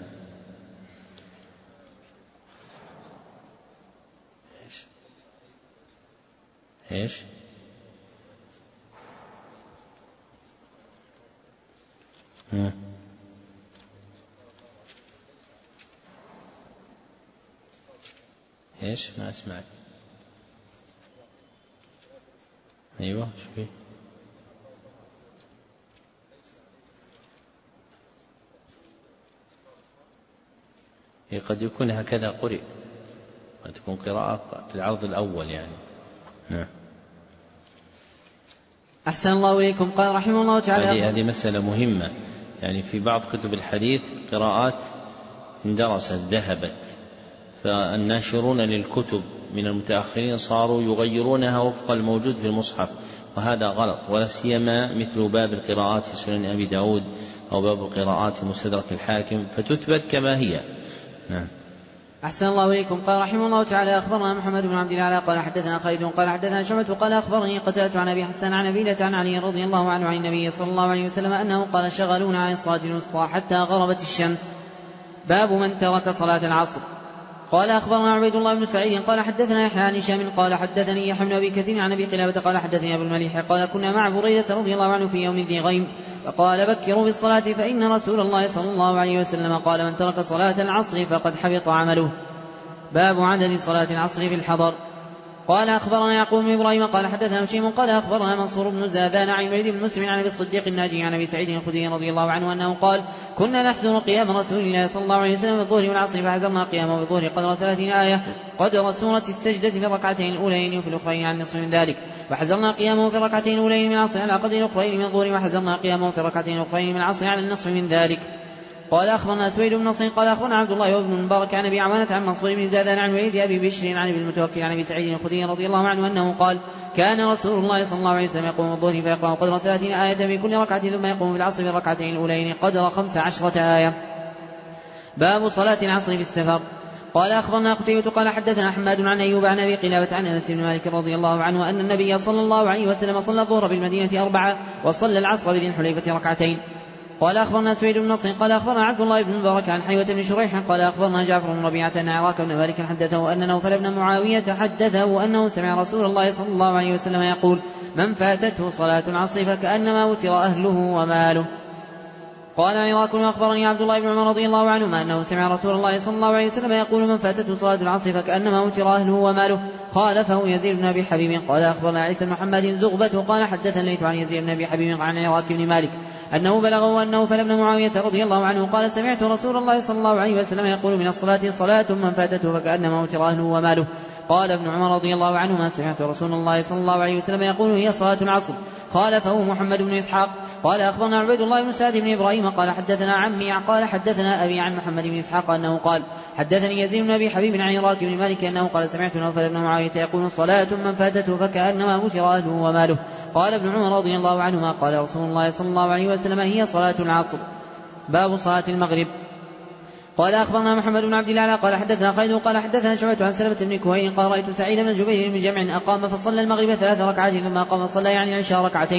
إيش إيش ما أسمعك. أيوة شوفي قد يكون هكذا قرئ قد تكون قراءة في العرض الأول يعني. نعم. أحسن الله إليكم. قال رحمه الله تعالى هذه مسألة مهمة يعني في بعض كتب الحديث قراءات اندرست ذهبت فالناشرون للكتب من المتأخرين صاروا يغيرونها وفق الموجود في المصحف وهذا غلط ولا سيما مثل باب القراءات في سنن أبي داود أو باب القراءات في مستدرك الحاكم فتثبت كما هي. نعم. أحسن الله إليكم. قال رحمه الله تعالى أخبرنا محمد بن عبد الله قال حدثنا خالد قال حدثنا شعبة قال أخبرني قتادة عن أبي حسان عن أبيلة عن علي رضي الله عنه عن النبي صلى الله عليه وسلم أنه قال شغلونا عن الصلاة الوسطى حتى غربت الشمس. باب من ترك صلاة العصر. قال أخبرنا عبيد الله بن سعيد قال حدثنا يحيى عن هشام قال حدثني يحيى بن أبي كثير عن أبي قلابة قال حدثني أبو المليح قال كنا مع بريدة رضي الله عنه في يوم ذي غيم فقال بكروا بالصلاة فإن رسول الله صلى الله عليه وسلم قال من ترك صلاة العصر فقد حبط عمله. باب عدد صلاة العصر في الحضر. قال أخبرنا يعقوب بن إبراهيم قال حدثنا هشيم قال أخبرنا منصور بن زادان عن الوليد بن مسلم عن أبي الصديق الناجي عن أبي سعيد الخدري رضي الله عنه أنه قال كنا نحزن قيام رسول الله صلى الله عليه وسلم بالظهر والعصر فحزرنا قيامه بالظهر قدر 30 آية قدر سورة السجدة في الركعتين الأولين وفي الأخرين عن نصف من ذلك وحزرنا قيامه في الركعتين الأولين من العصر على قدر الأخرين من الظهر وحزرنا قيامه في الركعتين الأخرين من العصر على النصف من ذلك. قال أخبرنا سويد بن نصر قال أخبرنا عبد الله بن المبارك عن أبي عوانة عن منصور بن زادان عن وليد أبي بشر عن أبي المتوكل عن أبي سعيد الخدري رضي الله عنه أنه قال كان رسول الله صلى الله عليه وسلم يقوم الظهر فيقرأ قدر 30 آية في كل ركعة ثم يقوم في العصر في الركعتين الأولين قدر 15 آية. باب صلاة العصر في السفر. قال أخبرنا قتيبة قال حدثنا حماد عن أيوب عن أبي قلابة عن أنس بن مالك رضي الله عنه أن النبي صلى الله عليه وسلم صلى الظهر بالمدينة 4 وصلى العصر بذي الحليفة ركعتين. قال أخبرنا سويد بن نصر قال أخبرنا عبد الله بن المبارك عن حيوة بن شريح قال أخبرنا جعفر بن ربيعة أن عراك بن مالك حدثه أن نوفل بن معاوية حدثه أنه سمع رسول الله صلى الله عليه وسلم يقول من فاتته صلاة العصر فكأنما وتر أهله وماله. قال عراك أخبرني عبد الله بن عمر رضي الله عنهما أنه سمع رسول الله صلى الله عليه وسلم يقول من فاتته صلاة العصر فكأنما وتر أهله وماله. خالفه يزيد بن أبي حبيب قال أخبرنا عيسى محمد زغبة قال حدثنا ليث عن يزيد بن أبي حبيب عن عراك بن مالك أنه بلغه أنه فل بن معاوية رضي الله عنه قال سمعت رسول الله صلى الله عليه وسلم يقول من الصلاة صلاة من فاتته فكأنما وتر أهله وماله. قال ابن عمر رضي الله عنهما سمعت رسول الله صلى الله عليه وسلم يقول هي صلاة العصر. خالفه محمد بن إسحاق قال أخبرنا عبيد الله بن سعد بن إبراهيم قال حدثنا عمي قال حدثنا أبي عن محمد بن إسحاق أنه قال حدثني يزيد بن أبي حبيب عن عراك بن مالك أنه قال سمعت نوفل بن معاوية يقول صلاة من فاتته فكأنما وتر أهله وماله. قال ابن عمر رضي الله عنهما قال رسول الله صلى الله عليه وسلم هي صلاة العصر. باب صلاة المغرب. قال أخبرنا محمد بن عبد الله قال حدثنا خالد قال حدثنا شعبة عن سلمة بن كهيل قال رأيت سعيد بن جبير بن جمع أقام فصلى المغرب 3 ركعات ثم أقام صلى يعني 10 ركعتين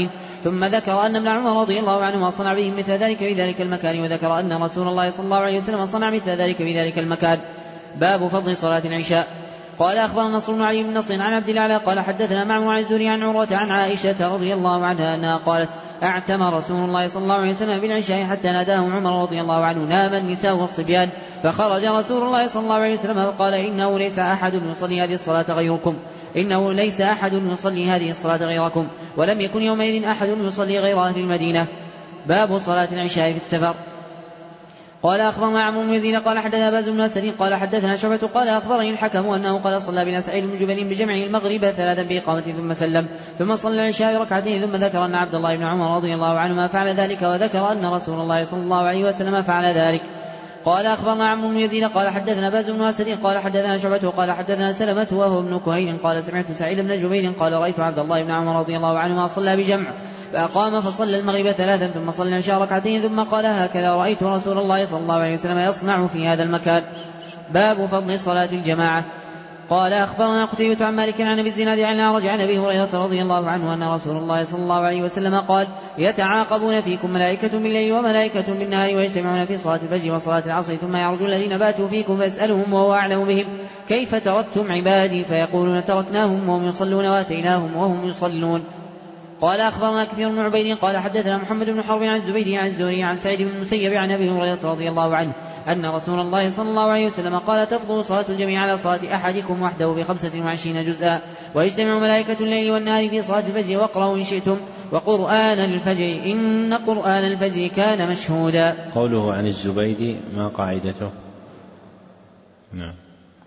ثم ذكر أن ابن عمر رضي الله عنهما صنع بهم مثل ذلك في ذلك المكان، وذكر أن رسول الله صلى الله عليه وسلم صنع مثل ذلك في ذلك المكان. باب فضل صلاة العشاء. قال أخبرنا نصر بن علي بن نصر عن عبد الأعلى قال حدثنا معمر عن الزهري عن عروة عن عائشة رضي الله عنها أنها قالت اعتمى رسول الله صلى الله عليه وسلم بالعشاء حتى ناداه عمر رضي الله عنه نام النساء والصبيان، فخرج رسول الله صلى الله عليه وسلم فقال إنه ليس أحد يصلي هذه الصلاة غيركم، إنه ليس أحد يصلي هذه الصلاة غيركم، ولم يكن يومئذ أحد يصلي غير أهل المدينة. باب صلاة العشاء في السفر. قال أخبرنا عمرو بن يزيد قال حدثنا باز بن أسد قال حدثنا شعبة قال أخبرني الحكم أنه قال صلى بنا سعيد بن جبل بجمع المغرب 3 بإقامة ثم سلم، ثم صلى العشاء ركعتين، ثم ذكر أن عبد الله بن عمر رضي الله عنهما فعل ذلك، وذكر أن رسول الله صلى الله عليه وسلم فعل ذلك. قال أخبرنا عمرو بن يزيد قال حدثنا باز بن أسد قال حدثنا شعبة قال حدثنا سلمة وهو ابن كهيل قال سمعت سعيد بن جبير قال رأيت عبد الله بن عمر رضي الله عنهما صلى بجمع فأقام فصلى المغرب 3 ثم صلى العشاء ركعتين، ثم قال هكذا رأيت رسول الله صلى الله عليه وسلم يصنع في هذا المكان. باب فضل صلاة الجماعة. قال أخبرنا قتيبة عن مالك عن أبي الزناد عن الأعرج عن أبي هريرة رضي الله عنه أن رسول الله صلى الله عليه وسلم قال يتعاقبون فيكم ملائكة بالليل وملائكة بالنهار، ويجتمعون في صلاة الفجر وصلاة العصر، ثم يعرج الذين باتوا فيكم فيسألهم وهو أعلم بهم كيف تركتم عبادي، فيقولون تركناهم وهم يصلون واتيناهم وهم يصلون. قال أخبرنا كثير بن عبيد قال حدثنا محمد بن حرب عن الزبيدي عن الزهري عن سعيد بن المسيب عن أبي هريرة رضي الله عنه أن رسول الله صلى الله عليه وسلم قال تفضل صلاة الجميع على صلاة أحدكم وحده ب25 جزءا، ويجتمع ملائكة الليل والنهار في صلاة الفجر، واقرأوا إن شئتم وقرآن الفجر إن قرآن الفجر كان مشهودا. قوله عن الزبيدي ما قاعدته؟ نعم،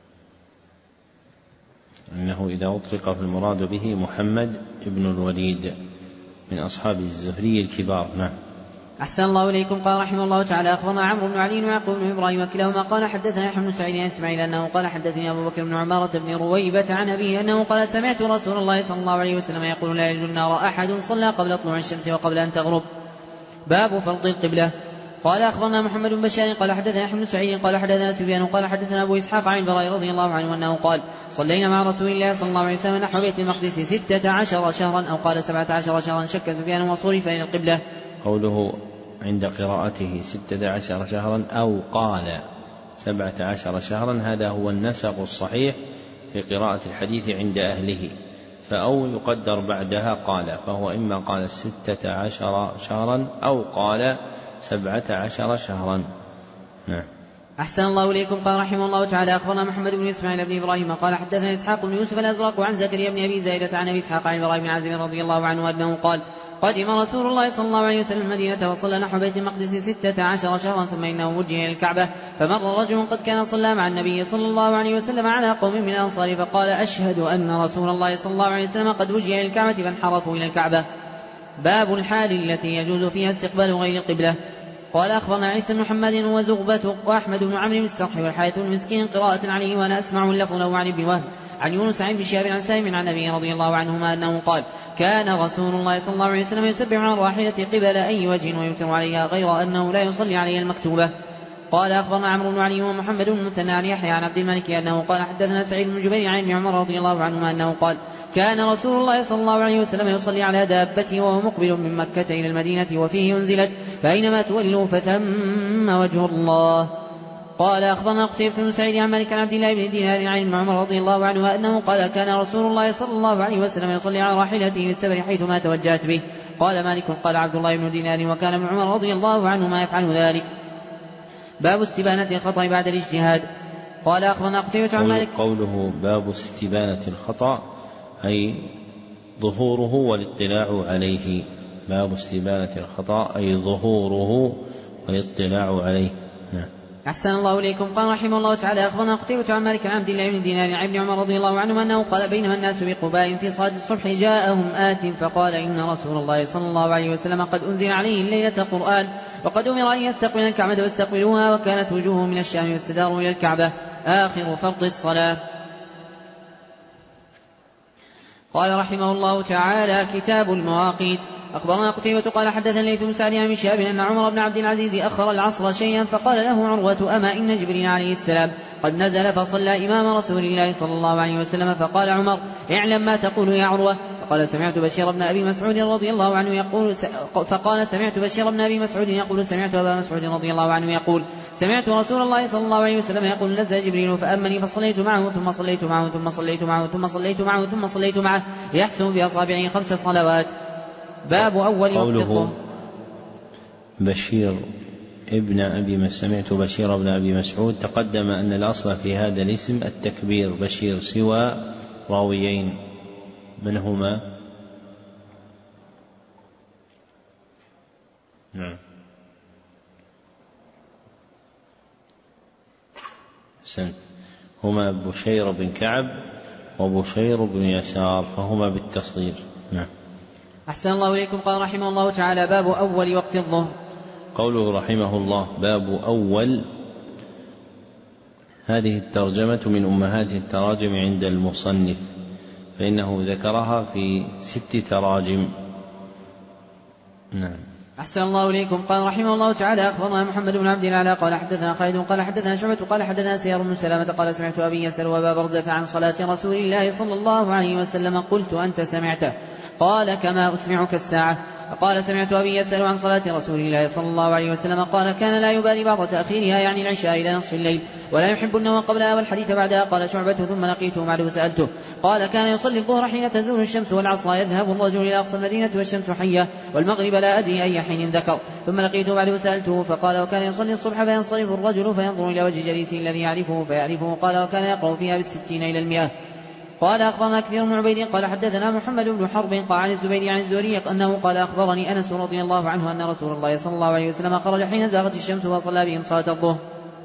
إنه إذا أطلق في المراد به محمد بن الوليد من أصحاب الزهري الكبار. نعم. أحسن الله إليكم. قال رحمه الله تعالى أخبرنا عمرو بن علي ويعقوب بن إبراهيم وكلاهما قال حدثنا يحيى بن سعيد عن إسماعيل أنه قال حدثني أبو بكر بن عمارة بن رويبة عن أبيه أنه قال سمعت رسول الله صلى الله عليه وسلم يقول لا يلج النار أحد صلى قبل طلوع الشمس وقبل أن تغرب. باب فرض القبلة. قال أخبرنا محمد بن بشار قال حدثنا يحيى بن سعيد قال حدثنا سفيان قال حدثنا أبو إسحاق عن البراء رضي الله عنه أنه قال صلينا مع رسول الله صلى الله عليه وسلم نحو بيت المقدس 16 شهرا أو قال 17 شهرا، شك سفيان وصرف إلى القبلة. قوله عند قراءته 16 شهرا أو قال 17 شهرا هذا هو النسق الصحيح في قراءة الحديث عند أهله، فأو يقدر بعدها قال، فهو إما قال 16 شهرا أو قال 17 شهرا. نعم. أحسن الله إليكم. قال رحمه الله تعالى أخبرنا محمد بن إسماعيل بن إبراهيم قال حدثنا إسحاق بن يوسف الأزرق عن زكريا بن أبي زائدة عن أبي إسحاق عن البراء بن عازب رضي الله عنه أنه قال قدم رسول الله صلى الله عليه وسلم المدينة وصلى نحو بيت المقدس 16 شهرا، ثم إنه وجه إلى الكعبة، فمر رجل قد كان صلى مع النبي صلى الله عليه وسلم على قوم من الأنصار فقال أشهد أن رسول الله صلى الله عليه وسلم قد وجه إلى الكعبة، فانحرفوا إلى الكعبة. باب الحال التي يجوز فيها استقبال غير القبلة. قال أخبرنا عيسى بن محمد وزغبة وأحمد بن عمرو بن السرح والحياة المسكين قراءة عليه، وأنا أسمع اللفظ له عن ابن وهب عن يونس عن بشهاب عن سالم عن أبي رضي الله عنهما أنه قال كان رسول الله صلى الله عليه وسلم يسبح على الراحلة قبل أي وجه ويوتر عليها غير أنه لا يصلي عليها المكتوبة. قال أخبرنا عمرو بن علي ومحمد بن المثنى عن يحيى عن عبد الملك أنه قال حدثنا سعيد بن جبير عن ابن عمر رضي الله عنهما أنه قال كان رسول الله صلى الله عليه وسلم يصلي على دابته وهو مقبل من مكة إلى المدينة وفيه أنزلت فأينما تولوا فثم وجه الله. قال أخبرنا قتيبة بن سعيد عن مالك عن عبد الله بن دينار عن ابن عمر رضي الله عنه أنه قال كان رسول الله صلى الله عليه وسلم يصلي على راحلته في السفر حيثما توجهت به. قال مالك قال عبد الله بن دينار وكان ابن عمر رضي الله عنهما يفعل ذلك. باب استبانة الخطأ بعد الاجتهاد. قال أخبرنا قتيبة عن مالك قوله باب استبانة الخطأ أي ظهوره والاطلاع عليه. باب استبانة الخطأ أي ظهوره والاطلاع عليه. نعم. أحسن الله إليكم. قال رحمه الله تعالى أخبرنا قتيبة عن مالك عن عبد الله بن دينار عن ابن عمر رضي الله عنهما أنه قال بينما الناس بقباء في صلاة الصبح جاءهم آت فقال إن رسول الله صلى الله عليه وسلم قد أنزل عليه الليلة قرآن وقد أمر أن يستقبل الكعبة واستقبلوها وكانت وجوههم من الشام واستداروا إلى الكعبة. آخر فرض الصلاة. قال رحمه الله تعالى كتاب المواقيت. أخبرنا قتيبة قال حدثنا الليث بن سعد عن شهاب أن عمر بن عبد العزيز أخر العصر شيئا فقال له عروة أما إن جبريل عليه السلام قد نزل فصلى إمام رسول الله صلى الله عليه وسلم، فقال عمر اعلم ما تقول يا عروة، قال سمعت بشير بن أبي مسعود رضي الله عنه يقول فقال سمعت بشير بن أبي مسعود يقول سمعت أبا مسعود رضي الله عنه يقول سمعت رسول الله صلى الله عليه وسلم يقول نزل جبريل فأمني فصليت معه ثم صليت معه ثم صليت معه ثم صليت معه ثم صليت معه يحسن بأصابعه 5 صلوات. باب أول وقت الظهر. بشير ابن أبي سمعت بشير بن أبي مسعود. تقدم أن الأصل في هذا الاسم التكبير. بشير سوى راويين من هما؟ نعم سنت هما بشير بن كعب وبشير بن يسار فهما بالتصغير. نعم. أحسن الله إليكم. قال رحمه الله تعالى باب أول وقت الظهر. قوله رحمه الله باب أول، هذه الترجمة من أمهات التراجم عند المصنف، فإنه ذكرها في 6 تراجم. نعم. أحسن الله إليكم. قال رحمه الله تعالى أخبرنا محمد بن عبد الأعلى قال حدثنا خالد قال حدثنا شعبة قال حدثنا سيار بن سلامة قال سمعت أبي يسأل أبا برزة عن صلاة رسول الله صلى الله عليه وسلم قلت أنت سمعته؟ قال كما أسمعك الساعة. فقال سمعت أبي يسأل عن صلاة رسول الله صلى الله عليه وسلم قال كان لا يبالي بعض تأخيرها يعني العشاء إلى نصف الليل ولا يحب النوم قبلها والحديث بعدها. قال شعبة ثم لقيته بعد سألته قال كان يصلي الظهر حين تزول الشمس والعصر يذهب الرجل إلى أقصى المدينة والشمس حية والمغرب لا أدري أي حين ذكر. ثم لقيته بعد سألته فقال وكان يصلي الصبح فينصرف الرجل فينظر إلى وجه جليسه الذي يعرفه فيعرفه. قال وكان يقرأ فيها 60 إلى 100. قال أخبرنا كثير بن عبيد قال حدثنا محمد بن حرب قال عن الزبير عن الزهري أنه قال أخبرني أنس رضي الله عنه أن رسول الله صلى الله عليه وسلم خرج حين زاغت الشمس وصلى بهم صلاة الظهر.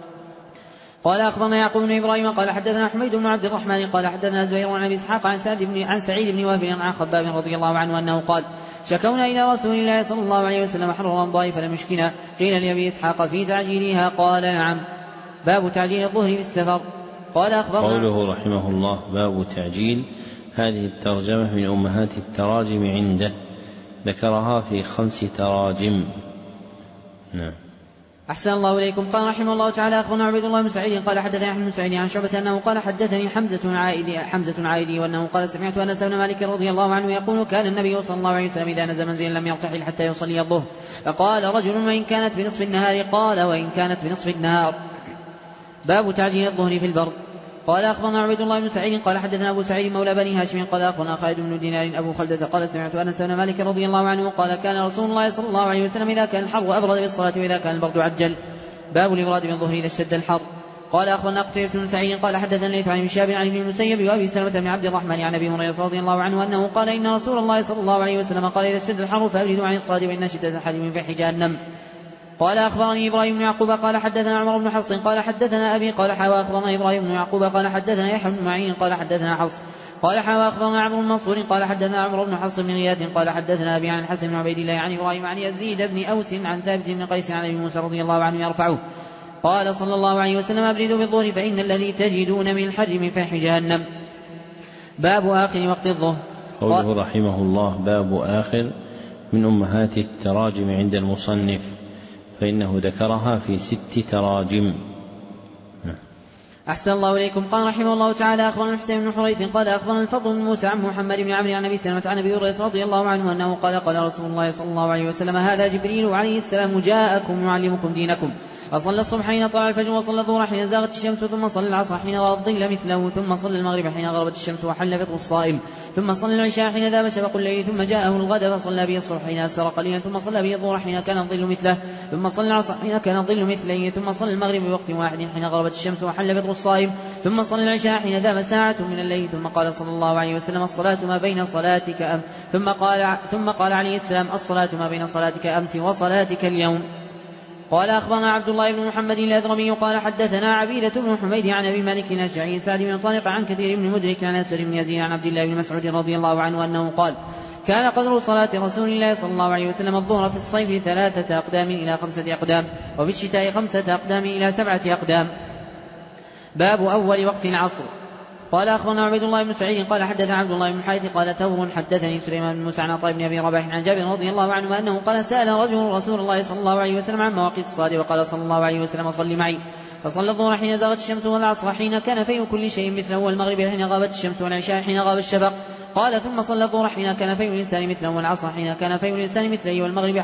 قال أخبرنا يعقوب بن إبراهيم قال حدثنا حميد بن عبد الرحمن قال حدثنا زهير عن أبي إسحاق عن سعيد بن وافل عن خباب رضي الله عنه أنه قال شكونا إلى رسول الله صلى الله عليه وسلم حر رمضان فلم يشكنا. قيل لأبي إسحاق في تعجيلها قال نعم. باب تعجيل الظهر في السفر. قال أخبرنا قوله رحمه الله باب تعجيل، هذه الترجمة من أمهات التراجم عنده، ذكرها في 5 تراجم. نعم. أحسن الله إليكم. قال رحمه الله تعالى أخبرنا عبيد الله بن سعيد قال حدثني أحمد بن سعيد عن شعبة أنه قال حدثني حمزة عائدي وأنه قال سمعت أنس بن مالك رضي الله عنه يقول كان النبي صلى الله عليه وسلم إذا نزل منزلا لم يرتحل حتى يصلي الظهر. فقال رجل وإن كانت بنصف النهار؟ قال وإن كانت بنصف النهار. باب تعجيل الظهر في البرد. قال أخبرنا عبيد الله بن سعيد قال حدثنا أبو سعيد مولى بني هاشم قال أخبرنا خالد بن دينار أبو خلدة قال سمعت أنس بن مالك رضي الله عنه قال كان رسول الله صلى الله عليه وسلم إذا كان الحر أبرد بالصلاة وإذا كان البرد عجل. باب الإبراد بالظهر إذا اشتد الحر. قال أخبرنا قتيبة بن سعيد قال حدثنا الليث عن شهاب عن ابن المسيب وأبي سلمة بن عبد الرحمن عن أبي هريرة رضي الله عنه أنه قال إن رسول الله صلى الله عليه وسلم قال إذا اشتد الحر فأبردوا عن الصلاة وإن شدة أحد من فيح جهنم. قال أخبرني إبراهيم بن يعقوب قال حدثنا عمر بن حفص قال حدثنا أبي قال حوى أخبرنا إبراهيم بن يعقوب قال حدثنا يحيى بن معين قال حدثنا حفص قال حوى أخبرنا عمرو بن منصور قال حدثنا عمرو بن حفص بن غياث قال حدثنا أبي عن الحسن بن عبيد الله عن إبراهيم عن يزيد بن أوس عن ثابت بن قيس عن أبي موسى رضي الله عنه يرفعه قال صلى الله عليه وسلم أبردوا بالظهر فإن الذي تجدون من الحر من فيح جهنم. باب آخر وقت الظهر. قوله رحمه الله باب آخر من أمهات التراجم عند المصنف، فإنه ذكرها في 6 تراجم. أحسن الله إليكم. قال رحمه الله تعالى أخبرنا الحسين بن حريث قال أخبرنا الفضل بن موسى عن محمد بن عمرو عن أبي سلمة عن أبي هريرة رضي الله عنه أنه قال قال رسول الله صلى الله عليه وسلم هذا جبريل عليه السلام جاءكم يعلمكم دينكم. فصلى الصبح حين طلع الفجر وصلى الظهر حين زاغت الشمس ثم صلى العصر حين رأى الظل مثله ثم صلى المغرب حين غربت الشمس وحل فطر الصائم ثم صلى العشاء حين ذاب شفق الليل ثم جاءه الغد فصلى به الصبح حين أسر قليلا ثم صلى به الظهر حين كان الظل مثله ثم صلى العصر حين كان الظل مثله ثم صلى المغرب بوقت واحد حين غربت الشمس وحل فطر الصائم ثم صلى العشاء حين ذاب ساعة من الليل ثم قال صلى الله عليه وسلم الصلاة ما بين صلاتك ثم قال عليه السلام الصلاة ما بين صلاتك أمس وصلاتك اليوم. قال أخبرنا عبد الله بن محمد الأذرمي قال حدثنا عبيدة بن حميد عن أبي مالك الأشعري سعد بن طارق عن كثير بن مدرك عن أسود بن يزيد عن عبد الله بن مسعود رضي الله عنه أنه قال كان قدر صلاة رسول الله صلى الله عليه وسلم الظهر في الصيف 3 أقدام إلى 5 أقدام وفي الشتاء 5 أقدام إلى 7 أقدام. باب أول وقت العصر. قال أخبرنا عبيد الله بن سعيد قال حدثنا عبد الله بن حارث قال ثور حدثني سليمان بن موسى عن عطاء بن أبي رباح عن جابر رضي الله عنه أنه قال سأل رجل رسول الله صلى الله عليه وسلم عن مواقيت الصلاة وقال صلى الله عليه وسلم صل معي فصلى الظهر حين زاغت الشمس والعصر حين كان في كل شيء مثله والمغرب حين غابت الشمس والعشاء حين غاب الشفق قال ثم صلى الظهر حين كان فيء الإنسان مثله والعصر حين كان فيء الإنسان مثله والمغرب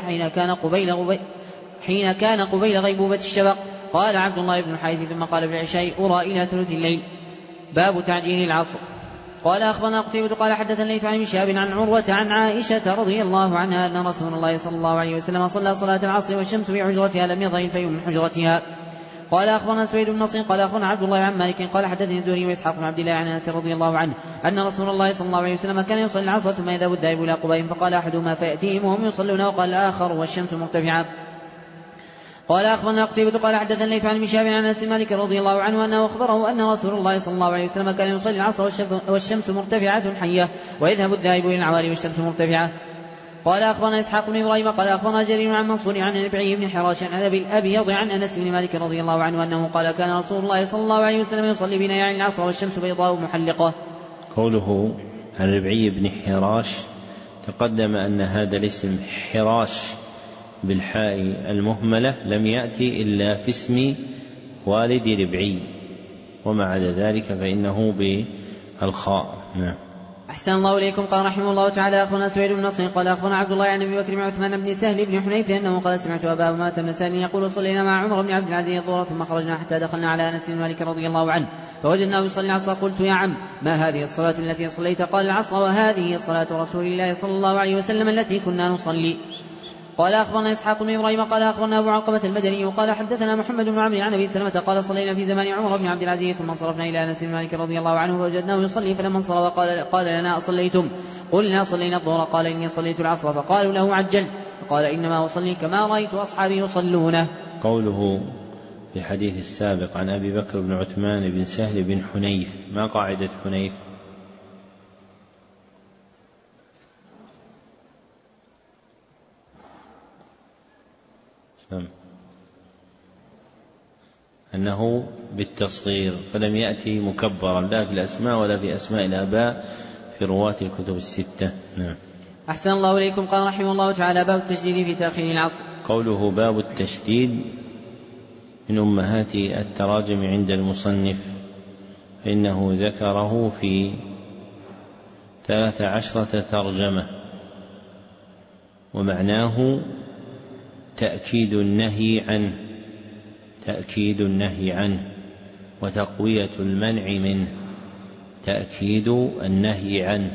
حين كان قبيل غيبوبة الشفق. قال عبد الله بن الحارث ثم قال بالعشاء أرى إلى ثلث الليل. باب تعجيل العصر. قال أخبرنا قتيبة قال حدثنا الليث عن شهاب عن عروة عن عائشة رضي الله عنها أن رسول الله صلى الله عليه وسلم صلى صلاة العصر والشمس في حجرتها لم يضع الفيء من حجرتها. قال أخبرنا سويد بن نصر قال أخبرنا عبد الله عن مالك قال حدثني الزهري وإسحاق بن عبد الله عن أنس رضي الله عنه أن رسول الله صلى الله عليه وسلم كان يصلي العصر ثم يذهب الذاهب إلى قباء فقال أحدهما فيأتيهم وهم يصلون وقال الآخر والشمس مرتفعة. قال أخبرنا قتيبة قال حدثنا الليث عن شهاب عن أنس مالك رضي الله عنه أنه أخبره أن رسول الله صلى الله عليه وسلم كان يصلي العصر والشمس مرتفعة حية ويذهب الذاهب إلى العوالي والشمس مرتفعة. قال أخبرنا إسحاق بن إبراهيم قال أخبرنا جرير عن منصور عن ربعي بن حراش عن أبي الأبيض عن أنس بن مالك رضي الله عنه أنه قال كان رسول الله صلى الله عليه وسلم يصلي بنا يعني العصر والشمس بيضاء محلقة. قوله عن ربعي بن حراش تقدم أن هذا الاسم حراش بالحاء المهملة لم يأتي إلا في اسم والد ربعي وما عدا ذلك فإنه بالخاء. نعم. أحسن الله إليكم. قال رحمه الله تعالى أخبرنا سويد بن نصر قال أخبرنا عبد الله عن أبي بكر بن عثمان بن سهل بن حنيف أنه قال سمعت أبا أمامة بن سهل يقول صلينا مع عمر بن عبد العزيز الظهر ثم خرجنا حتى دخلنا على أنس بن مالك رضي الله عنه فوجدناه يصلي العصر. قلت يا عم ما هذه الصلاة التي صليت؟ قال العصر وهذه صلاة رسول الله صلى الله عليه وسلم التي كنا نصلي. قال أخبرنا إسحاق بن إبراهيم قال أخبرنا أبو علقمة المدني قال حدثنا محمد بن عمرو عن أبي سلمة قال صلينا في زمان عمر بن عبد العزيز ثم انصرفنا إلى أنس بن مالك رضي الله عنه فوجدناه يصلي فلما انصرف قال لنا أصليتم؟ قلنا صلينا الظهر. قال إني صليت العصر. فقالوا له عجلت؟ فقال إنما أصلي كما رأيت أصحابي يصلونه. قوله في الحديث السابق عن أبي بكر بن عثمان بن سهل بن حنيف ما قاعدة حنيف؟ أنه بالتصغير فلم يأتي مكبرا لا في الأسماء ولا في أسماء الآباء في رواة الكتب الستة. نعم. أحسن الله إليكم. قال رحمه الله تعالى باب التشديد في تأخير العصر. قوله باب التشديد من أمهات التراجم عند المصنف فإنه ذكره في 13 ترجمة ومعناه تأكيد النهي عنه وتقوية المنع منه. تأكيد النهي عنه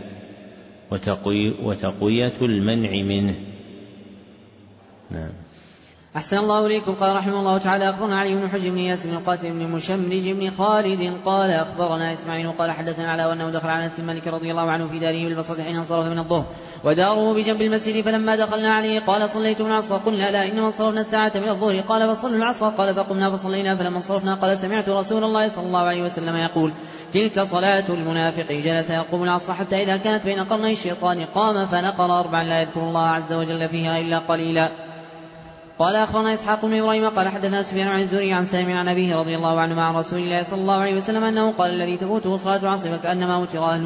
وتقوية المنع منه. نعم. أحسن الله إليكم. قال رحمه الله تعالى أخبرنا علي بن حجر بن ياسر بن القاسم بن مشمرج بن خالد قال أخبرنا إسماعيل قال حدثنا على أنه دخل على أنس مالك رضي الله عنه في داره بالبصرة حين انصرف من الظهر وداره بجنب المسجد فلما دخلنا عليه قال صليتم العصر؟ قلنا لا إنما انصرفنا الساعة من الظهر. قال فصلوا العصر. قال فقمنا فصلينا فلما انصرفنا قال سمعت رسول الله صلى الله عليه وسلم يقول تلك صلاة المنافق جلس يقوم العصر حتى إذا كانت بين قرني الشيطان قام فنقر 4 لا يذكر الله عز وجل فيها إلا قليلا. قال أخبرنا إسحاق بن إبراهيم قال حدثنا سفيان عن الزهري عن سالم عن أبيه رضي الله عنه مع رسول الله صلى الله عليه وسلم أنه قال الذي تفوته صلاة العصر فكأنما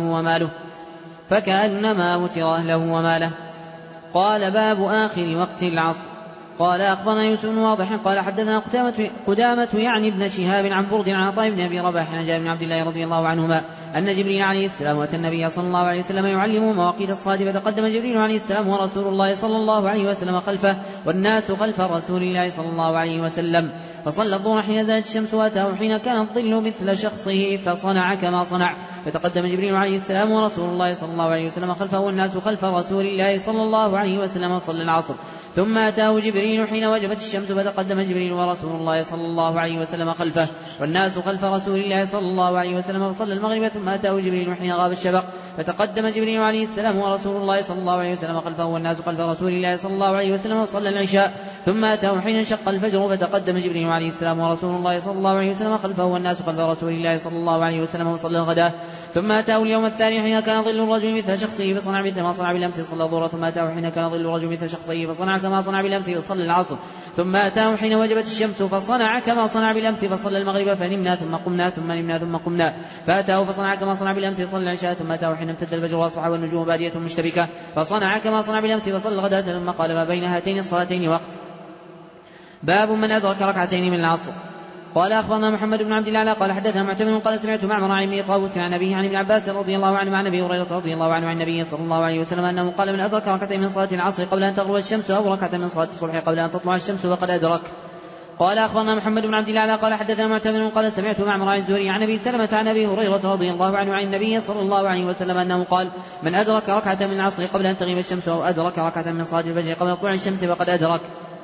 وتر أهله وماله. قال باب آخر وقت العصر. قال أخبرنا يوسف بن واضح قال حدثنا قدامة يعني ابن شهاب عن برد عن عطاء بن أبي رباح عن جابر بن عبد الله رضي الله عنهما أن جبريل عليه السلام أتى النبي صلى الله عليه وسلم يعلمه مواقيت الصلاة فتقدم جبريل عليه السلام ورسول الله صلى الله عليه وسلم خلفه والناس خلف رسول الله صلى الله عليه وسلم فصلى الظهر حين زالت الشمس وأتاه حين كان الظل مثل شخصه فصنع كما صنع فتقدم جبريل عليه السلام ورسول الله صلى الله عليه وسلم خلفه والناس خلف رسول الله صلى الله عليه وسلم وصلى العصر ثم أتاه جبريل حين وجبت الشمس فتقدم جبريل ورسول الله صلى الله عليه وسلم خلفه والناس خلف رسول الله صلى الله عليه وسلم فصلى المغرب ثم أتاه جبريل حين غاب الشفق فتقدم جبريل عليه السلام ورسول الله صلى الله عليه وسلم خلفه والناس خلف رسول الله صلى الله عليه وسلم وصلى العشاء ثم أتاه حين انشق الفجر فتقدم جبريل عليه السلام ورسول الله صلى الله عليه وسلم خلفه والناس خلف رسول الله صلى الله عليه وسلم وصلى الغداء ثم أتاه اليوم الثاني حين كان ظل الرجل مثل شخصه فصنع مثل ما صنع بالأمس صلى الظهر ثم أتاه حين كان ظل الرجل مثل شخصه فصنع كما صنع بالأمس وصلى العصر ثم أتاه حين وجبت الشمس فصنع كما صنع بالأمس فصلى المغرب فنمنا ثم قمنا ثم نمنا ثم قمنا فأتاه فصنع كما صنع بالأمس فصلى العشاء ثم أتاه حين امتد الفجر وأصبح والنجوم بادية مشتبكة فصنع كما صنع بالأمس فصلى الغداة ثم قال ما بين هاتين الصلاتين وقت. باب من أدرك ركعتين من العصر. قال أخبرنا محمد بن عبد الله قال حدثنا معتمر قال سمعت معمر عن ابن طاووس عن أبيه عن ابن عباس رضي الله عنه عن أبي هريرة رضي الله عنه عن النبي صلى الله عليه وسلم أنه قال من أدرك ركعتين من صلاة العصر قبل أن تغرب الشمس أو ركعة من صلاة الصبح قبل أن تطلع الشمس فقد أدرك. قال أخبرنا محمد بن عبد الله قال حدثنا معتمر قال سمعت معمر عن الزهري عن أبي سلمة عن أبي هريرة رضي الله عنه عن النبي صلى الله عليه وسلم أنه قال من أدرك ركعة من العصر قبل أن تغيب الشمس أو أدرك ركعة من صلاة الفجر قبل طلوع الشمس فقد أدرك.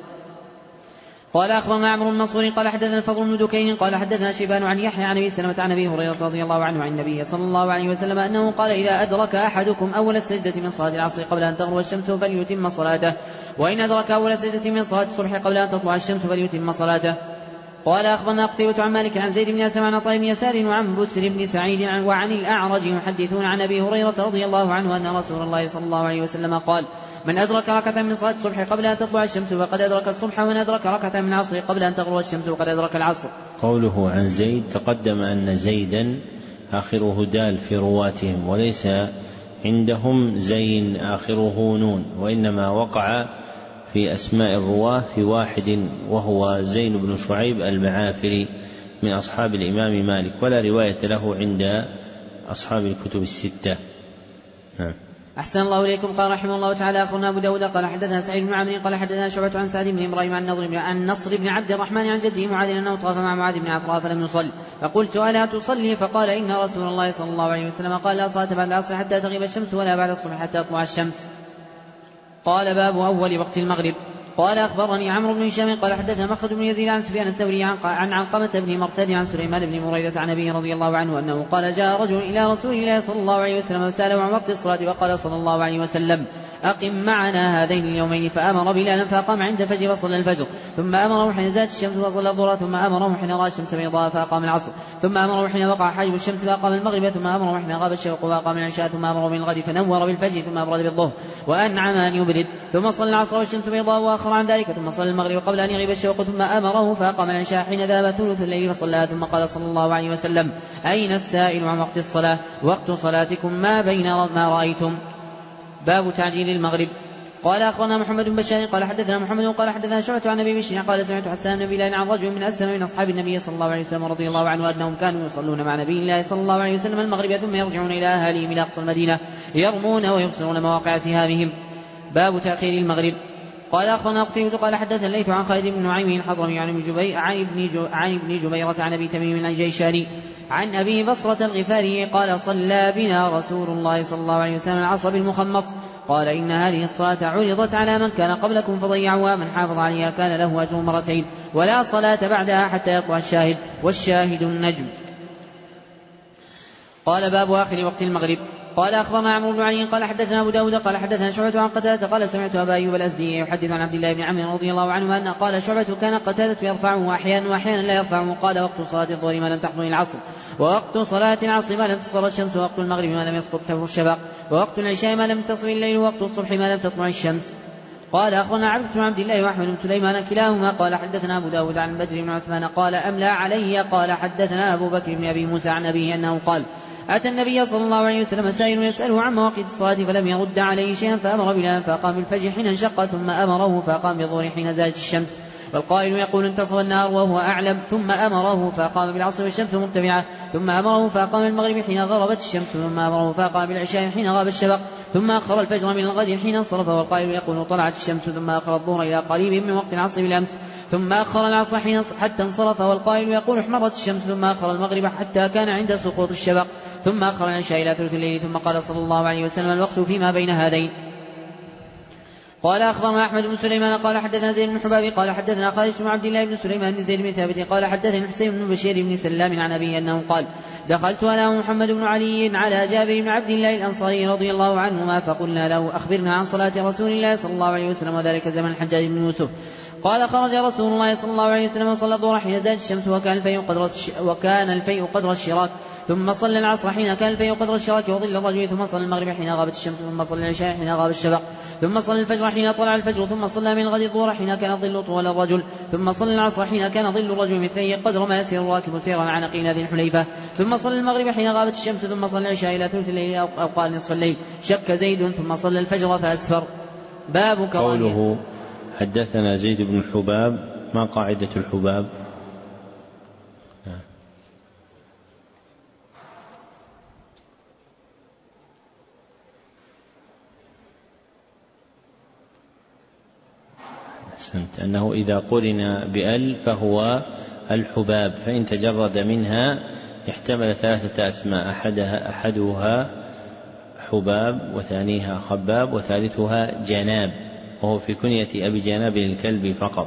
قال أخبرنا عمرو بن منصور قال حدثنا الفضل بن دكين قال حدثنا شيبان عن يحيى عن أبي سلمة عن أبي هريرة رضي الله عنه عن النبي صلى الله عليه وسلم أنه قال إذا أدرك أحدكم أول السجدة من صلاة العصر قبل أن تغرب الشمس فليتم صلاته وإن أدرك أول السجدة من صلاة الصبح قبل أن تطلع الشمس فليتم صلاته. قال أخبرنا قتيبة عن مالك عن زيد بن أسلم عن عطاء بن يسار وعن بسر بن سعيد وعن الأعرج يحدثون عن أبي هريرة رضي الله عنه أن رسول الله صلى الله عليه وسلم قال من أدرك ركعة من صلاة الصبح قبل أن تطلع الشمس فقد أدرك الصبح ومن أدرك ركعة من العصر قبل أن تغرب الشمس فقد أدرك العصر. قوله عن زيد تقدم أن زيدا آخره دال في رواتهم وليس عندهم زين آخره نون وإنما وقع في أسماء الرواة في واحد وهو زين بن شعيب المعافري من أصحاب الإمام مالك ولا رواية له عند أصحاب الكتب الستة. أحسن الله إليكم. قال رحمه الله تعالى أخبرنا أبو داود قال حدثنا سعيد بن عمرو قال حدثنا شعبة عن سعد بن إبراهيم عن نصر بن عبد الرحمن عن جده معاذ أنه طاف مع معاذ بن عفراء فلم يصل فقلت ألا تصلي فقال إن رسول الله صلى الله عليه وسلم قال لا صلاة بعد العصر حتى تغيب الشمس ولا بعد الصبح حتى تطلع الشمس. قال باب أول وقت المغرب. قال أخبرني عمرو بن هشام قال حدثنا مخلد بن يزيد عن سفيان الثوري عن علقمة بن مرثد عن سليمان بن مريدة عن أبيه رضي الله عنه أنه قال جاء رجل إلى رسول الله صلى الله عليه وسلم وسأله عن وقت الصلاة وقال صلى الله عليه وسلم أقم معنا هذين اليومين فأمر بلالا فأقام عند الفجر فصلى الفجر ثم أمره حين زالت الشمس فصلى الظهر ثم أمره حين رأى الشمس بيضاء فأقام العصر ثم أمره حين وقع حاجب الشمس فأقام المغرب ثم أمره حين غاب الشفق فأقام العشاء ثم أمره بالغد فنور بالفجر ثم أبرد بالظهر وأنعم أن يبرد ثم صلى العصر والشمس بيضاء وآخر عن ذلك ثم صلى المغرب قبل أن يغيب الشفق ثم أمره فأقام العشاء حين ذهب ثلث الليل فصلى ثم قال صلى الله عليه وسلم أين السائل عن وقت الصلاة وقت صلاتكم ما بين ما رأيتم. باب تعجيل المغرب. قال أخبرنا محمد بن بشار قال حدثنا محمد قال حدثنا شعبة عن أبي بشر قال سمعت حسان بن بلال عن رجل من أسلم من أصحاب النبي صلى الله عليه وسلم رضي الله عنه أنهم كانوا يصلون مع نبي الله صلى الله عليه وسلم المغرب ثم يرجعون إلى أهاليهم إلى أقصى المدينة يرمون ويبصرون مواقع سهامهم. باب تأخير المغرب. قال أخبرنا قتيبة قال حدثنا الليث عن خالد بن نعيم الحضرمي عن ابن جبيرة عن أبي تميم الجيشاني عن أبي بصرة الغفاري قال صلى بنا رسول الله صلى الله عليه وسلم العصر بالمخمص قال إن هذه الصلاة عرضت على من كان قبلكم فضيعوها من حافظ عليها كان له أجر مرتين ولا صلاة بعدها حتى يطلع الشاهد والشاهد النجم. قال باب آخر وقت المغرب. قال أخبرنا عمرو بن علي قال حدثنا أبو داود قال حدثنا شعبة عن قتادة قال سمعت أبا أيوب الأزدي يحدث عن عبد الله بن عمرو رضي الله عنه أن قال شعبة كان قتادة يرفعه أحيانا وأحيانا لا يرفعه قال وقت صلاة الظهر ما لم تحضر العصر ووقت صلاة العصر ما لم تصل الشمس ووقت المغرب ما لم يسقط تفر الشفق ووقت العشاء ما لم تصل الليل ووقت الصبح ما لم تطلع الشمس. قال أخبرنا عبد بن عبد الله وأحمد بن سليمان كلاهما قال حدثنا أبو داود عن بدر بن عثمان قال أملى علي قال حدثنا أبو بكر بن أبي موسى عن أبيه أنه قال أتى النبي صلى الله عليه وسلم سائل يسأله عن مواقيت الصلاة فلم يرد عليه شيئا فأمر بلالا فأقام بالفجر حين انشق ثم أمره فأقام بالظهر حين زالت الشمس والقائل يقول انتصف النهار وهو أعلم ثم أمره فأقام بالعصر والشمس مرتفعة ثم أمره فأقام المغرب حين غربت الشمس ثم أمره فأقام بالعشاء حين غاب الشفق ثم أخر الفجر من الغد حين انصرف والقائل يقول طلعت الشمس ثم أخر الظهر إلى قريب من وقت العصر بالأمس ثم أخر العصر حتى انصرف والقائل يقول احمرت الشمس ثم أخر المغرب حتى كان عند سقوط الشفق ثم أخر العشاء إلى ثلث الليل ثم قال صلى الله عليه وسلم الوقت فيما بين هذين. قال أخبرنا أحمد بن سليمان قال حدثنا زيد بن حباب قال حدثنا خالد بن عبد الله بن سليمان بن زيد بن ثابت قال حدثنا حسين بن بشير بن سلام عن أبيه أنه قال دخلت أنا ومحمد بن علي على جابر بن عبد الله الأنصاري رضي الله عنهما فقلنا له أخبرنا عن صلاة رسول الله صلى الله عليه وسلم وذلك زمن الحجاج بن يوسف. قال خرج رسول الله صلى الله عليه وسلم وصلى الظهر حين زالت الشمس وكان الفيء قدر الشراك ثم صلى العصر حين كان الفيء قدر الشراك وظل الرجل ثم صلى المغرب حين غابت الشمس ثم صلى العشاء حين غاب الشفق ثم صلى الفجر حين طلع الفجر ثم صلى من الغد الظهر حين كان الظل طول الرجل ثم صلى العصر حين كان ظل الرجل مثلي قدر ما يسير الراكب سيرا عن قيل ذي الحليفة ثم صلى المغرب حين غابت الشمس ثم صلى العشاء إلى ثلث الليل أو قال نصف الليل شك زيد ثم صلى الفجر فأسفر. باب قوله حدثنا زيد بن الحباب ما قاعدة الحباب؟ أنه إذا قرن بأل فهو الحباب، فإن تجرد منها احتمل 3 أسماء، أحدها حباب، وثانيها خباب، وثالثها جناب، وهو في كنية أبي جناب الكلب فقط.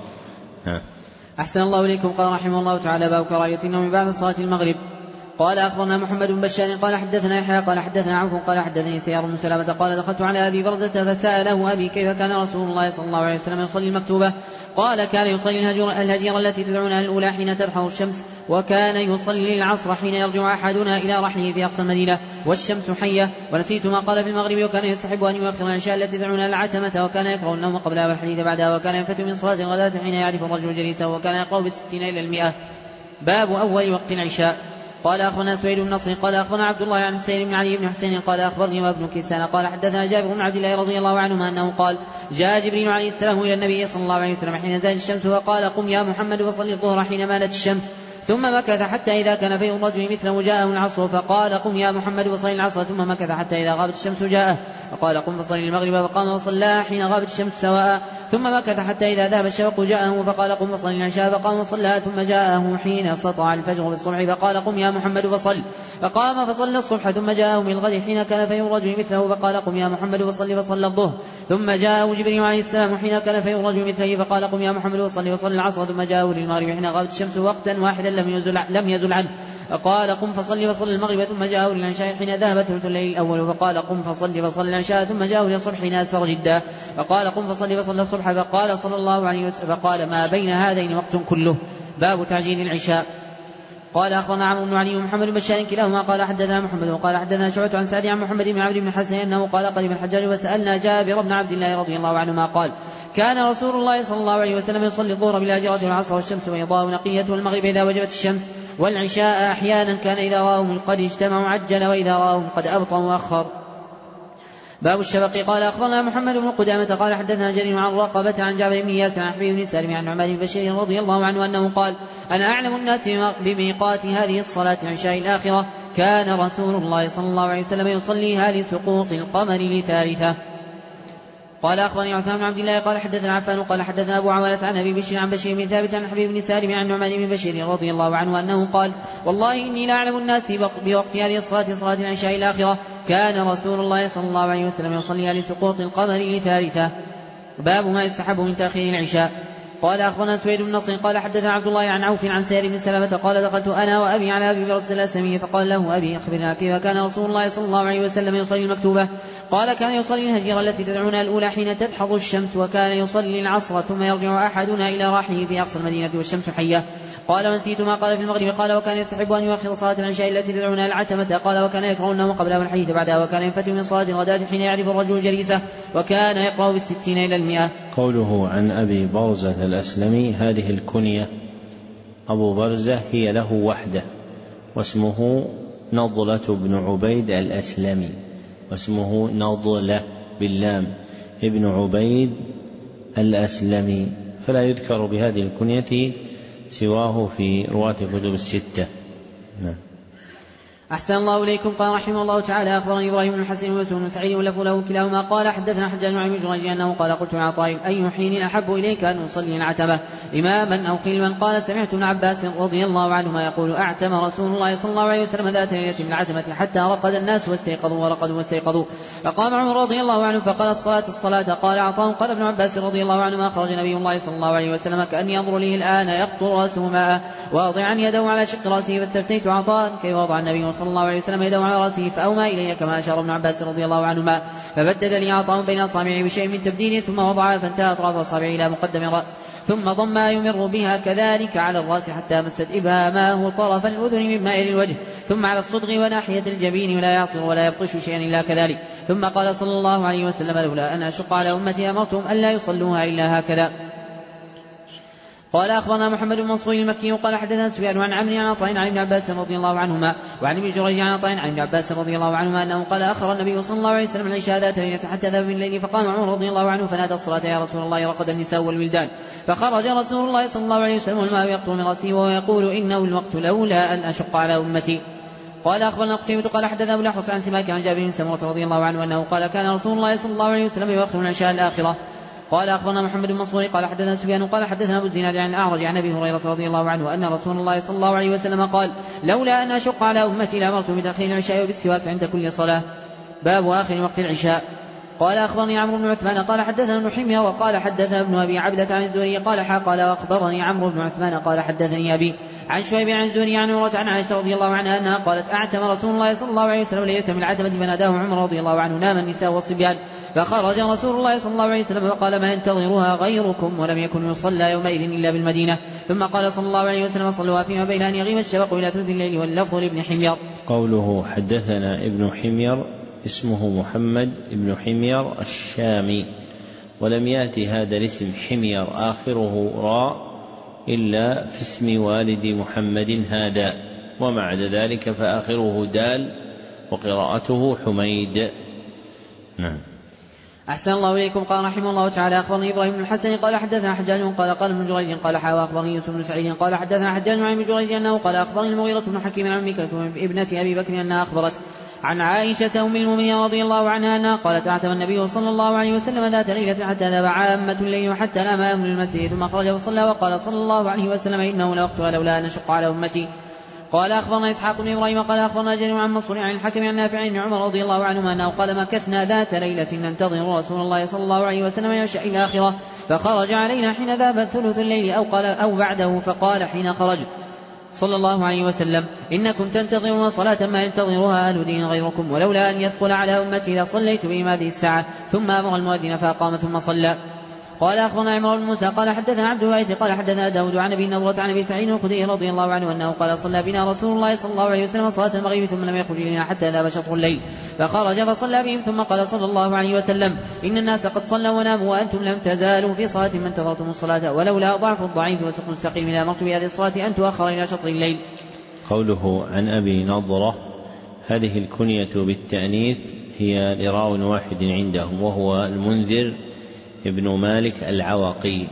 أحسن الله إليكم. قال رحمه الله تعالى: باب كراهية النوم بعد صلاة المغرب. قال أخبرنا محمد بن بشار قال حدثنا يحيى قال حدثنا عوف قال حدثني سيار بن سلامة قال دخلت على أبي بردة فسأله أبي كيف كان رسول الله صلى الله عليه وسلم يصلي المكتوبة؟ قال: كان يصلي الهجيرة التي تدعونها الأولى حين ترحل الشمس، وكان يصلي العصر حين يرجع أحدنا إلى رحله في أقصى المدينة والشمس حية. ونسيت ما قال في المغرب: وكان يستحب أن يؤخر العشاء التي تدعونها العتمة، وكان يكره النوم قبلها والحديث بعدها، وكان ينفتح من صلاة الغداة حين يعرف الرجل جليسه، وكان يقرأ ب60 إلى 100. باب أول وقت العشاء. قال أخبرنا سويد بن نصر قال أخبرنا عبد الله عن حسين بن علي بن حسين قال أخبرني وابن كيسان قال حدثنا جابر بن عبد الله رضي الله عنهما أنه قال: جاء جبريل عليه السلام إلى النبي صلى الله عليه وسلم حين زالت الشمس وقال: قم يا محمد وصلي الظهر حين مالت الشمس. ثم مكث حتى إذا كان في الرجل مثله جاءه العصر فقال: قم يا محمد وصلي العصر. ثم مكث حتى إذا غابت الشمس جاءه فقال: قم فصلي المغرب. فقام وصلى حين غابت الشمس سواء. ثم مكث حتى إذا ذهب الشفق جاءه فقال: قم فصلي العشاء. فقام وصلى. ثم جاءه حين سطع الفجر بالصبح فقال: قم يا محمد فصل. فقام فصلى الصبح. ثم جاءه من الغد حين كان في الرجل مثله فقال: قم يا محمد فصل. فصلى الظهر. ثم جاءه جبريل عليه السلام حين كان في الرجل مثله فقال: قم يا محمد فصل. وصلى العصر. ثم جاءه للمغرب حين غابت الشمس وقتا واحدا لم يزل عنه فقال: قم فصل. وصلى المغرب. ثم جاءه للعشاء حين ذهب ثلث الليل الأول فقال: قم فصل. فصلى العشاء. ثم جاءه للصبح حين أسفر جدا فقال: قم فصل. فصلى الصبح. فقال صلى الله عليه وسلم: فقال: ما بين هذين وقت كله. باب تعجيل العشاء. قال أخبرنا عمرو بن علي ومحمد بن بشار كلاهما قال حدثنا محمد وقال حدثنا شعبة عن سعد عن محمد بن عمرو بن حسن أنه قال: قدم الحجاج وسألنا جابر بن عبد الله رضي الله عنهما قال: كان رسول الله صلى الله عليه وسلم يصلي الظهر بالهاجرة والعصر والشمس بيضاء نقية والمغرب إذا وجبت الشمس، والعشاء أحيانا كان إذا رأوهم قد اجتمعوا عجل وإذا رأوهم قد أبطأوا أخر. باب الشفق. قال أخبرنا محمد بن قدامة قال حدثنا جرير عن رقبة عن جابر بن ياسر عن حبيب بن سالم عن نعمان بن بشير رضي الله عنه أنه قال: أنا أعلم الناس بميقات هذه الصلاة عشاء الآخرة، كان رسول الله صلى الله عليه وسلم يصليها لسقوط القمر لثالثة. قال أخبرني عثمان بن عبد الله قال حدثنا عفان قال حدثنا أبو عوانة عن أبي بشير عن بشير بن ثابت عن حبيب بن سالم عن نعمان بن بشير رضي الله عنه أنه قال: والله إني لأعلم الناس بوقت هذه الصلاة صلاة العشاء الآخرة، كان رسول الله صلى الله عليه وسلم يصليها لسقوط القمر لثالثة. باب ما يستحب من تأخير العشاء. قال أخبرنا سويد بن نصر قال حدثنا عبد الله عن عوف عن سير بن سلمة قال: دخلت أنا وأبي على أبي برزة الأسلمي فقال له أبي: أخبرنا كيف كان رسول الله صلى الله عليه وسلم يصلي المكتوبة؟ قال: كان يصلي الهجيرة التي تدعونها الأولى حين تدحض الشمس، وكان يصلي العصر ثم يرجع أحدنا إلى رحله في أقصى المدينة والشمس حية. قال: ونسيت ما قال في المغرب. قال: وكان يستحب أن يؤخر صلاة العشاء التي تدعونها العتمة. قال: وكان يكره النوم قبلها والحديث بعدها، وكان ينفتح من صلاة الغداة حين يعرف الرجل جليسه، وكان يقرأ ب60 إلى 100. قوله عن أبي برزة الأسلمي، هذه الكنية أبو برزة هي له وحده، واسمه نضلة بن عبيد الأسلمي، واسمه نضلة باللام ابن عبيد الأسلمي، فلا يذكر بهذه الكنية سواه في رواة الكتب الستة. نعم. أحسن الله إليكم. قال رحمه الله تعالى: أخبرني إبراهيم بن الحسن ويوسف بن سعيد ولف له كلاهما قال حدثنا حجاج بن جريج أنه قال: قلت لعطاء: أي حين أحب إليك أن أصلي العتمة، إماما أو خلوا؟ قال: سمعت ابن عباس رضي الله عنهما يقول: أعتم رسول الله صلى الله عليه وسلم ذات ليلة من العتمة حتى رقد الناس واستيقظوا ورقدوا واستيقظوا. فقام عمر رضي الله عنه فقال: الصلاة. قال عطاء: قال ابن عباس رضي الله عنهما: خرج نبي الله صلى الله عليه وسلم كأني ينظر ليه الآن يقطر رأسه ماء واضعا يده على شق رأسه، فاستفتيت عطاء كيف وضع النبي صلى الله عليه وسلم يده على رأسه، فأومى إلي كما أشار ابن عباس رضي الله عنهما، فبدد لي عطاء بين أصابعه بشيء من تبديل ثم وضعها فانتهى أطراف أصابعه إلى مقدم الرأس، ثم ضم يمر بها كذلك على الرأس حتى مست إبهامه طرف الأذن من مائل الوجه، ثم على الصدغ وناحية الجبين، ولا يعصر ولا يبطش شيئا إلا كذلك. ثم قال صلى الله عليه وسلم: لولا أن أشق على أمتي أمرتهم ألا يصلوها إلا هكذا. قال أخبرنا محمد بن منصور المكي قال حدثنا سفيان عن عمرو عن عطاء عن ابن عباس رضي الله عنهما وعن ابن جريج عن عطاء عن ابن عباس رضي الله عنهما أنه قال: أخر النبي صلى الله عليه وسلم العشاء ذات ليلة حتى ذهب من الليل، فقام عمر رضي الله عنه فنادى الصلاة: يا رسول الله، رقد النساء والولدان. فخرج رسول الله صلى الله عليه وسلم والماء يقطر من رأسه وهو يقول: إنه الوقت لولا أن أشق على أمتي. قال أخبرنا قتيبة قال حدثنا أبو الأحوص عن سماك عن جابر بن سمرة رضي الله عنه أنه قال: كان رسول الله صلى الله عليه وسلم يؤخر العشاء الآخرة. قال أخبرنا محمد بن منصور قال حدثنا سفيان قال حدثنا أبو الزناد عن الأعرج عن أبي هريرة رضي الله عنه أن رسول الله صلى الله عليه وسلم قال لولا أن أشق على أمتي لأمرت بتأخير العشاء وبالسواك عند كل صلاة. باب آخر وقت العشاء. قال أخبرني عمرو بن عثمان قال حدثنا ابن حمية وقال حدثنا ابن أبي عبدة عن الزهري قال وأخبرني عمرو بن عثمان قال حدثني أبي عن شعيب عن الزهري عن عروة عن عائشة رضي الله عنها أنها قالت أعتم رسول الله صلى الله عليه وسلم ليلة من العتمة فناداه عمر رضي الله عنه نام النساء والصبيان فخرج رسول الله صلى الله عليه وسلم وقال ما ينتظرها غيركم ولم يكن يصلى يومئذ إلا بالمدينة ثم قال صلى الله عليه وسلم صلوا فيما بين أن يغيب الشفق إلى ثلث الليل واللفظ لابن حمير. قوله حدثنا ابن حمير اسمه محمد ابن حمير الشامي ولم يأتي هذا الاسم حمير آخره راء إلا في اسم والد محمد هذا وما عدا ذلك فآخره دال وقراءته حميد. نعم. أحسن الله إليكم. قال رحمه الله تعالى أخبرني إبراهيم بن الحسن قال حدثنا حجاج قال ابن جريج قال أخبرني يوسف بن سعيد قال حدثنا حجاج عن ابن جريج أنه قال أخبرني المغيرة بن حكيم عن مكة ابنة أبي بكر أنها أخبرت عن عائشة أم المؤمنين رضي الله عنها أنها قالت أعتم النبي صلى الله عليه وسلم ذات ليلة حتى ذهب عامة الليل وحتى نام أهل المسجد ثم خرج وصلى وقال صلى الله عليه وسلم إنه لوقتها لولا أن أشق على أمتي. قال أخبرنا إسحاق بن إبراهيم قال أخبرنا جرير عن منصور عن الحكم عن نافع بن عمر رضي الله عنهما أنه قال مكثنا ذات ليلة ننتظر رسول الله صلى الله عليه وسلم يعشى إلى آخرة فخرج علينا حين ذهب ثلث الليل أو بعده فقال حين خرج صلى الله عليه وسلم إنكم تنتظرون صلاة ما ينتظرها أهل دين غيركم ولولا أن يثقل على أمتي لصليت بهم هذه الساعة ثم أمر المؤذن فأقام ثم صلى. قال أخبرنا عمران بن موسى قال حدثنا عبد الوارث قال حدثنا داود عن أبي نضرة عن أبي سعيد الخدري رضي الله عنه أنه قال صلى بنا رسول الله صلى الله عليه وسلم صلاة المغرب ثم لم يخرج إلينا حتى ذهب شطر الليل فخرج فصلى بهم ثم قال صلى الله عليه وسلم إن الناس قد صلوا وناموا وأنتم لم تزالوا في صلاة من انتظرتم الصلاة ولولا ضعف الضعيف وسقم السقيم لأمرت بهذه الصلاة أن تؤخر إلى شطر الليل. قوله عن أبي نضرة هذه الكنية بالتأنيث هي لراو واحد عندهم وهو المنذر ابن مالك العوقي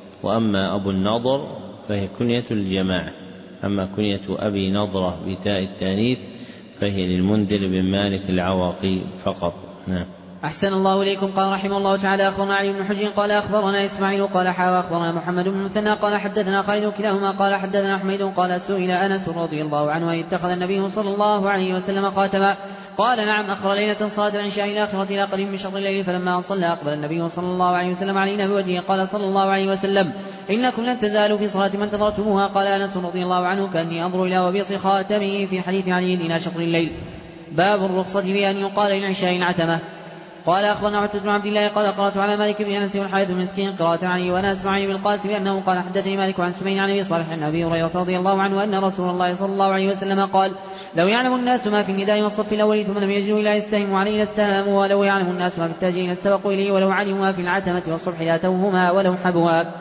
وأما أبو النضر فهي كنية الجماعة أما كنية أبي نضرة بتاء التأنيث فهي للمنذر بن مالك العوقي فقط. نعم. أحسن الله إليكم. قال رحمه الله تعالى أخبرنا علي بن حجر قال أخبرنا إسماعيل قال أخبرنا محمد بن المثنى قال حدثنا خالد كلاهما قال حدثنا حميد قال سئل أنس رضي الله عنه أن اتخذ النبي صلى الله عليه وسلم خاتما قال نعم أخر ليلة صلاة العشاء إلى آخرة إلى قريب من شطر الليل فلما صلى أقبل النبي صلى الله عليه وسلم علينا بوجهه قال صلى الله عليه وسلم إنكم لن تزالوا في صلاة من انتظرتموها. قال أنس رضي الله عنه كأني أنظر إلى وبيص خاتمه في حديث علي إلى شطر الليل. باب الرخصة بأن يقال للعشاء العتمة. قال أخبرنا عتبة بن عبد الله قال قرأت على مالك بن أنس والحارث بن مسكين قراءة علي وأنا أسمع عن ابن القاسم أنه قال حدثني مالك عن سمين عن أبي صالح عن أبي هريرة رضي الله عنه أن رسول الله صلى الله عليه وسلم قال لو يعلم الناس ما في النداء والصف الأول ثم لم يجدوا إلا يستهموا عليه لاستهاموا ولو يعلم الناس ما في التاجين لاستبقوا إليه ولو علموا ما في العتمة والصبح لاتوهما ولو حبوا.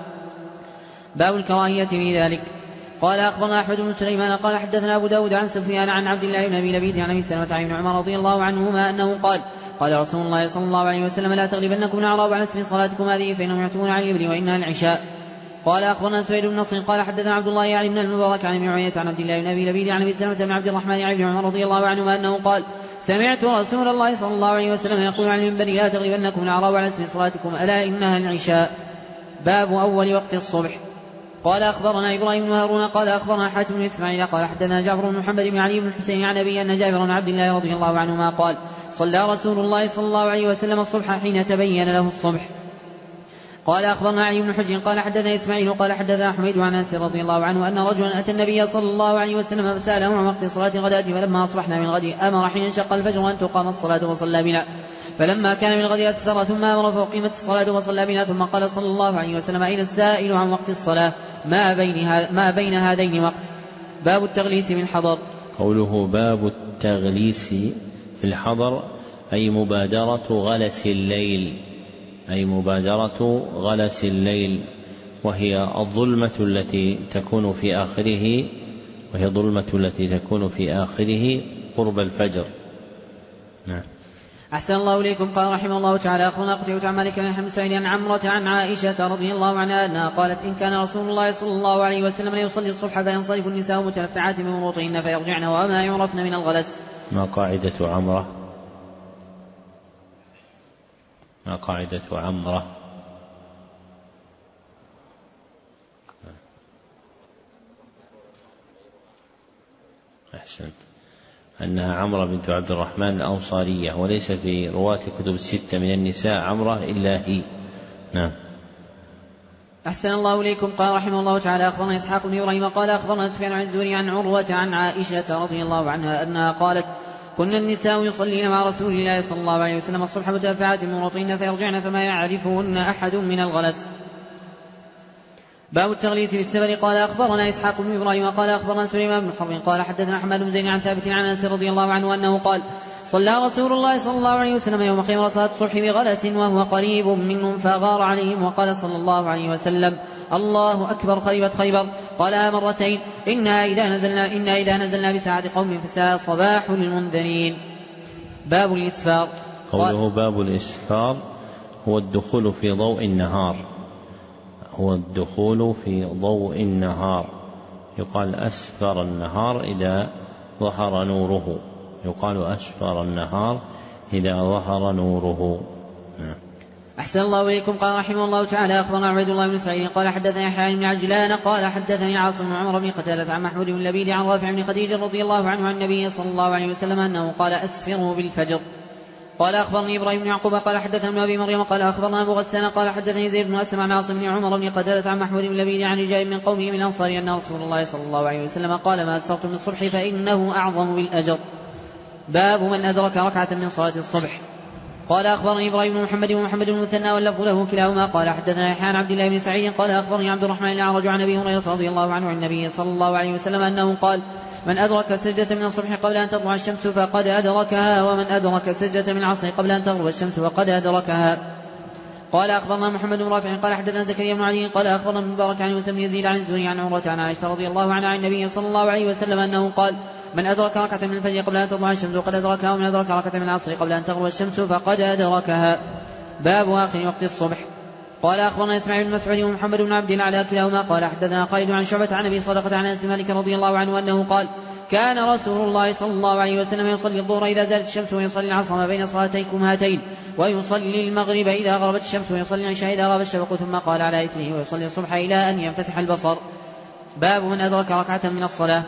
باب الكراهية في ذلك. قال أخبرنا أحمد بن سليمان قال حدثنا أبو داود عن سفيان عن عبد الله بن أبي لبيد عن أبي سلمة عن ابن عمر رضي الله عنهما أنه قال رسول الله صلى الله عليه وسلم لا تغلبنكم الأعراب على اسم صلاتكم هذه فإنهم يعتمون على الإبل وإنها العشاء. قال أخبرنا سويد بن نصر قال حدثنا عبد الله يعني بن المبارك عن ابن عيينة عن عبد الله بن أبي لبيد عن أبي سلمة بن عبد الرحمن عن ابن عمر رضي الله عنهما أنه قال سمعت رسول الله صلى الله عليه وسلم يقول عن المنبر لا تغلبنكم الأعراب على اسم صلاتكم ألا إنها العشاء. باب أول وقت الصبح. قال أخبرنا إبراهيم بن هارون قال أخبرنا حاتم بن إسماعيل قال حدثنا جعفر بن محمد بن علي بن الحسين عن أبي أن جابر بن عبد الله رضي الله عنهما قال صلى رسول الله صلى الله عليه وسلم الصبح حين تبين له الصبح. قال أخبرنا علي بن حجر قال حدثنا إسماعيل قال حدثنا حميد عن أنس رضي الله عنه أن رجلا أتى النبي صلى الله عليه وسلم فسأله عن وقت صلاة الغداة فلما أصبحنا من الغد أمر حين انشق الفجر أن تقام الصلاة وصلى بنا فلما كان من الغد أكثر ثم أمر فأقيمت الصلاة وصلى بنا ثم قال صلى الله عليه وسلم أين السائل عن وقت الصلاة ما بين هذين وقت. باب التغليس في الحضر. قوله باب التغليس في الحضر أي مبادرة غلس الليل وهي الظلمة التي تكون في آخره قرب الفجر. نعم. أحسن الله إليكم. قال رحمه الله تعالى أخونا قتيبة عن مالك بن سعيد عن عمرة عن عائشة رضي الله عنها أنها قالت إن كان رسول الله صلى الله عليه وسلم ليصلي الصبح فينصرف النساء متلفعات من وروطهن فيرجعن وما يعرفن من الغلس. ما قاعدة عمرة أحسنت. أنها عمرة بنت عبد الرحمن الأنصارية، وليس في رواة كتب الستة من النساء عمرة إلا هي. نعم. أحسن الله إليكم. قال رحمه الله تعالى: أخبرنا إسحاق بن إبراهيم قال أخبرنا سفيان عن الزهري عن عروة عن عائشة رضي الله عنها أنها قالت: كنا النساء يصلين مع رسول الله صلى الله عليه وسلم الصبح متافعات مرطين فيرجعن فما يعرفهن أحد من الغلس. باب التغليث في السفر. قال أخبرنا إسحاق بن إبراهيم قال أخبرنا سليمان بن حرب قال حدثنا أحمد بن زيد عن ثابت عن أنس رضي الله عنه أنه قال: صلى رسول الله صلى الله عليه وسلم يوم خيبر صلاة الصبح بغلس وهو قريب منهم فغار عليهم وقال صلى الله عليه وسلم: الله أكبر خربت خيبر. قال مرتين: إنا إذا نزلنا بساعة قوم فساء صباح المنذرين. باب الإسفار. قوله باب الإسفار هو الدخول في ضوء النهار، هو الدخول في ضوء النهار. يقال أسفر النهار إذا ظهر نوره، يقال أسفر النهار إذا ظهر نوره. أحسن الله إليكم. قال رحمه الله تعالى: أخبرنا عبيد الله بن سعيد قال حدثني يحيى بن عجلان قال حدثني عاصم بن عمر بن قتادة عن محمود بن لبيد عن رافع بن خديج رضي الله عنه عن النبي صلى الله عليه وسلم أنه قال: أسفروا بالفجر. قال أخبرني إبراهيم بن يعقوب قال حدثنا ابن أبي مريم قال أخبرنا أبو غسان قال حدثني زيد بن أسلم عن عاصم بن عمر بن قتادة عن محمود بن لبيد عن رجال من قومه من الأنصار أن رسول الله صلى الله عليه وسلم قال: ما أسفرتم من الصبح فإنه أعظم بالأجر. باب من أدرك ركعة من صلاة الصبح. قال أخبرني إبراهيم بن محمد ومحمد بن المثنى واللفظ له كلاهما قال حدثنا يحيى عن عبد الله بن سعيد قال أخبرني عبد الرحمن الأعرج عن أبي هريرة رضي الله عنه عن النبي صلى الله عليه وسلم أنه قال: من أدرك سجدة من الصبح قبل أن تطلع الشمس فقد أدركها، ومن أدرك سجدة من العصر قبل أن تغرب الشمس فقد أدركها. قال أخبرنا محمد بن رافع قال حدثنا زكريا بن علي قال أخبرنا ابن مبارك عن يوسف بن يزيد عن الزهري عن عروة عن عائشة رضي الله عنها عن النبي صلى الله عليه وسلم أنه قال: من أدرك ركعة من الفجر قبل أن تطلع الشمس فقد أدركها، ومن أدرك ركعة من العصر قبل أن تغرب الشمس فقد أدركها. باب آخر وقت الصبح. قال أخبرنا إسماعيل بن مسعود ومحمد بن عبد الأعلى كلاهما قال حدثنا خالد عن شعبة عن أبي صدقة عن أنس مالك رضي الله عنه أنه قال: كان رسول الله صلى الله عليه وسلم يصلي الظهر إذا زالت الشمس ويصلي العصر ما بين صلاتيكم هاتين، ويصلي المغرب إذا غربت الشمس ويصلي العشاء إذا غاب الشفق، ثم قال على إثره ويصلي الصبح إلى أن ينفتح البصر. باب من أدرك ركعة من الصلاة.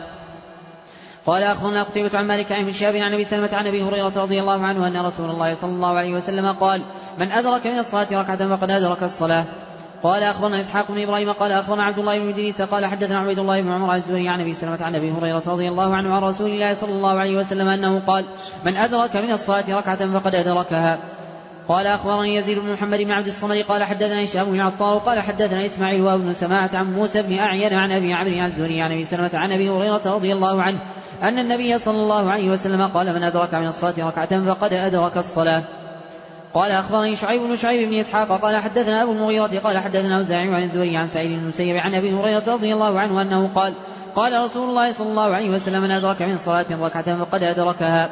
قال أخبرنا قتيبة عن مالك عن شهاب عن أبي سلمة عن أبي هريرة رضي الله عنه أن رسول الله صلى الله عليه وسلم قال: من أدرك من الصلاة ركعة فقد أدرك الصلاة. قال أخبرنا إسحاق بن إبراهيم قال أخبرنا عبد الله بن إدريس قال حدثنا عبيد الله بن عمر عن الزهري عن أبي سلمة عن أبي هريرة رضي الله عنه عن رسول الله صلى الله عليه وسلم أنه قال: من أدرك من الصلاة ركعة فقد أدركها. قال أخبرني يزيد بن محمد بن عبد الصمد قال حدثنا هشام بن عطار قال حدثنا إسماعيل وابن سماعة عن موسى بن أعين عن أبي عمرو عن الزهري عن أبي سلمة عن أبي هريرة رضي الله عنه أن النبي صلى الله عليه وسلم قال: من أدرك من الصلاة ركعة فقد أدرك الصلاة. قال أخبرني شعيب بن إسحاق قال حدثنا أبو المغيرة قال حدثنا أوزاعي عن الزهري عن سعيد بن المسيب عن أبي هريرة رضي الله عنه أنه قال: قال رسول الله صلى الله عليه وسلم: من أدرك من صلاة ركعة فقد أدركها.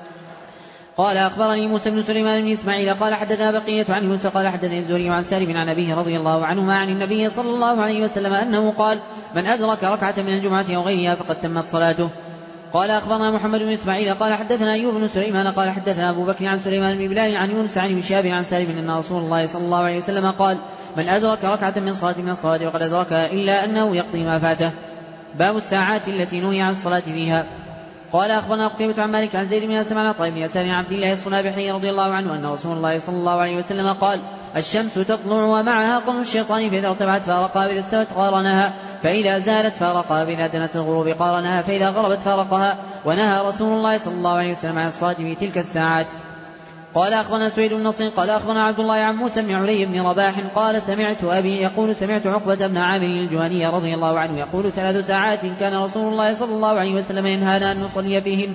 قال أخبرني موسى بن سليمان بن إسماعيل قال حدثنا بقية عن يونس قال حدثني الزهري عن سالم عن أبيه رضي الله عنهما عن النبي صلى الله عليه وسلم أنه قال: من أدرك ركعة من الجمعة أو غيرها فقد تمت صلاته. قال أخبرنا محمد بن إسماعيل قال حدثنا أيوب بن سليمان قال حدثنا أبو بكر عن سليمان بن بلال عن يونس عن ابن شهاب عن سالم أن رسول الله صلى الله عليه وسلم قال: من أدرك ركعة من الصلاة وقد أدركها إلا أنه يقضي ما فاته. باب الساعات التي نهي عن الصلاة فيها. قال أخبرنا قتيبة عن مالك عن زيد بن أسلم عن طيب بن يسار عن عبد الله الصنابحي رضي الله عنه أن رسول الله صلى الله عليه وسلم قال: الشمس تطلع ومعها قرن الشيطان، فإذا ارتفعت فارقها، فإذا استوت قارنها، فإذا زالت فارقها، فإذا دنت الغروب قارنها، فإذا غربت فارقها. ونهى رسول الله صلى الله عليه وسلم عن الصلاة في تلك الساعات. قال أخبرنا سويد بن نصر قال أخبرنا عبد الله عن موسى بن علي بن رباح قال سمعت أبي يقول سمعت عقبة بن عامر الجهني رضي الله عنه يقول: 3 ساعات كان رسول الله صلى الله عليه وسلم ينهانا أن نصلي فيهن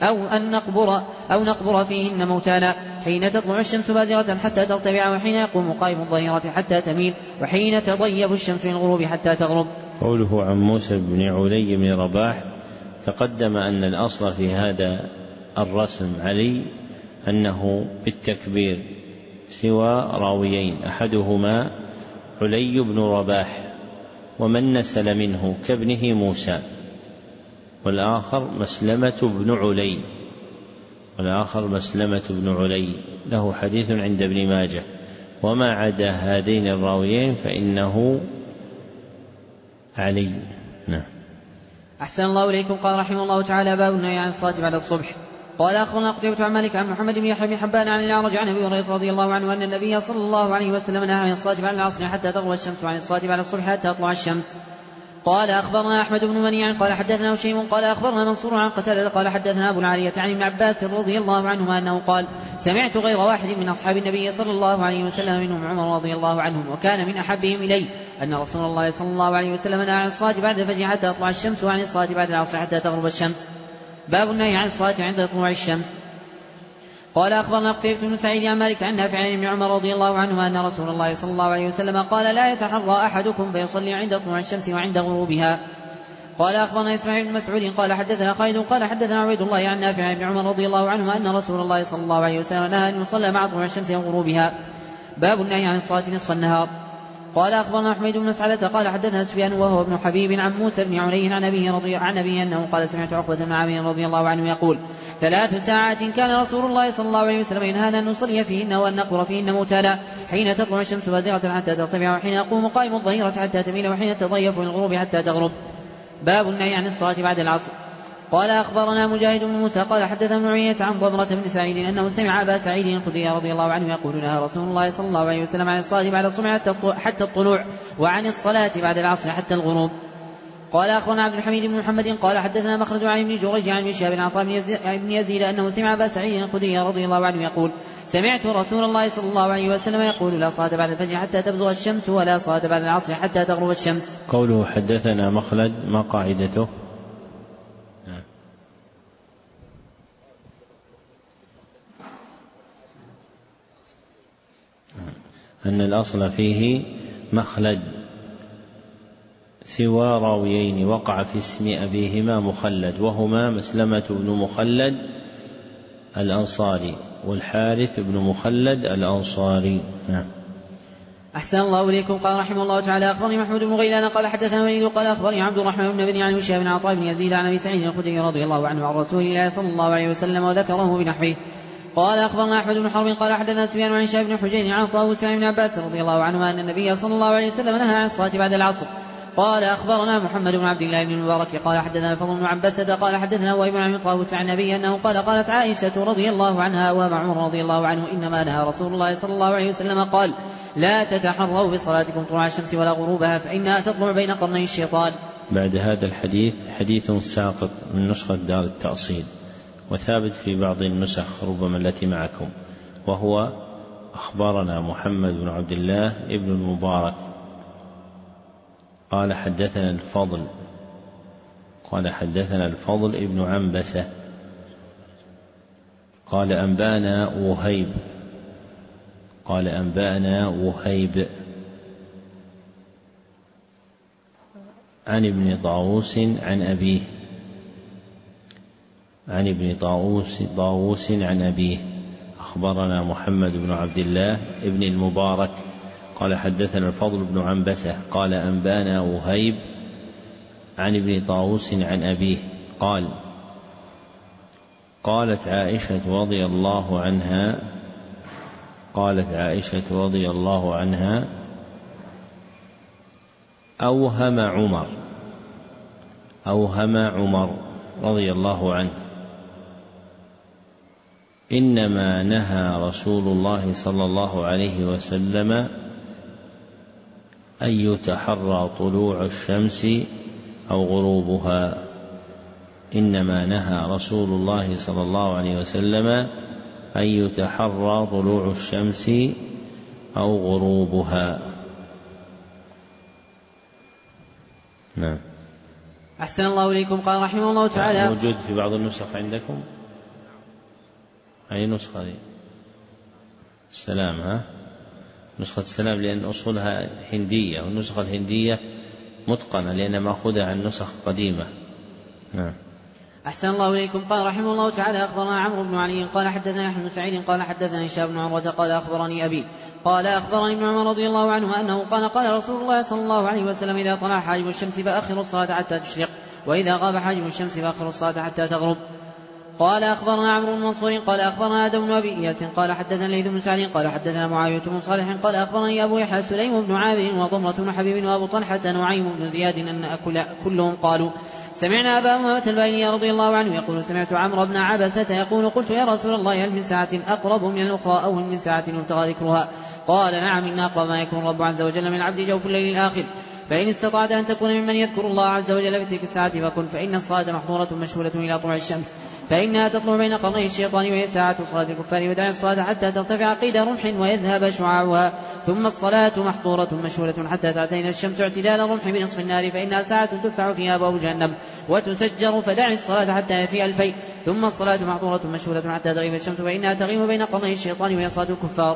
أو نقبر فيهن موتانا، حين تطلع الشمس بازغة حتى ترتفع، وحين يقوم قائم الظهيرة حتى تميل، وحين تضيب الشمس للغروب حتى تغرب. قوله عن موسى بن علي بن رباح تقدم أن الأصل في هذا الرسم علي أنه بالتكبير سوى راويين، أحدهما علي بن رباح ومن نسل منه كابنه موسى، والآخر مسلمة بن علي له حديث عند ابن ماجه، وما عدا هذين الراويين فإنه علي. نعم. أحسن الله إليكم. قال رحمه الله تعالى: باب النهي عن الصلاة بعد الصبح. قال أخبرنا قتيبة عن مالك عن محمد بن يحيى بن حبان عن الأعرج عن أبي هريرة رضي الله عنه أن النبي صلى الله عليه وسلم نهى عن الصلاة بعد العصر حتى تغرب الشمس وعن الصلاة بعد الصبح حتى تطلع الشمس. قال أخبرنا أحمد بن منيع قال حدثنا هشيم قال أخبرنا منصور عن قتادة قال حدثنا أبو العالية عن ابن عباس رضي الله عنهما أنه قال: سمعت غير واحد من أصحاب النبي صلى الله عليه وسلم منهم عمر رضي الله عنهم وكان من أحبهم إلي أن رسول الله صلى الله عليه وسلم نهى عن الصلاة بعد الفجر حتى تطلع الشمس وعن الصلاة بعد العصر حتى تغرب الشمس. باب النهي عن الصلاة عند طلوع الشمس. قال أخبرنا قتيبة بن سعيد عن مالك عن نافع عن ابن عمر رضي الله عنهما أن رسول الله صلى الله عليه وسلم قال: لا يتحرى أحدكم فيصلي عند طلوع الشمس وعند غروبها. قال أخبرنا إسماعيل بن مسعود قال حدثنا خالد قال حدثنا عبيد الله عن نافع عن ابن عمر رضي الله عنهما أن رسول الله صلى الله عليه وسلم نهى أن يصلى مع طلوع الشمس وغروبها. باب النهي عن الصلاة نصف النهار. قال أخبرنا حميد بن مسعدة قال حدثنا سفيان وهو ابن حبيب عن موسى بن علي عن أبيه أنه قال: سمعت عقبة بن عامر رضي الله عنه يقول: 3 ساعات كان رسول الله صلى الله عليه وسلم ينهانا أن نصلي فيهن وأن نقر فيهن موتانا، حين تطلع الشمس بازغة حتى ترتفع وحين يقوم قائم الظهيرة حتى تميل وحين تضيف للغروب حتى تغرب. باب النهي عن الصلاة بعد العصر. قال أخبرنا مجاهد بن موسى قال حدثنا ابن عيينة عن ضمرة بن سعيد أنه سمع أبا سعيد الخدري رضي الله عنه يقول: نهى رسول الله صلى الله عليه وسلم عن الصلاة بعد الصبح حتى الطلوع وعن الصلاة بعد العصر حتى الغروب. قال أخبرنا عبد الحميد بن محمد قال حدثنا مخرج عن ابن جريج عن شهاب عطاء بن يزيد أنه سمع أبا سعيد الخدري رضي الله عنه يقول: سمعت رسول الله صلى الله عليه وسلم يقول: لا صلاة بعد الفجر حتى تبزغ الشمس ولا صلاة بعد العصر حتى تغرب الشمس. قوله حدثنا مخلد ما قاعدته؟ أن الأصل فيه مخلد سوى راويين وقع في اسم أبيهما مخلد، وهما مسلمة بن مخلد الأنصاري والحارث بن مخلد الأنصاري. أحسن الله إليكم. قال رحمه الله تعالى: أخبرني محمود بن غيلان قال حدثنا وليد قال أخبرني عبد الرحمن بن بني عن شهاب عطاء بن يزيد عن أبي سعيد الخدري رضي الله عنه عن رسول الله صلى الله عليه وسلم وذكره بنحوه. قال أخبرنا أحمد بن حرب قال حدثنا سفيان عن شهاب بن حجين عن طاووس عن ابن عباس رضي الله عنهما أن النبي صلى الله عليه وسلم نهى عن الصلاة بعد العصر. قال أخبرنا محمد بن عبد الله بن المبارك قال حدثنا فضل بن عباسة قال حدثنا وهيب عن طاووس عن أبيه أنه قال: قالت عائشة رضي الله عنها ومعمر رضي الله عنه: إنما نهى رسول الله صلى الله عليه وسلم قال: لا تتحروا بصلاتكم طلوع الشمس ولا غروبها فإنها تطلع بين قرني الشيطان. بعد هذا الحديث حديث ساقط من نسخة دار التأصيل وثابت في بعض النسخ ربما التي معكم، وهو: أخبرنا محمد بن عبد الله ابن المبارك قال حدثنا الفضل ابن عنبسة قال أنبانا وهيب عن ابن طاووس عن أبيه أخبرنا محمد بن عبد الله ابن المبارك قال حدثنا الفضل بن عنبسة قال أنبانا وهيب عن ابن طاووس عن أبيه قالت عائشة رضي الله عنها: أوهم عمر رضي الله عنه إنما نهى رسول الله صلى الله عليه وسلم أن يتحرى طلوع الشمس أو غروبها. إنما نهى رسول الله صلى الله عليه وسلم أن يتحرى طلوع الشمس أو غروبها. نعم. أحسن الله إليكم. قال رحمه الله تعالى: موجود في بعض النسخ عندكم؟ أي نسخة دي؟ السلام، نسخة السلام، لأن أصولها هندية، والنسخة الهندية متقنة لأنها مأخوذة عن نسخ قديمة. نعم. أحسن الله إليكم. قال رحمه الله تعالى: أخبرنا عمرو بن علي قال حدثنا يحيى بن سعيد قال حدثنا هشام بن عروة قال أخبرني أبي قال أخبرني ابن عمر رضي الله عنه أنه قال رسول الله صلى الله عليه وسلم: إذا طلع حاجب الشمس فأخروا الصلاة حتى تشرق، وإذا غاب حاجب الشمس فأخروا الصلاة حتى تغرب. قال أخبرنا عمرو بن منصور قال أخبرنا آدم بن أبي إياس قال حدثنا ليث بن سعد قال حدثنا معاوية بن صالح قال أخبرني أبو يحيى سليم بن عامر وضمرة بن حبيب وأبو طلحة نعيم بن زياد أن كلهم قالوا: سمعنا أبا أمامة الباهلي رضي الله عنه يقول سمعت عمرو بن عبسة يقول قلت يا رسول الله هل من ساعة أقرب من الأخرى أو هل من ساعة يبتغى ذكرها؟ قال نعم إن أقرب ما يكون الرب عز وجل من العبد جوف الليل الآخر، فإن استطعت أن تكون ممن يذكر الله عز وجل في تلك الساعة فكن، فإن الصلاة محظورة مشهولة إلى طلوع الشمس، فإنها تطلع بين قرني الشيطان وهي ساعة صلاة الكفار، ودع الصلاة حتى ترتفع قيد رمح ويذهب شعاعها، ثم الصلاة محظورة مشهولة حتى تعتين الشمس اعتدال الرمح بنصف النار، فإنها ساعة تفتح فيها أبواب جهنم وتسجر، فدع الصلاة حتى يفيء الفيء، ثم الصلاة محظورة مشهولة حتى تغيب الشمس، فإنها تغيب بين قرني الشيطان وهي صلاة الكفار.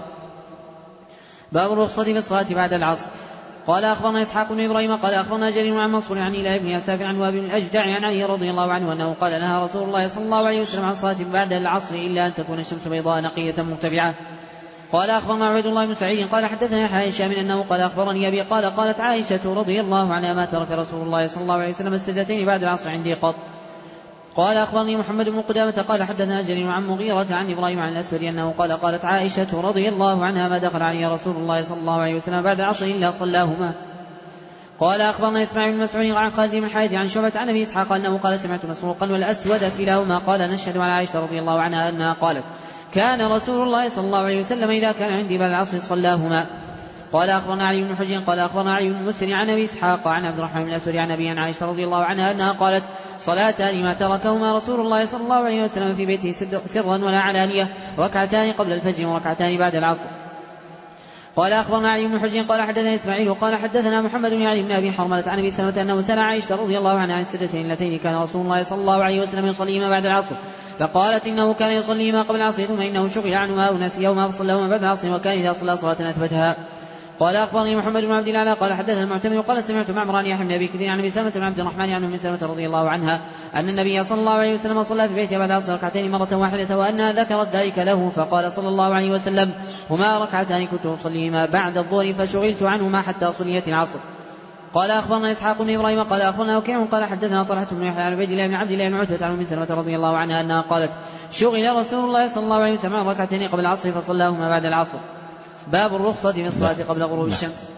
باب الرخصة في الصلاة بعد العصر. قال أخبرنا إسحاق بن إبراهيم قال أخبرنا جرير عن منصور عن إله بن يساف عن وهب بن الأجدع عن علي رضي الله عنه أنه قال نهى رسول الله صلى الله عليه وسلم عن الصلاة بعد العصر إلا أن تكون الشمس بيضاء نقية مرتفعة. قال أخبرنا عبيد الله بن سعيد قال حدثنا يحيى هشام أنه قال أخبرني أبي قال قالت عائشة رضي الله عنها ما ترك رسول الله صلى الله عليه وسلم السجدتين بعد العصر عندي قط. قال أخبرني محمد بن قدامة قال حدثنا جرير عن مغيرة عن إبراهيم عن الأسود أنه قال قالت عائشة رضي الله عنها ما دخل علي رسول الله صلى الله عليه وسلم بعد العصر إلا صلاهما. قال أخبرنا إسماعيل بن مسعود عن خالد بن حارث عن شعبة عن أبي إسحاق أنه قال سمعت مسروقا والأسود كلاهما قال نشهد على عائشة رضي الله عنها أنها قالت كان رسول الله صلى الله عليه وسلم إذا كان عندي بعد العصر صلاهما. قال أخبرنا علي بن حجر قال أخبرنا علي بن مسر عن أبي إسحاق عن عبد الرحمن بن الأسود عن أبي عن عائشة رضي الله عنها أنها قالت صلاتان ما تركهما رسول الله صلى الله عليه وسلم في بيته سرا ولا علانية، ركعتان قبل الفجر وركعتان بعد العصر. قال أخبرنا علي بن حجر قال حدثنا إسماعيل قال حدثنا محمد بن علي بن أبي حرملة عن أبي سلمة أنه سأل عائشة رضي الله عنها عن السجدتين اللتين كان رسول الله صلى الله عليه وسلم يصليهما بعد العصر، فقالت إنه كان يصليهما قبل العصر ثم إنه شغل عنهما ونسيهما فصلىهما بعد العصر وكان إذا صلى صلاة أثبتها. قال أخبرني محمد بن عبد الله قال حدثنا المعتمر قال سمعت معمر يحيى بن أبي كثير عن أبي سلمة بن عبد الرحمن عن أم سلمة رضي الله عنها أن النبي صلى الله عليه وسلم صلى في بيته بعد العصر ركعتين مرة واحدة وأنها ذكرت ذلك له، فقال صلى الله عليه وسلم هما ركعتان كنت أصليهما بعد الظهر فشغلت عنهما حتى صليت العصر. قال أخبرنا إسحاق بن إبراهيم قال أخبرنا وكيع قال حدثنا طلحة بن يحيى عن عبيد الله بن عبد الله بن عتبة عن أم سلمة رضي الله عنها أنها قالت شغل رسول الله صلى الله عليه وسلم عن ركعتين قبل العصر فصلاهما بعد العصر. باب الرخصة في الصلاة قبل غروب الشمس.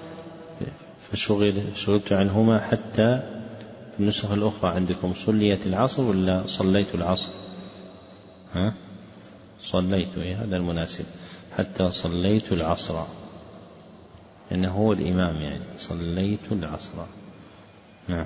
فشغلت عنهما حتى في النسخ الأخرى عندكم صليت العصر ولا صليت العصر؟ صليت، هذا المناسب، حتى صليت العصر إنه هو الإمام يعني صليت العصر. نعم.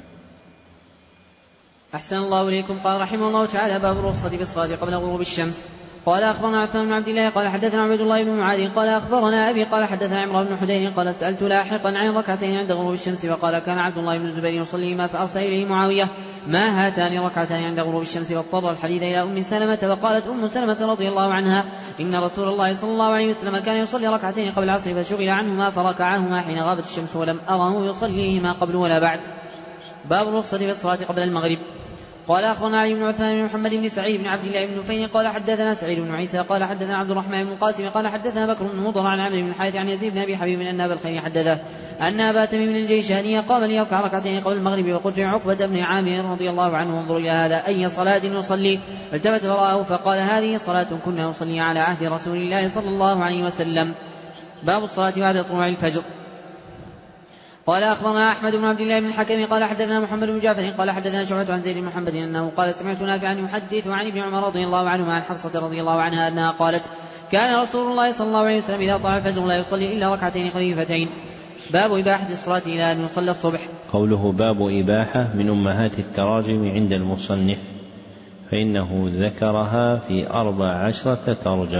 أحسن الله إليكم. قال رحمه الله تعالى باب الرخصة في الصلاة قبل غروب الشمس. قال أخبرنا عثمان بن عبد الله قال حدثنا عبيد الله بن معاذ قال أخبرنا أبي قال حدثنا عمران بن حدين قال سألت لاحقا عن ركعتين عند غروب الشمس فقال كان عبد الله بن الزبير يصليهما فأرسل إليه معاوية ما هاتان ركعتان عند غروب الشمس، واضطر الحديث إلى أم سلمة فقالت أم سلمة رضي الله عنها إن رسول الله صلى الله عليه وسلم كان يصلي ركعتين قبل العصر فشغل عنهما فركعهما حين غابت الشمس ولم أره يصليهما قبل ولا بعد. باب الرخصة في الصلاة قبل المغرب. قال أخبرنا علي بن عثمان بن محمد بن سعيد بن عبد الله بن نفيل قال حدثنا سعيد بن عيسى قال حدثنا عبد الرحمن بن القاسم قال حدثنا بكر بن مضر عن عمرو بن الحارث عن يزيد بن أبي حبيب أن أبا الخير حدثه أن أبا تميم من الجيشانية قام ليركع ركعتين قبل المغرب، وقلت عقبة بن عامر رضي الله عنه انظر إلى هذا أي صلاة نصلي؟ التفت فرآه فقال هذه صلاة كنا نصلي على عهد رسول الله صلى الله عليه وسلم. باب الصلاة بعد طلوع الفجر. قال أخبرنا أحمد بن عبد الله بن الحكم قال حدثنا محمد بن جعفر قال حدثنا شعبة عن زيد بن محمد أنه قال سمعت نافعا يحدث عن ابن عمر رضي الله عنهما عن حفصة رضي الله عنها أنها قالت كان رسول الله صلى الله عليه وسلم إذا طلع الفجر لا يصلي إلا ركعتين خفيفتين. باب إباحة الصلاة إلى أن يصلى الصبح. قوله باب إباحة من أمهات التراجم عند المصنف، فإنه ذكرها في 14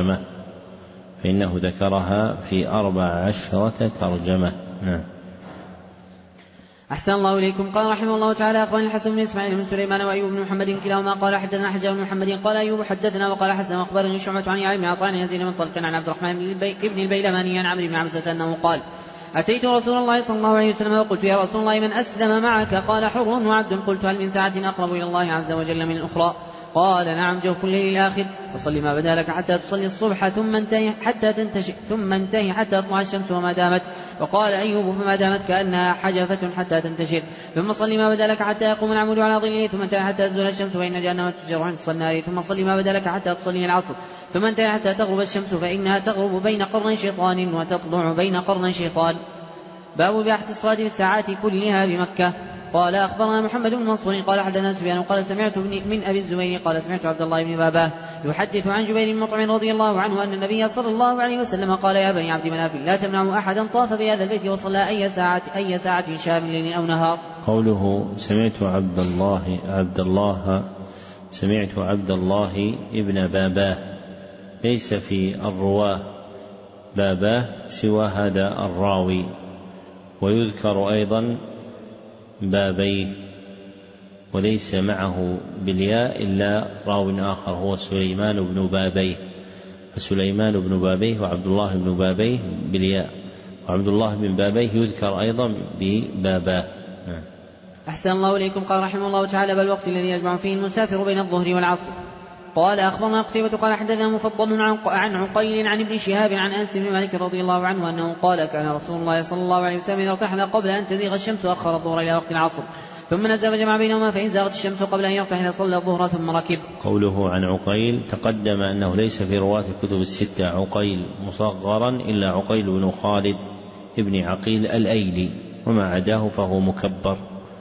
ترجمة. أحسن الله إليكم. قال رحمه الله تعالى أخبرني الحسن بن إسماعيل بن سليمان وأيوب بن محمد كلاهما قال حدثنا حجاج بن محمد قال أيوب حدثنا وقال حسن أخبرني شعبة عن علي بن عطاء عن يزيد بن طلق عن عبد الرحمن بن البيلماني عن عمرو بن عبسة أنه قال أتيت رسول الله صلى الله عليه وسلم وقلت يا رسول الله من أسلم معك؟ قال حر وعبد. قلت هل من ساعة أقرب إلى الله عز وجل من الأخرى؟ قال نعم جوف الليل الآخر، وصل ما بدا لك حتى تصلي الصبح ثم انتهي حتى تطلع الشمس وما دامت. وقال أيوب فما دامت كأنها حجفة حتى تنتشر. ثم صل ما بدا لك حتى يقوم العمود على ظله ثم انتهي حتى تزول الشمس فإن جهنم تجر عن النار. ثم صل ما بدا لك حتى تصلي العصر ثم انتهي حتى تغرب الشمس فإنها تغرب بين قرن شيطان وتطلع بين قرن شيطان. باب إباحة الصلاة في الساعات كلها بمكة. قال أخبرنا محمد بن منصور قال حدثنا سفيان قال سمعت من أبي الزبير قال سمعت عبد الله بن باباه يحدث عن جبير بن مطعم رضي الله عنه أن النبي صلى الله عليه وسلم قال يا بني عبد مناف لا تمنعوا أحدا طاف بهذا البيت وصلى أي ساعة شاء من ليل أو نهار. قوله سمعت عبد الله ابن باباه ليس في الرواة باباه سوى هذا الراوي، ويذكر أيضا بابيه وليس معه بالياء إلا راو آخر هو سليمان بن بابيه، فسليمان بن بابيه وعبد الله بن بابيه بالياء، وعبد الله بن بابيه يذكر أيضا بباباه. أحسن الله إليكم. قال رحمه الله تعالى: بل الوقت الذي يجمع فيه المسافر بين الظهر والعصر. قال أخبرنا قتيبة قال حدثنا مفضل عن عقيل عن ابن شهاب عن أنس بن مالك رضي الله عنه أنه قال: كان رسول الله صلى الله عليه وسلم إذا ارتحل قبل أن تزيغ الشمس أخر الظهر إلى وقت العصر ثم نزل فجمع بينهما، فإن زاغت الشمس قبل أن يرتحل صلى الظهر ثم ركب. قوله عن عقيل تقدم أنه ليس في رواة الكتب الستة عقيل مصغرا إلا عقيل بن خالد ابن عقيل الأيلي، وما عداه فهو مكبر.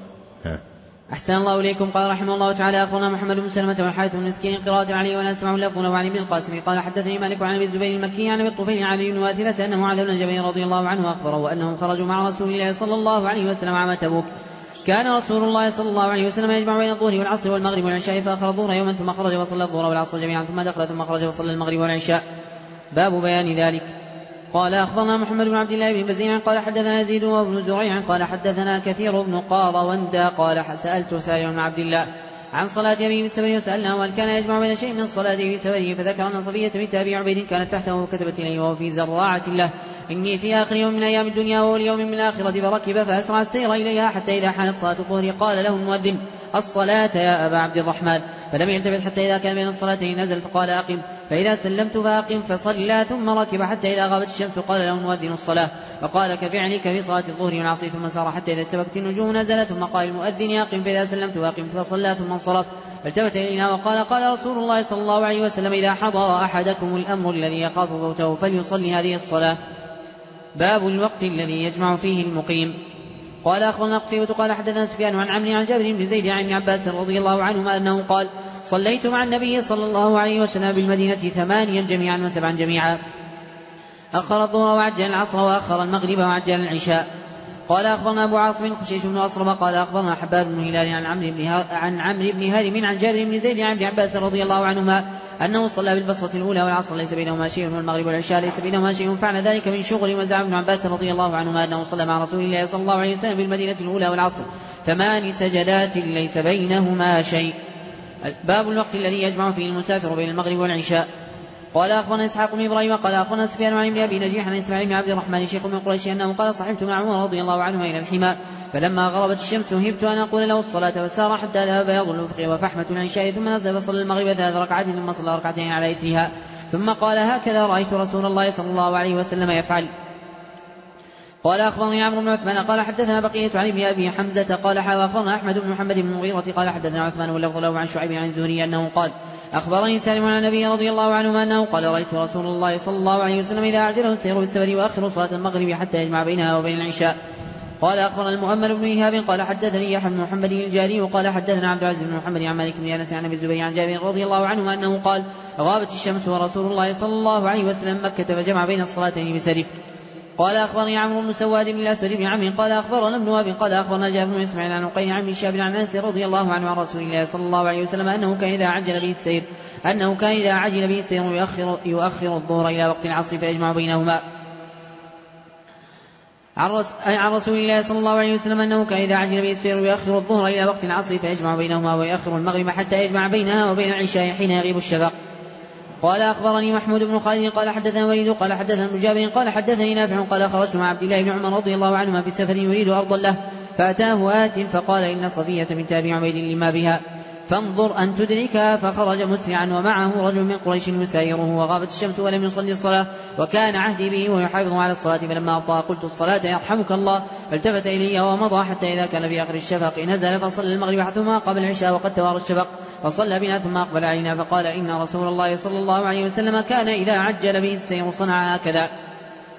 أحسن الله إليكم. قال رحمه الله تعالى: أخبرنا محمد بن سلمة والحارث بن مسكين قراءة عليه ولا أسمع اللفظ وعن ابن القاسم قال حدثني مالك عن أبي الزبير المكي عن أبي الطفيل عن ابن واثلة أنه علي بن جبير رضي الله عنه أخبره أنهم خرجوا مع رسول الله صلى الله عليه وسلم عام تبوك. كان رسول الله صلى الله عليه وسلم يجمع بين الظهر والعصر والمغرب والعشاء، فأخر الظهر يوما ثم خرج وصلى الظهر والعصر جميعا ثم دخل ثم خرج وصلى المغرب والعشاء. باب بيان ذلك. قال أخبرنا محمد بن عبد الله بن بزيع قال حدثنا يزيد وابن زريع قال حدثنا كثير بن قاضوندا قال سألت سالم بن عبد الله عن صلاة أبيه بالسبب وسألناه هل كان يجمع بين شيء من صلاته بسببه، فذكر أن صفية بنت أبي عبيد كانت تحته وكتبت إليه وهو في زراعة له: إني في آخر يوم من أيام الدنيا وهو اليوم من الآخرة، فركب فأسرع السير إليها حتى إذا حانت صلاة الظهر قال له المؤذن: الصلاة يا أبا عبد الرحمن، فلم يلتفت حتى إذا كان بين الصلاتين نزل فقال: أقم، فإذا سلمت فأقم، فصلى ثم ركب حتى إذا غابت الشمس قال له المؤذن: الصلاة، فقال: كفعلك في صلاة الظهر والعصر، ثم سار حتى إذا استبكت النجوم نزل ثم قال المؤذن: أقم، فإذا سلمت فأقم، فصلى ثم انصرف، فالتفت إلينا وقال: قال رسول الله صلى الله عليه وسلم: إذا حضر أحدكم الأمر الذي يخاف فوته فليصلي هذه الصلاة. باب الوقت الذي يجمع فيه المقيم. قال أخبرنا قتيبة قال حدثنا سفيان عن عمرو عن جابر بن زيد عن ابن عباس رضي الله عنهما أنه قال: صليت مع النبي صلى الله عليه وسلم بالمدينة 8 جميعا و7 جميعا، أخر الظهر وعجل العصر وأخر المغرب وعجل العشاء. قال أخبرنا أبو عاصم خشيش بن أصرم قال أخبرنا حباب بن هلال عن عمرو بن هارم عن جابر بن زيد عن ابن عباس رضي الله عنهما أنه صلى بالبصرة الأولى والعصر ليس بينهما شيء، والمغرب والعشاء ليس بينهما شيء، فعل ذلك من شغل. وزعم ابن عباس رضي الله عنهما أنه صلى مع رسول الله صلى الله عليه وسلم بالمدينة الأولى والعصر 8 سجدات ليس بينهما شيء. باب الوقت الذي يجمع فيه المسافر بين المغرب والعشاء. قال أخبرنا إسحاق بن إبراهيم قال أخبرنا سفيان عن ابن أبي نجيح عن إسماعيل بن عبد الرحمن شيخ من قريش أنه قال: صحبت مع عمر رضي الله عنه إلى الحمى، فلما غربت الشمس هبت أن أقول له الصلاة، وسار حتى ذهب بياض الأفق وفحمة العشاء، ثم نزل فصلى المغرب 3 ركعات ثم صلى ركعتين على إثرها، ثم قال: هكذا رأيت رسول الله صلى الله عليه وسلم يفعل. قال أخبرني عمرو بن عثمان قال حدثنا بقية عن ابن أبي حمزة قال أخبرنا أحمد بن محمد بن المغيرة قال حدثنا عثمان واللفظ له عن شعيب عن الزهري أنه قال: أخبرني سالم عن النبي رضي الله عنه أنه قال: رأيت رسول الله صلى الله عليه وسلم إذا أعجله السير بالسفر يؤخر صلاة المغرب حتى يجمع بينها وبين العشاء. قال أخبرنا المؤمل بن إيهاب قال حدثني يحيى بن محمد الجاري وقال حدثنا عبد العزيز بن محمد عن مالك بن أنس عن أبي الزبير عن جابر رضي الله عنه أنه قال: غابت الشمس ورسول الله صلى الله عليه وسلم مكة فجمع بين الصلاتين بسرف. قال أخبرني عمرو بن سواد بن الأسود بن عمرو قال أخبرنا ابن وهب قال أخبرنا جابر بن إسماعيل عن عقيل عن شهاب عن أنس رضي الله عنه عن رسول الله صلى الله عليه وسلم أنه كان إذا عجل به السير يؤخر الظهر إلى وقت العصر فيجمع بينهما. عن رسول الله صلى الله عليه وسلم أنه كان إذا عجل به السير يؤخر الظهر إلى وقت العصر فيجمع بينهما ويؤخر المغرب حتى يجمع بينها وبين العشاء حين يغيب الشفق. قال أخبرني محمود بن خالد قال حدثنا وليد قال حدثنا ابن جابر قال حدثني نافع قال: خرجت مع عبد الله بن عمر رضي الله عنهما في السفر يريد أرضا له، فأتاه آت فقال: إن صفية بنت أبي عبيد لما بها، فانظر أن تدركها. فخرج مسرعا ومعه رجل من قريش يسايره، وغابت الشمس ولم يصلي الصلاة، وكان عهدي به ويحافظ على الصلاة، فلما أبطأ قلت: الصلاة يرحمك الله، فالتفت إلي ومضى حتى إذا كان في آخر الشفق نزل فصلى المغرب ثم قبل العشاء وقد توارى الشفق، فصلى بنا ثم أقبل علينا فقال: إن رسول الله صلى الله عليه وسلم كان إذا عجل به السير صنع هكذا.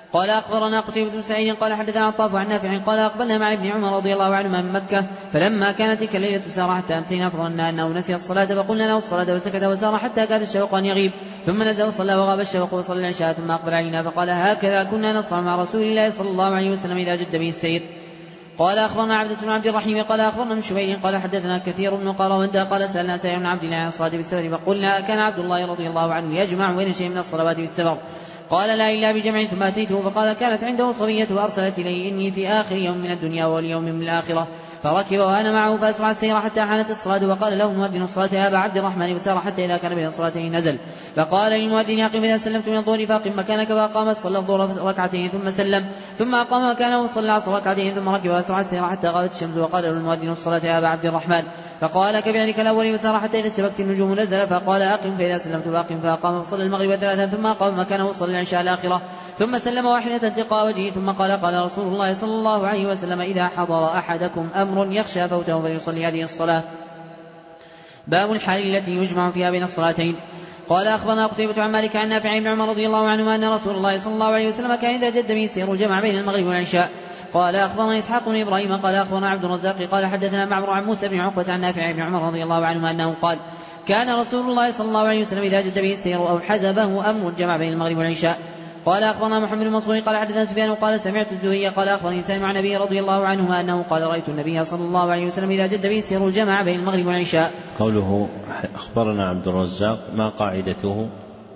قال أخبرنا قتيبة بن سعيد قال حدثنا عطاف عن نافع قال أقبلنا مع ابن عمر رضي الله عنهما من مكة فلما كانت تلك الليلة سار حتى أمسينا فظننا أنه نسي الصلاة فقلنا له الصلاة وسكت وسار حتى كاد الشوق أن يغيب ثم نزل وصلى وغاب الشوق وصلى العشاء ثم أقبل علينا فقال هكذا كنا نصنع مع رسول الله صلى الله عليه وسلم إذا جد به السير. قال أخبرنا عبد بن عبد الرحيم قال أخبرنا من شبيل قال حدثنا كثير بن قراوند قال سألنا سائر بن عبد الله عن الصلاة بالسفر فقلنا كان عبد الله رضي الله عنه يجمع بين شيء من الصلوات بالسفر قال لا إلا بجمع ثم أتيته فقال كانت عنده صبية وأرسلت إلي إني في آخر يوم من الدنيا واليوم من الآخرة فركب وأنا معه فأسرع السير حتى حانت الصلاة وقال له مؤذن الصلاة يا أبا عبد الرحمن فسار حتى إذا كان بين الصلاتين نزل فقال للمؤذن أقم إذا سلمت من الظهر فأقم مكانك فأقام صلى الظهر ركعتين ثم سلم ثم أقام مكانه وصلى العصر ركعتين ثم ركب وأسرع السير حتى غابت الشمس وقال له المؤذن الصلاة يا أبا عبد الرحمن فقال كفعلك الأول فسار حتى إذا استبقت النجوم نزل فقال أقم فإذا سلمت فأقم فأقام فصلى المغرب ثلاثا ثم أقام مكانه وصلى العشاء الآخرة ثم سلم واحدة تلقاء وجهه ثم قال رسول الله صلى الله عليه وسلم إذا حضر أحدكم أمر يخشى فوته فليصلي هذه الصلاة. باب الحال التي يجمع فيها بين الصلاتين. قال أخبرنا قتيبة عن مالك عن نافع بن عمر رضي الله عنهما أن رسول الله صلى الله عليه وسلم كان إذا جد به السير جمع بين المغرب والعشاء. قال أخبرنا إسحاق بن إبراهيم قال أخبرنا عبد الرزاق قال حدثنا معمر عن موسى بن عقبة عن نافع بن عمر رضي الله عنهما أنه قال كان رسول الله صلى الله عليه وسلم إذا جد به السير أو حزبه أمر جمع بين المغرب والعشاء. قال أخبرنا محمد بن منصور قال حدثنا سفيان قال سمعت الزهري قال أخبرني سالم عن النبي رضي الله عنهما أنه قال رأيت النبي صلى الله عليه وسلم إذا جد به السير جمع بين المغرب والعشاء. قوله أخبرنا عبد الرزاق ما قاعدته؟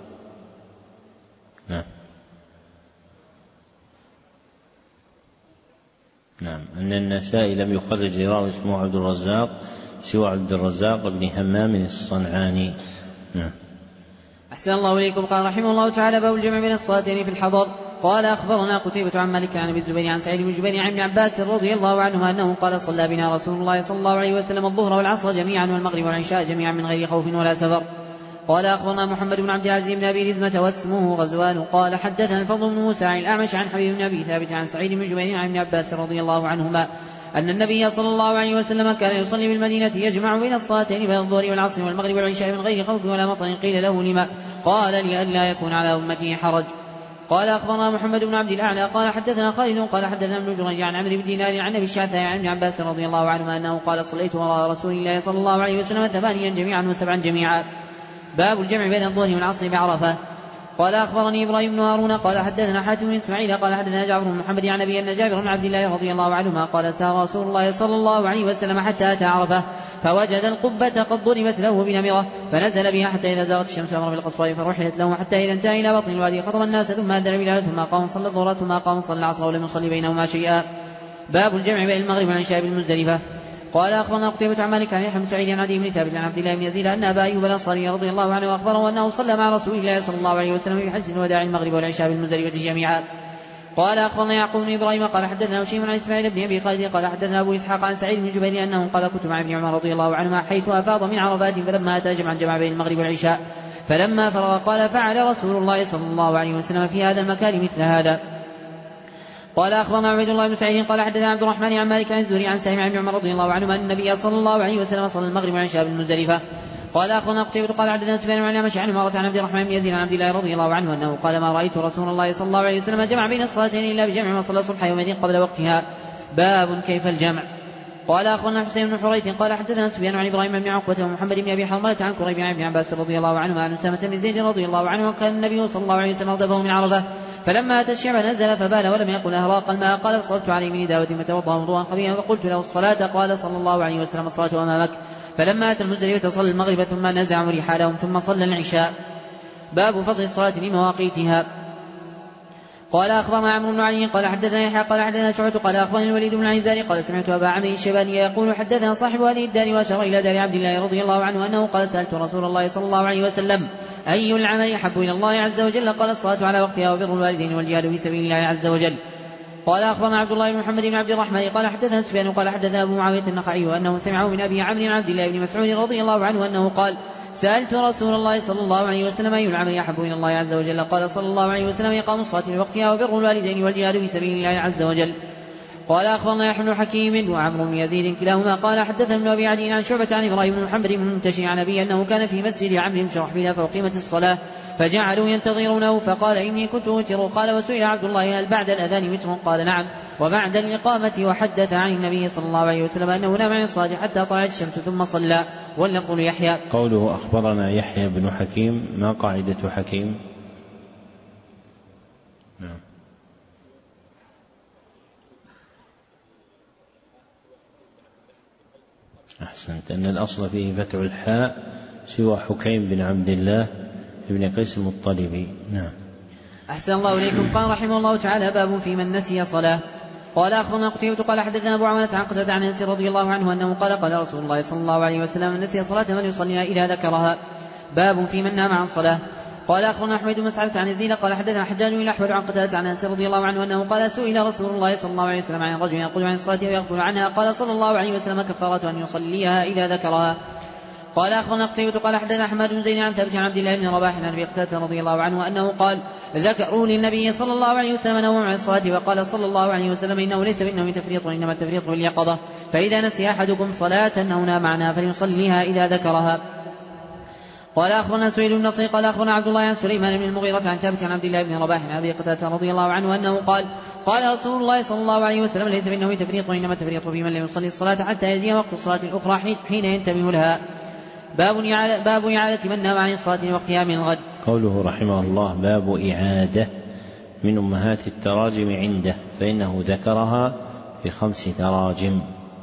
نعم أن النسائي لم يخرج راوي اسمه عبد الرزاق سوى عبد الرزاق بن همام الصنعاني. نعم. أحسن الله إليكم. قال رحمه الله تعالى باب الجمع بين الصلاتين في الحضر. قال أخبرنا قتيبة عن مالك عن أبي الزبير عن سعيد بن جبير عن ابن عباس رضي الله عنهما أنه قال صلى بنا رسول الله صلى الله عليه وسلم الظهر والعصر جميعا والمغرب والعشاء جميعا من غير خوف ولا سفر. قال أخبرنا محمد بن عبد العزيز بن أبي رزمة واسمه غزوان قال حدثنا الفضل بن موسى عن الأعمش عن حبيب بن أبي ثابت عن سعيد بن جبير عن ابن عباس رضي الله عنهما أن النبي صلى الله عليه وسلم كان يصلي بالمدينة يجمع بين الصلاتين بين الظهر والعصر والمغرب والعشاء من غير خوف ولا مطر. قيل له لما؟ قال لئلا يكون على أمته حرج. قال أخبرنا محمد بن عبد الأعلى قال حدثنا خالد قال حدثنا ابن جريج عن عمرو بن دينار عن أبي الشعثاء عن ابن عباس رضي الله عنهما أنه قال صليت وراء رسول الله صلى الله عليه وسلم 8 جميعا و7 جميعا. باب الجمع بين الظهر والعصر بعرفة. قال أخبرني إبراهيم بن هارون قال حدثنا حاتم بن إسماعيل قال حدثنا جعفر بن محمد عن أبي أن جابر بن عبد الله رضي الله عنهما قال سار رسول الله صلى الله عليه وسلم حتى أتى عرفة فوجد القبة قد ضربت له بنمرة فنزل بها حتى إذا زاغت الشمس أمر بالقصواء فرحلت له حتى إذا انتهى إلى بطن الوادي خطب الناس ثم أذن بلال ثم قام صلى الظهر ثم قام صلى العصر ولم يصلي بينهما شيئا. باب الجمع بين المغرب والعشاء بالمزدلفة. قال أخبرنا قتيبة عن مالك عن يحيى بن سعيد عن عدي بن ثابت عن عبد الله بن يزيد أن أبا أيوب الأنصاري رضي الله عنه أخبره أنه صلى مع رسول الله صلى الله عليه وسلم في حج الوداع المغرب والعشاء بالمزدلفة جميعا. قال أخبرنا يعقوب بن إبراهيم قال حدثنا هشيم عن إسماعيل بن أبي خالد قال حدثنا أبو إسحاق عن سعيد بن جبير أنه قال كنت مع ابن عمر رضي الله عنهما حيث أفاض من عرفات فلما أتى جمع بين المغرب والعشاء فلما فرغ قال فعل رسول الله صلى الله عليه وسلم في هذا المكان مثل هذا. قال أخبرنا عبيد الله بن سعيد قال حدثنا عبد الرحمن عن مالك عن الزهري عن سالم عن ابن عمر رضي الله عنهما أن النبي صلى الله عليه وسلم صلى المغرب والعشاء بالمزدلفة. قال أخبرنا قتيبة قال حدثنا سفيان عن الأعمش عن عمارة عن عبد الرحمن بن يزيد عن عبد الله رضي الله عنه أنه قال ما رأيت رسول الله صلى الله عليه وسلم جمع بين الصلاتين إلا بجمع وصلى الصبح يومئذ قبل وقتها. باب كيف الجمع. قال أخبرنا حسين بن حريث قال حدثنا سفيان عن إبراهيم بن عقبة ومحمد بن أبي حرملة عن كريب عن ابن عباس رضي الله عنهما عن أسامة بن زيد رضي الله عنه كان النبي صلى الله عليه وسلم أضافه من عرفة فلما أتى الشعب نزل فبال ولم يقل أهراق الماء قال صلت عليه من داوة فتوضأ وضوءا خفيفا فقلت له الصلاة قال صلى الله عليه وسلم الصلاة أمامك. فلما أتى المزدلفة صلى المغرب ثم نزعوا رحالهم ثم صلى العشاء. باب فضل الصلاة لمواقيتها. قال أخبرنا عمرو بن علي قال حدثنا يحيى قال حدثنا شعبة قال أخبرني الوليد بن العزاري قال سمعت أبا عمرو الشيباني يقول حدثنا صاحب هذه الدار وأشار إلى دار عبد الله رضي الله عنه أنه قال سألت رسول الله صلى الله عليه وسلم أي العمل أحب إلى الله عز وجل قال الصلاة على وقتها وبر الوالدين والجهاد في سبيل الله عز وجل. قال أخبرنا عبد الله بن محمد بن عبد الرحمن قال حدثنا سفيان قال حدثنا أبو معاوية النخعي أنه سمعه من أبي عمرو عبد الله بن مسعود رضي الله عنه أنه قال سألت رسول الله صلى الله عليه وسلم أي العمل أحب إلى الله عز وجل قال صلى الله عليه وسلم إقام الصلاة في وقتها وبر الوالدين والجهاد في سبيل الله عز وجل. قال أخبرنا يحيى بن حكيم وعمرو بن يزيد كلاهما قال حدثنا ابن أبي عدي عن شعبة عن إبراهيم بن محمد بن المنتشي عن أبي أنه كان في مسجد عمرو بن شرحبيل فأقيمت الصلاة فجعلوا ينتظرونه فقال إني كنت أوتر. قال وسئل عبد الله هل بعد الأذان وتر؟ قال نعم وبعد الإقامة. وحدث عن النبي صلى الله عليه وسلم أنه نام عن الصلاة حتى طلعت الشمس ثم صلى. واللفظ يحيى. قوله أخبرنا يحيى بن حكيم ما قاعدة حكيم؟ نعم. أحسنت، أن الأصل فيه فتح الحاء سوى حكيم بن عبد الله بن قيس المطلبي. نعم. أحسن الله إليكم. قال رحمه الله تعالى باب في من نسي صلاة. قال أخبرنا قتيبة قال حدثنا أبو عوانة عن قتادة عن أنس رضي الله عنه أنه قال قال رسول الله صلى الله عليه وسلم من نسي صلاة فليصليها إذا ذكرها. باب في من نام عن صلاة. قال أخبرنا أحمد بن مسعود عن الزين قال حدثنا حجاج بن الأحول عن قتادة عن أنس رضي الله عنه أنه قال سئل رسول الله صلى الله عليه وسلم عن الرجل يقول عن الصلاة ويغفل عنها قال صلى الله عليه وسلم كفارة أن يصليها إذا ذكرها. قال أخبرنا قتيبة قال حدثنا أحمد بن زيد عن ثابت عن عبد الله بن رباح عن أبي قتادة رضي الله عنه أنه قال ذكروا للنبي صلى الله عليه وسلم نوم عن الصلاة وقال صلى الله عليه وسلم إنه ليس بالنوم تفريط وإنما التفريط باليقظة فإذا نسي أحدكم صلاة أو نام عنها فليصليها إذا ذكرها. قال أخبرنا سهيل بن نصر قال أخبرنا عبد الله عن سليمان بن المغيرة عن ثابت عن عبد الله بن رباح عن أبي قتادة رضي الله عنه أنه قال قال رسول الله صلى الله عليه وسلم ليس بالنوم تفريط وإنما التفريط في من لم يصلي الصلاة حتى يجي وقت الصلاة الأخرى حين ينتبه لها. باب إعادة من نام عن الصلاة لوقتها من الغد. قوله رحمه الله باب إعادة من أمهات التراجم عنده فإنه ذكرها في 5 تراجم.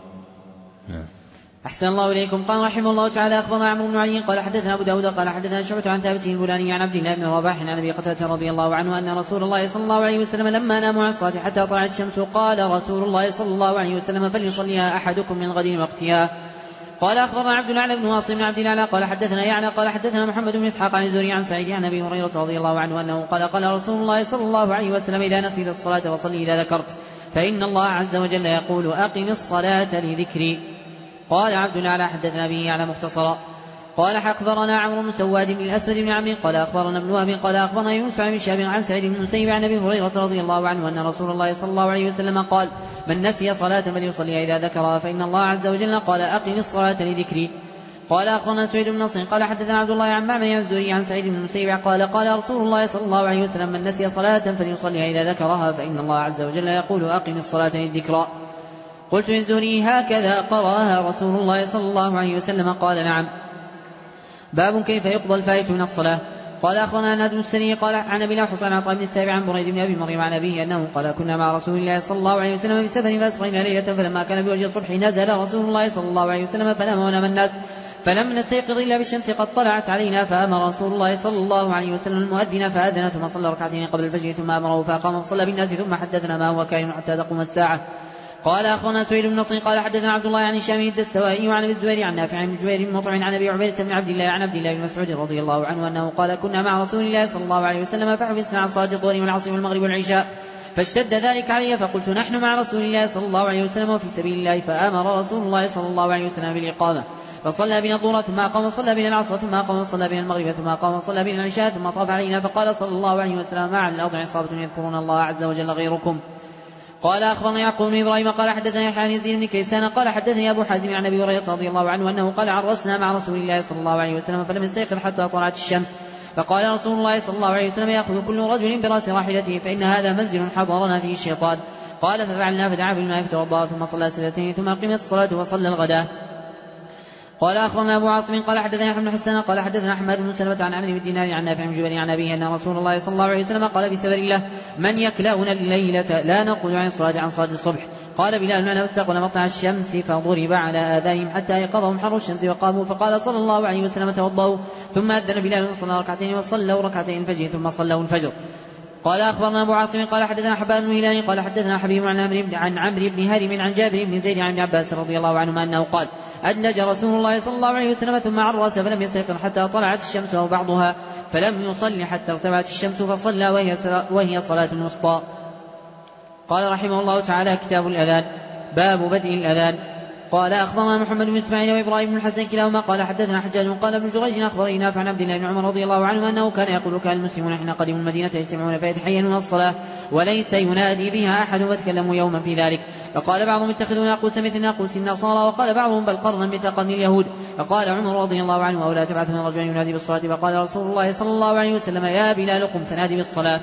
أحسن الله إليكم. قال رحمه الله تعالى أخبرنا عمرو بن علي قال حدثنا أبو داود قال حدثنا شعبة عن ثابت البناني عن عبد الله بن رباح عن أبي قتادة رضي الله عنه أن رسول الله صلى الله عليه وسلم لما ناموا عن الصلاة حتى طلعت الشمس قال رسول الله صلى الله عليه وسلم فليصليها أحدكم من غد وقتها. قال أخبرنا عبد الأعلى بن واصل بن عبد الأعلى قال حدثنا يعلى قال حدثنا محمد بن إسحاق عن الزهري عن سعيد عن أبي هريرة رضي الله عنه أنه قال رسول الله صلى الله عليه وسلم إذا نسيت الصلاة فصلي إذا ذكرت فإن الله عز وجل يقول أقم الصلاة لذكري. قال عبد الأعلى حدثنا به على مختصرا. قال أخبرنا عمرو بن سواد بن الأسود بن عمرو قال أخبرنا ابن وهب قال أخبرنا يونس عن شهاب عن سعيد بن المسيب عن أبي هريرة رضي الله عنه أن رسول الله صلى الله عليه وسلم قال من نسي صلاة فليصليها إذا ذكرها فإن الله عز وجل قال أقم الصلاة لذكري. قال أخبرنا سعيد بن نصر قال حدثنا عبد الله عن معمر الزهري عن سعيد بن المسيب قال رسول الله صلى الله عليه وسلم من نسي صلاة فليصليها إذا ذكرها فإن الله عز وجل يقول أقم الصلاة للذكرى. قلت للزهري هكذا قرأها رسول الله صلى الله عليه وسلم؟ قال نعم. باب كيف يقضى الفائت من الصلاة. قال أخبرنا ناد بن السري قال عن أبي الأحوص عن عطاء بن السابع عن بريد بن أبي مريم عن أبيه أنه قال كنا مع رسول الله صلى الله عليه وسلم في سفر فأسرينا ليلة فلما كان بوجه الصبح نزل رسول الله صلى الله عليه وسلم فنام ونام الناس فلم نستيقظ إلا بالشمس قد طلعت علينا فأمر رسول الله صلى الله عليه وسلم المؤذن فأذن ثم صلى ركعتين قبل الفجر ثم أمره فأقام وصلى بالناس ثم حدثنا ما هو كائن حتى تقوم الساعة. قال أخبرنا سهيل بن نصر قال حدثنا عبد الله عن هشام الدستوائي وعن ابي الزبير عن نافع عن جبير بن مطعم عن ابي عبيدة بن عبد الله عن عبد الله بن مسعود رضي الله عنه أنه قال كنا مع رسول الله صلى الله عليه وسلم فحبسنا عن صلاة الظهر والعصر والمغرب والعشاء فاشتد ذلك علي فقلت نحن مع رسول الله صلى الله عليه وسلم وفي سبيل الله فأمر رسول الله صلى الله عليه وسلم بالإقامة فصلى بنا الظهر ثم أقام وصلى بنا العصر ثم أقام وصلى بنا المغرب ثم أقام وصلى بنا العشاء ثم طاف علينا فقال صلى الله عليه وسلم ما على الأرض عصابة يذكرون الله عز وجل غيركم. قال أخبرنا يعقوب بن إبراهيم قال حدثنا يحيى عن يزيد بن كيسان قال حدثني أبو حازم عن أبي هريرة رضي الله عنه أنه قال عرسنا مع رسول الله صلى الله عليه وسلم فلم يستيقظ حتى طلعت الشمس فقال رسول الله صلى الله عليه وسلم يأخذ كل رجل براس راحلته فإن هذا منزل حضرنا فيه الشيطان. قال ففعلنا فدعا بالماء فتوضأ ثم صلى سجدتين ثم قيمت الصلاة وصلى الغداء. قال أخبرنا أبو عاصم قال حدثنا يحيى بن حسان قال حدثنا أحمد بن سلمة عن عمرو بن دينار عن نافع بن جبير عن أبيه أن رسول الله صلى الله عليه وسلم قال بسبب الله من يكلأنا الليلة لا نقل عن صلاة الصبح. قال بلال أنا استقل مطلع الشمس فضرب على آذانهم حتى يقظهم حر الشمس وقاموا فقال صلى الله عليه وسلم توضأوا ثم أذن بلال وصلى ركعتين وصلوا ركعتين الفجر ثم صلوا الفجر. قال أخبرنا أبو عاصم قال حدثنا حبان بن هلال قال حدثنا حبيب عن عمرو بن هارم عن جابر بن زيد عن ابن عباس رضي الله عنهما أنه قال أدلج رسول الله صلى الله عليه وسلم ثم عرس فلم يستيقظ حتى طلعت الشمس أو بعضها فلم يصلي حتى ارتفعت الشمس فصلى وهي صلاة الوسطى. قال رحمه الله تعالى كتاب الأذان. باب بدء الأذان. قال أخبرنا محمد بن إسماعيل وإبراهيم بن الحسن كلاهما قال حدثنا حجاج قال ابن جريج أخبرني نافع عن عبد الله بن عمر رضي الله عنه أنه كان يقول كان المسلمون حين قدموا المدينة يجتمعون فيتحينون الصلاة وليس ينادي بها أحد، وتكلموا يوما في ذلك. فقال بعضهم اتخذوا ناقوس مثل ناقوس النصارى، وقال بعضهم بل قرنا مثل قرن اليهود. فقال عمر رضي الله عنه أو لا تبعث من رجل ينادي بالصلاة. فقال رسول الله صلى الله عليه وسلم يا بلال قم فنادي بالصلاة.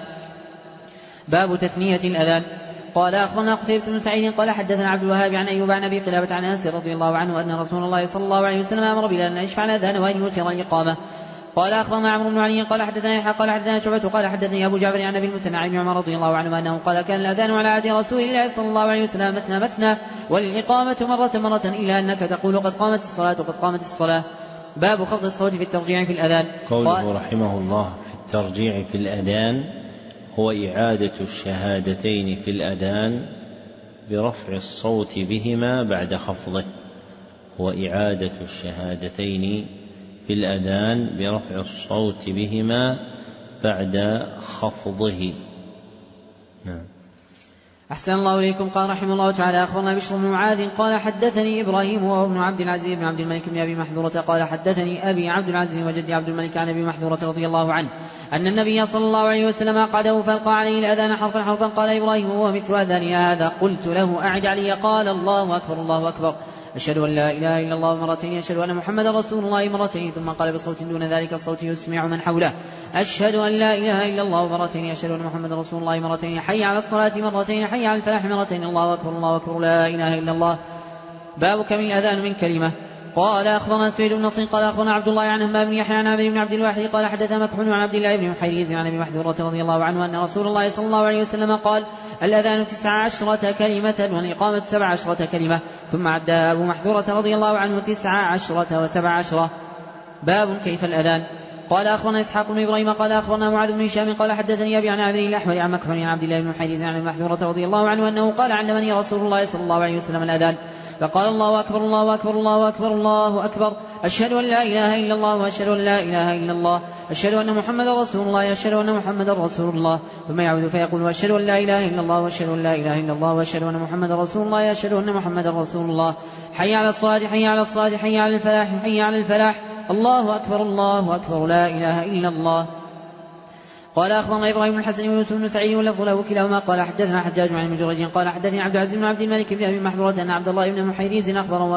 باب تثنية الأذان. قال أخبرنا قتيبة بن سعيد قال حدثنا عبد الوهاب عن أيوب عن أبي قلابة عن أنس رضي الله عنه أن رسول الله صلى الله عليه وسلم أمر بلال أن يشفع الأذان وأن يوتر الإقامة. قال أخبرنا عمرو بن علي قال حدثنا يحيى قال حدثنا شعبة قال حدثني أبو جعفر عن أبي المثنى بن عمر رضي الله عنه أنه قال كان الأذان على عهد رسول الله صلى الله عليه وسلم مثنى مثنى والإقامة مرة إلا أنك تقول قد قامت الصلاة وقد قامت الصلاة. باب خفض الصوت في الترجيع في الأذان. قوله رحمه الله في الترجيع في الأذان هو إعادة الشهادتين في الأذان برفع الصوت بهما بعد خفضه. هو إعادة الشهادتين في الأذان برفع الصوت بهما بعد خفضه. نعم. أحسن الله إليكم. قال رحمه الله تعالى أخبرنا بشر بن معاذ قال حدثني إبراهيم وابن عبد العزيز بن عبد الملك بن أبي محذورة قال حدثني أبي عبد العزيز وجدي عبد الملك عن أبي محذورة رضي الله عنه أن النبي صلى الله عليه وسلم أقعده فألقى عليه الأذان حرفا حرفا. قال إبراهيم وهو مثل أذاننا هذا قلت له أعد علي. قال الله أكبر الله أكبر أشهد أن لا إله إلا الله مرتين أشهد أن محمد رسول الله مرتين. ثم قال بصوت دون ذلك الصوت يسمع من حوله أشهد أن لا إله إلا الله مرتين أشهد أن محمد رسول الله مرتين حي على الصلاة مرتين حي على الفلاح مرتين الله أكبر الله أكبر لا إله إلا الله. باب كم الأذان من كلمة. قال أخبرنا سويد بن نصر قال أخبرنا عبد الله عن همام بن يحيى عن عبد بن عبد الواحد قال حدثنا مكحول عن عبد الله بن محيريز عن أبي محذورة رضي الله عنه أن رسول الله صلى الله عليه وسلم قال الأذان 19 كلمة والإقامة 17 كلمة. ثم عد أبو محذورة رضي الله عنه 19 و17. باب كيف الأذان. قال أخبرنا إسحاق بن إبراهيم قال أخبرنا معاذ بن هشام قال حدثني أبي عن عبد الأحمر عن مكحول عن عبد الله بن محيريز عن محذورة رضي الله عنه أنه قال علمني رسول الله صلى الله عليه وسلم الأذان. فقال الله أكبر الله أكبر الله أكبر الله أكبر أشهد أن لا إله إلا الله وأشهد أن لا إله إلا الله أشهد أن محمد رسول الله أشهد أن محمد رسول الله. ثم يعود فيقول أشهد أن لا إله إلا الله وأشهد أن لا إله إلا الله وأشهد أن محمد رسول الله أشهد أن محمد رسول الله. حي على الصلاة حي على الصلاة حي على الفلاح حي على الفلاح الله أكبر الله أكبر لا إله إلا الله. قال أخبرنا إبراهيم بن الحسن ويوسف بن سعيد واللفظ له كلاهما قال حدثنا حجاج عن ابن جريج قال حدثني عبد العزيز بن عبد الملك بن أبي محذورة أن عبد الله بن محيريز أخبره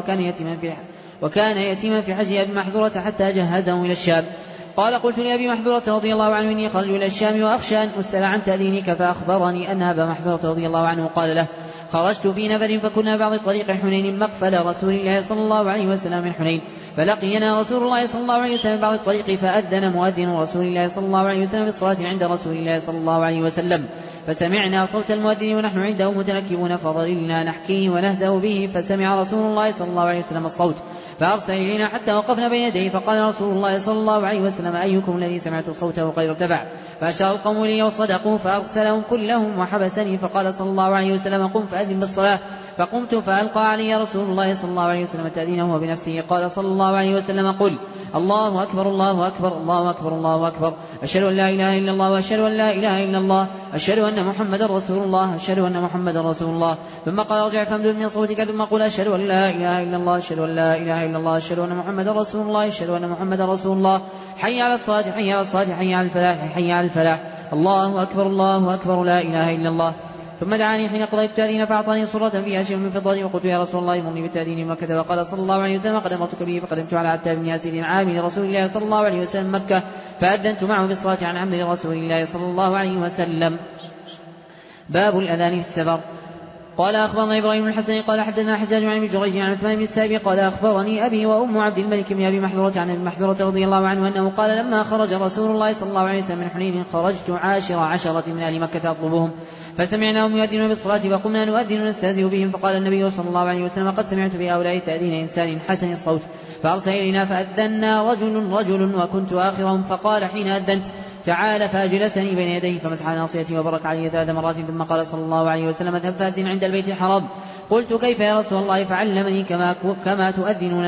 وكان يتيما في حجه أبي محذورة حتى جهزه إلى الشام. قال قلت لأبي محذورة رضي الله عنه إني خرج إلى الشام وأخشى أن أسأل عن تأذينك فأخبرني أن أبا محذورة رضي الله عنه قال له خرجت في نفر فكنا بعض طريق حنين مقفل رسول الله صلى الله عليه وسلم من حنين فلقينا رسول الله صلى الله عليه وسلم بعض الطريق فأذن مؤذن رسول الله صلى الله عليه وسلم بالصلاة عند رسول الله صلى الله عليه وسلم فسمعنا صوت المؤذن ونحن عنده متنكبون فظللنا نحكيه ونهزأ به فسمع رسول الله صلى الله عليه وسلم الصوت فأرسل إلينا حتى وقفنا بين يديه فقال رسول الله صلى الله عليه وسلم أيكم الذي سمعت صوته قد ارتفع فأشار القوم لي وصدقوا فأرسلهم كلهم وحبسني فقال صلى الله عليه وسلم قم فأذن بالصلاة فقمت فألقى علي رسول الله صلى الله عليه وسلم تأذينه وبنفسه قال صلى الله عليه وسلم قل الله أكبر الله أكبر الله أكبر الله أكبر أشهد أن لا إله إلا الله وأشهد أن لا إله إلا الله أشهد أن محمد رسول الله أشهد أن محمد رسول الله. ثم قال ارجع فامدد من صوتك ثم قل أشهد أن لا إله إلا الله أشهد أن لا إله إلا الله أشهد أن محمد رسول الله أشهد أن محمد رسول الله. حي على الصلاة حي على الصلاة حي على الفلاح حي على الفلاح الله أكبر الله أكبر لا إله إلا الله. ثم دعاني حين قضيت التأذين فأعطاني صرة فيها شيء من فضة وقلت يا رسول الله مرني بالتأذين مكة وقال صلى الله عليه وسلم قد أمرتك به فقدمت على عتاب بن ياسر عامل رسول الله صلى الله عليه وسلم مكة فأذنت معه بالصلاة عن عمل رسول الله صلى الله عليه وسلم. باب الأذان في السفر. قال أخبرنا إبراهيم بن الحسن قال حدثنا حجاج عن ابن جريج عن عثمان بن السائب قال أخبرني أبي وأم عبد الملك بن أبي محذورة عن أبي محذورة رضي الله عنه أنه قال لما خرج رسول الله صلى الله عليه وسلم من حنين خرجت 10 من أهل مكة أطلبهم فسمعناهم يؤذنون بالصلاة فقمنا نؤذن ونستهزئ بهم فقال النبي صلى الله عليه وسلم قد سمعت بهؤلاء تأذين إنسان حسن الصوت فأرسل إلينا فأذنا رجل وكنت آخرهم فقال حين أذنت تعال فأجلسني بين يديه فمسح ناصيتي وبرك علي 3 مرات ثم قال صلى الله عليه وسلم اذهب فأذن عند البيت الحرام. قلت كيف يا رسول الله فعلمني كما تؤذنون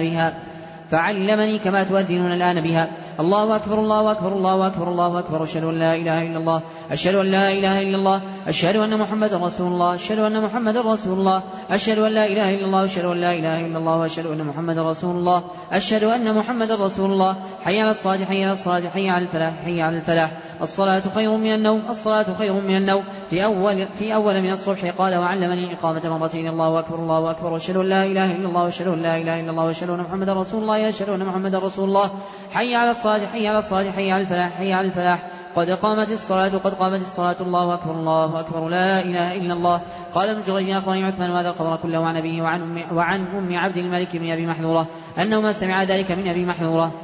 الآن بها الله أكبر الله أكبر الله أكبر الله أكبر أشهد أن لا إله إلا الله أشهد أن لا إله إلا الله أشهد أن محمد رسول الله أشهد أن محمد رسول الله أشهد أن لا إله إلا الله أشهد أن لا إله إلا الله أشهد أن محمد رسول الله أشهد أن محمد رسول الله. حي على الصلاة حي على الصلاة حي على الفلاح حي على الفلاح الصلاة خير من النوم في أول من الصبح. قال وعلمني إقامة مرتين الله أكبر الله أكبر وأشهد أن لا إله إلا الله وأشهد أن لا إله إلا الله وأشهد أن محمدا رسول الله أشهد أن محمدا رسول الله. حي على الصلاة حي على الصلاة حي على الفلاح حي على الفلاح. قد قامت الصلاة الله أكبر لا إله إلا الله. قال ابن جريج أخبرني عثمان وهذا الخبر كله عن أبيه وعن أم عبد الملك بن أبي محذورة أنه ما سمع ذلك من أبي محذورة.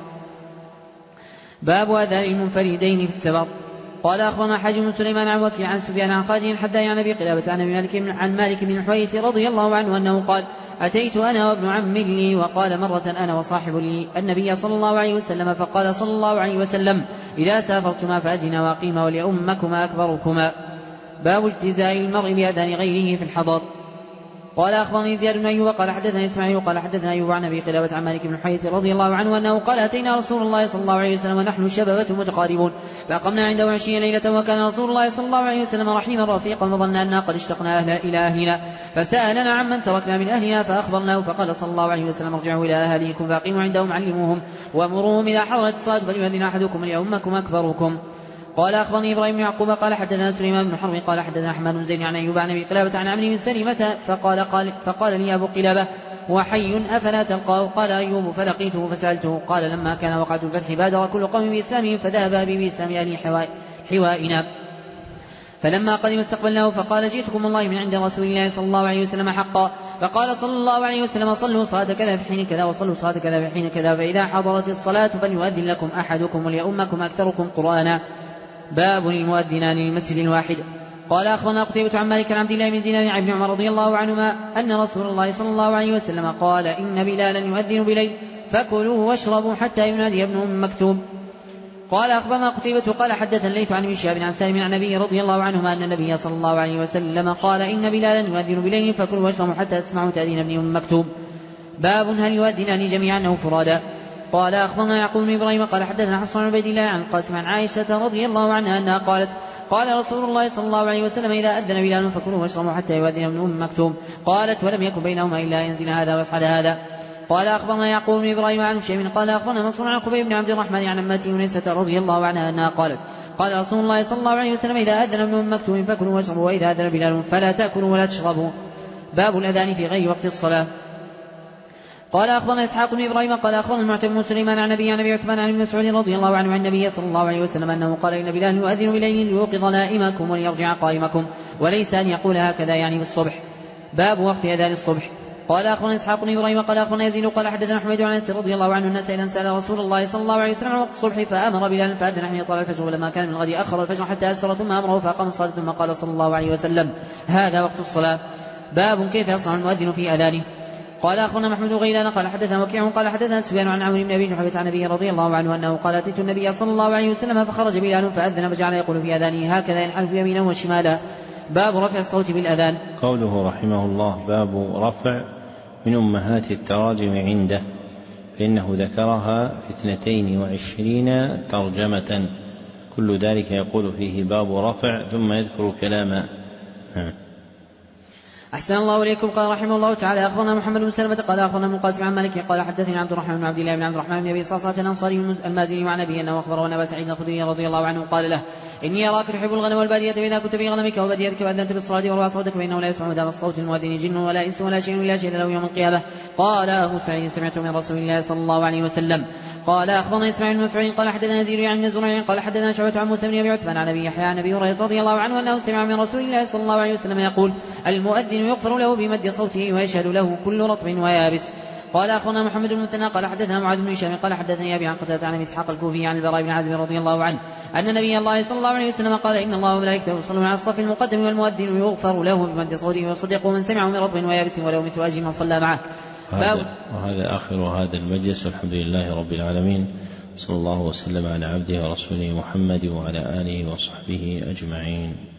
باب أذان المنفردين في السفر. قال أخبرنا حاج بن سليمان عن وكيع عن سفيان عن خالد الحذاء عن أبي قلابة عن مالك بن الحويرث رضي الله عنه أنه قال أتيت أنا وابن عم لي وقال مرة أنا وصاحب لي النبي صلى الله عليه وسلم فقال صلى الله عليه وسلم إذا سافرتما فأذنا وأقيما وليؤمكما أكبركما. باب اجتزاء المرء بأذان غيره في الحضر. قال أخبرني زياد بن أيوب قال حدثنا إسماعيل قال حدثنا أيوب عن أبي قلابة عن مالك بن الحويرث رضي الله عنه أنه قال أتينا رسول الله صلى الله عليه وسلم ونحن شبابة متقاربون فأقمنا عنده 20 ليلة وكان رسول الله صلى الله عليه وسلم رحيما رفيقا فظننا أننا قد اشتقنا إلى أهلنا فسألنا عمن تركنا من أهلنا فأخبرناه فقال صلى الله عليه وسلم ارجعوا إلى أهاليكم فأقيموا عندهم علموهم ومروهم إذا حضرت الصلاة فليؤذن أحدكم ليؤمكم أكبركم. قال أخبرني إبراهيم بن يعقوب قال حدثنا سليمان بن حرب قال حدثنا أحمد بن زيد عن أيوب عن أبي قلابة عن عمرو بن سلمة فقال لي أبو قلابة وحي أفلا تلقاه؟ قال أيوب فلقيته فسألته قال لما كان وقعة الفتح بادر كل قوم بإسلامهم فذهب بي بإسلام أهل حوائنا فلما قدم استقبلناه فقال جئتكم الله من عند رسول الله صلى الله عليه وسلم حقا. فقال صلى الله عليه وسلم صلوا صلاة كذا في حين كذا وصلوا صلاة كذا في حين كذا فإذا حضرت الصلاة فليؤذن لكم أحدكم وليؤمكم أكثركم قرآنا. باب المؤذنان للمسجد الواحد. قال أخبرنا قتيبة عن مالك عن عبد الله بن دينار عن ابن عمر رضي الله عنهما أن رسول الله صلى الله عليه وسلم قال إن بلالا يؤذن بليل فكلوا واشربوا حتى ينادي ابن أم مكتوم. قال أخبرنا قتيبة قال حدثنا الليث عن ابن شهاب عن سالم عن النبي رضي الله عنهما أن النبي صلى الله عليه وسلم قال إن بلالا يؤذن بليل فكلوا واشربوا حتى تسمعوا تأذين ابن أم مكتوم. باب هل يؤذنان جميعا أو فرادا. قال أخبرنا يعقوب بن إبراهيم قال حدثنا حصن بن عبيد الله عن القاسم عن عائشة رضي الله عنها أنها قالت قال رسول الله صلى الله عليه وسلم إذا أذن بلال فكلوا واشربوا حتى يؤذن ابن أم مكتوم. قالت ولم يكن بينهما إلا ينزل هذا ويصعد هذا. قال أخبرنا يعقوب بن إبراهيم عن شيء قال أخبرنا منصور عن خبيب بن عبد الرحمن عن أمته يونسة رضي الله عنها أنها قالت قال رسول الله صلى الله عليه وسلم إذا أذن ابن أم مكتوم فكلوا واشربوا وإذا أذن بلال فلا تأكلوا ولا تشربوا. باب الأذان في غير وقت الصلاة. قال أخبرنا إسحاق بن إبراهيم قال أخبرنا المعتمد بن سليمان عن أبي عثمان عن ابن مسعود رضي الله عنه عن النبي صلى الله عليه وسلم أنه قال إن بلال يؤذن بليل ليوقظ نائمكم وليرجع قائمكم وليس أن يقول هكذا يعني بالصبح. باب وقت أذان الصبح. قال أخبرنا إسحاق بن إبراهيم قال أخبرنا يزيد قال حدثنا حميد عن أنس رضي الله عنه أن سأل رسول الله صلى الله عليه وسلم عن وقت الصبح فأمر بلال فأذن حين طلع الفجر ولما كان من الغد أخر الفجر حتى أسفر ثم أمره فأقام الصلاة ثم قال صلى الله عليه وسلم هذا وقت الصلاة. باب كيف يصنع المؤذن في أذانه. قال أخبرنا محمود غيلان قال حدثنا وكيع قال حدثنا سفيان عن عمرو بن أبي جحفة عن أبي رضي الله عنه أنه قال أتيت النبي صلى الله عليه وسلم فخرج بلال فأذن فجعل يقول في أذانه هكذا ينحرف يمينا وشمالا. باب رفع الصوت بالأذان. قوله رحمه الله باب رفع من أمهات التراجم عنده فإنه ذكرها في 22 ترجمة كل ذلك يقول فيه باب رفع ثم يذكر كلاما. أحسن الله إليكم. قال رحمه الله تعالى أخبرنا محمد بن سلمة قال أخبرنا ابن القاسم عن مالك قال حدثني عبد الرحمن بن عبد الله بن عبد الرحمن بن أبي صعصعة الأنصاري المازني وعن أبيه أنه أخبره أن أبا سعيد الخدري رضي الله عنه قال له إني أراك تحب الغنم والبادية فإذا كنت في غنمك وباديتك وأذنت بالصلاة ورفعت صوتك فإنه لا يسمع دام الصوت المؤذن جن ولا إنس ولا شيء إلا شهد له يوم القيامة. قال أبو سعيد سمعت من رسول الله صلى الله عليه وسلم. قال أخبرنا إسماعيل بن مسعود قال حدثنا يزيد عن الزرعي قال حدثنا شعبة عن موسى بن أبي عثمان عن أبي يحيى عن أبي هريرة رضي الله عنه أنه سمع من رسول الله صلى الله عليه وسلم يقول المؤذن يغفر له بمد صوته ويشهد له كل رطب ويابس. قال أخبرنا محمد بن مثنى قال حدثنا معاذ بن هشام قال حدثني أبي عن قتادة عن إسحاق الكوفي عن البراء بن عازب رضي الله عنه أن نبي الله صلى الله عليه وسلم قال إن الله وملائكته يصلون على الصف المقدم والمؤذن يغفر له بمد صوته ويصدق من سمعه من رطب ويابس ولو مثل أجر من صلى معه. وهذا آخر هذا المجلس والحمد لله رب العالمين صلى الله وسلم على عبده ورسوله محمد وعلى آله وصحبه أجمعين.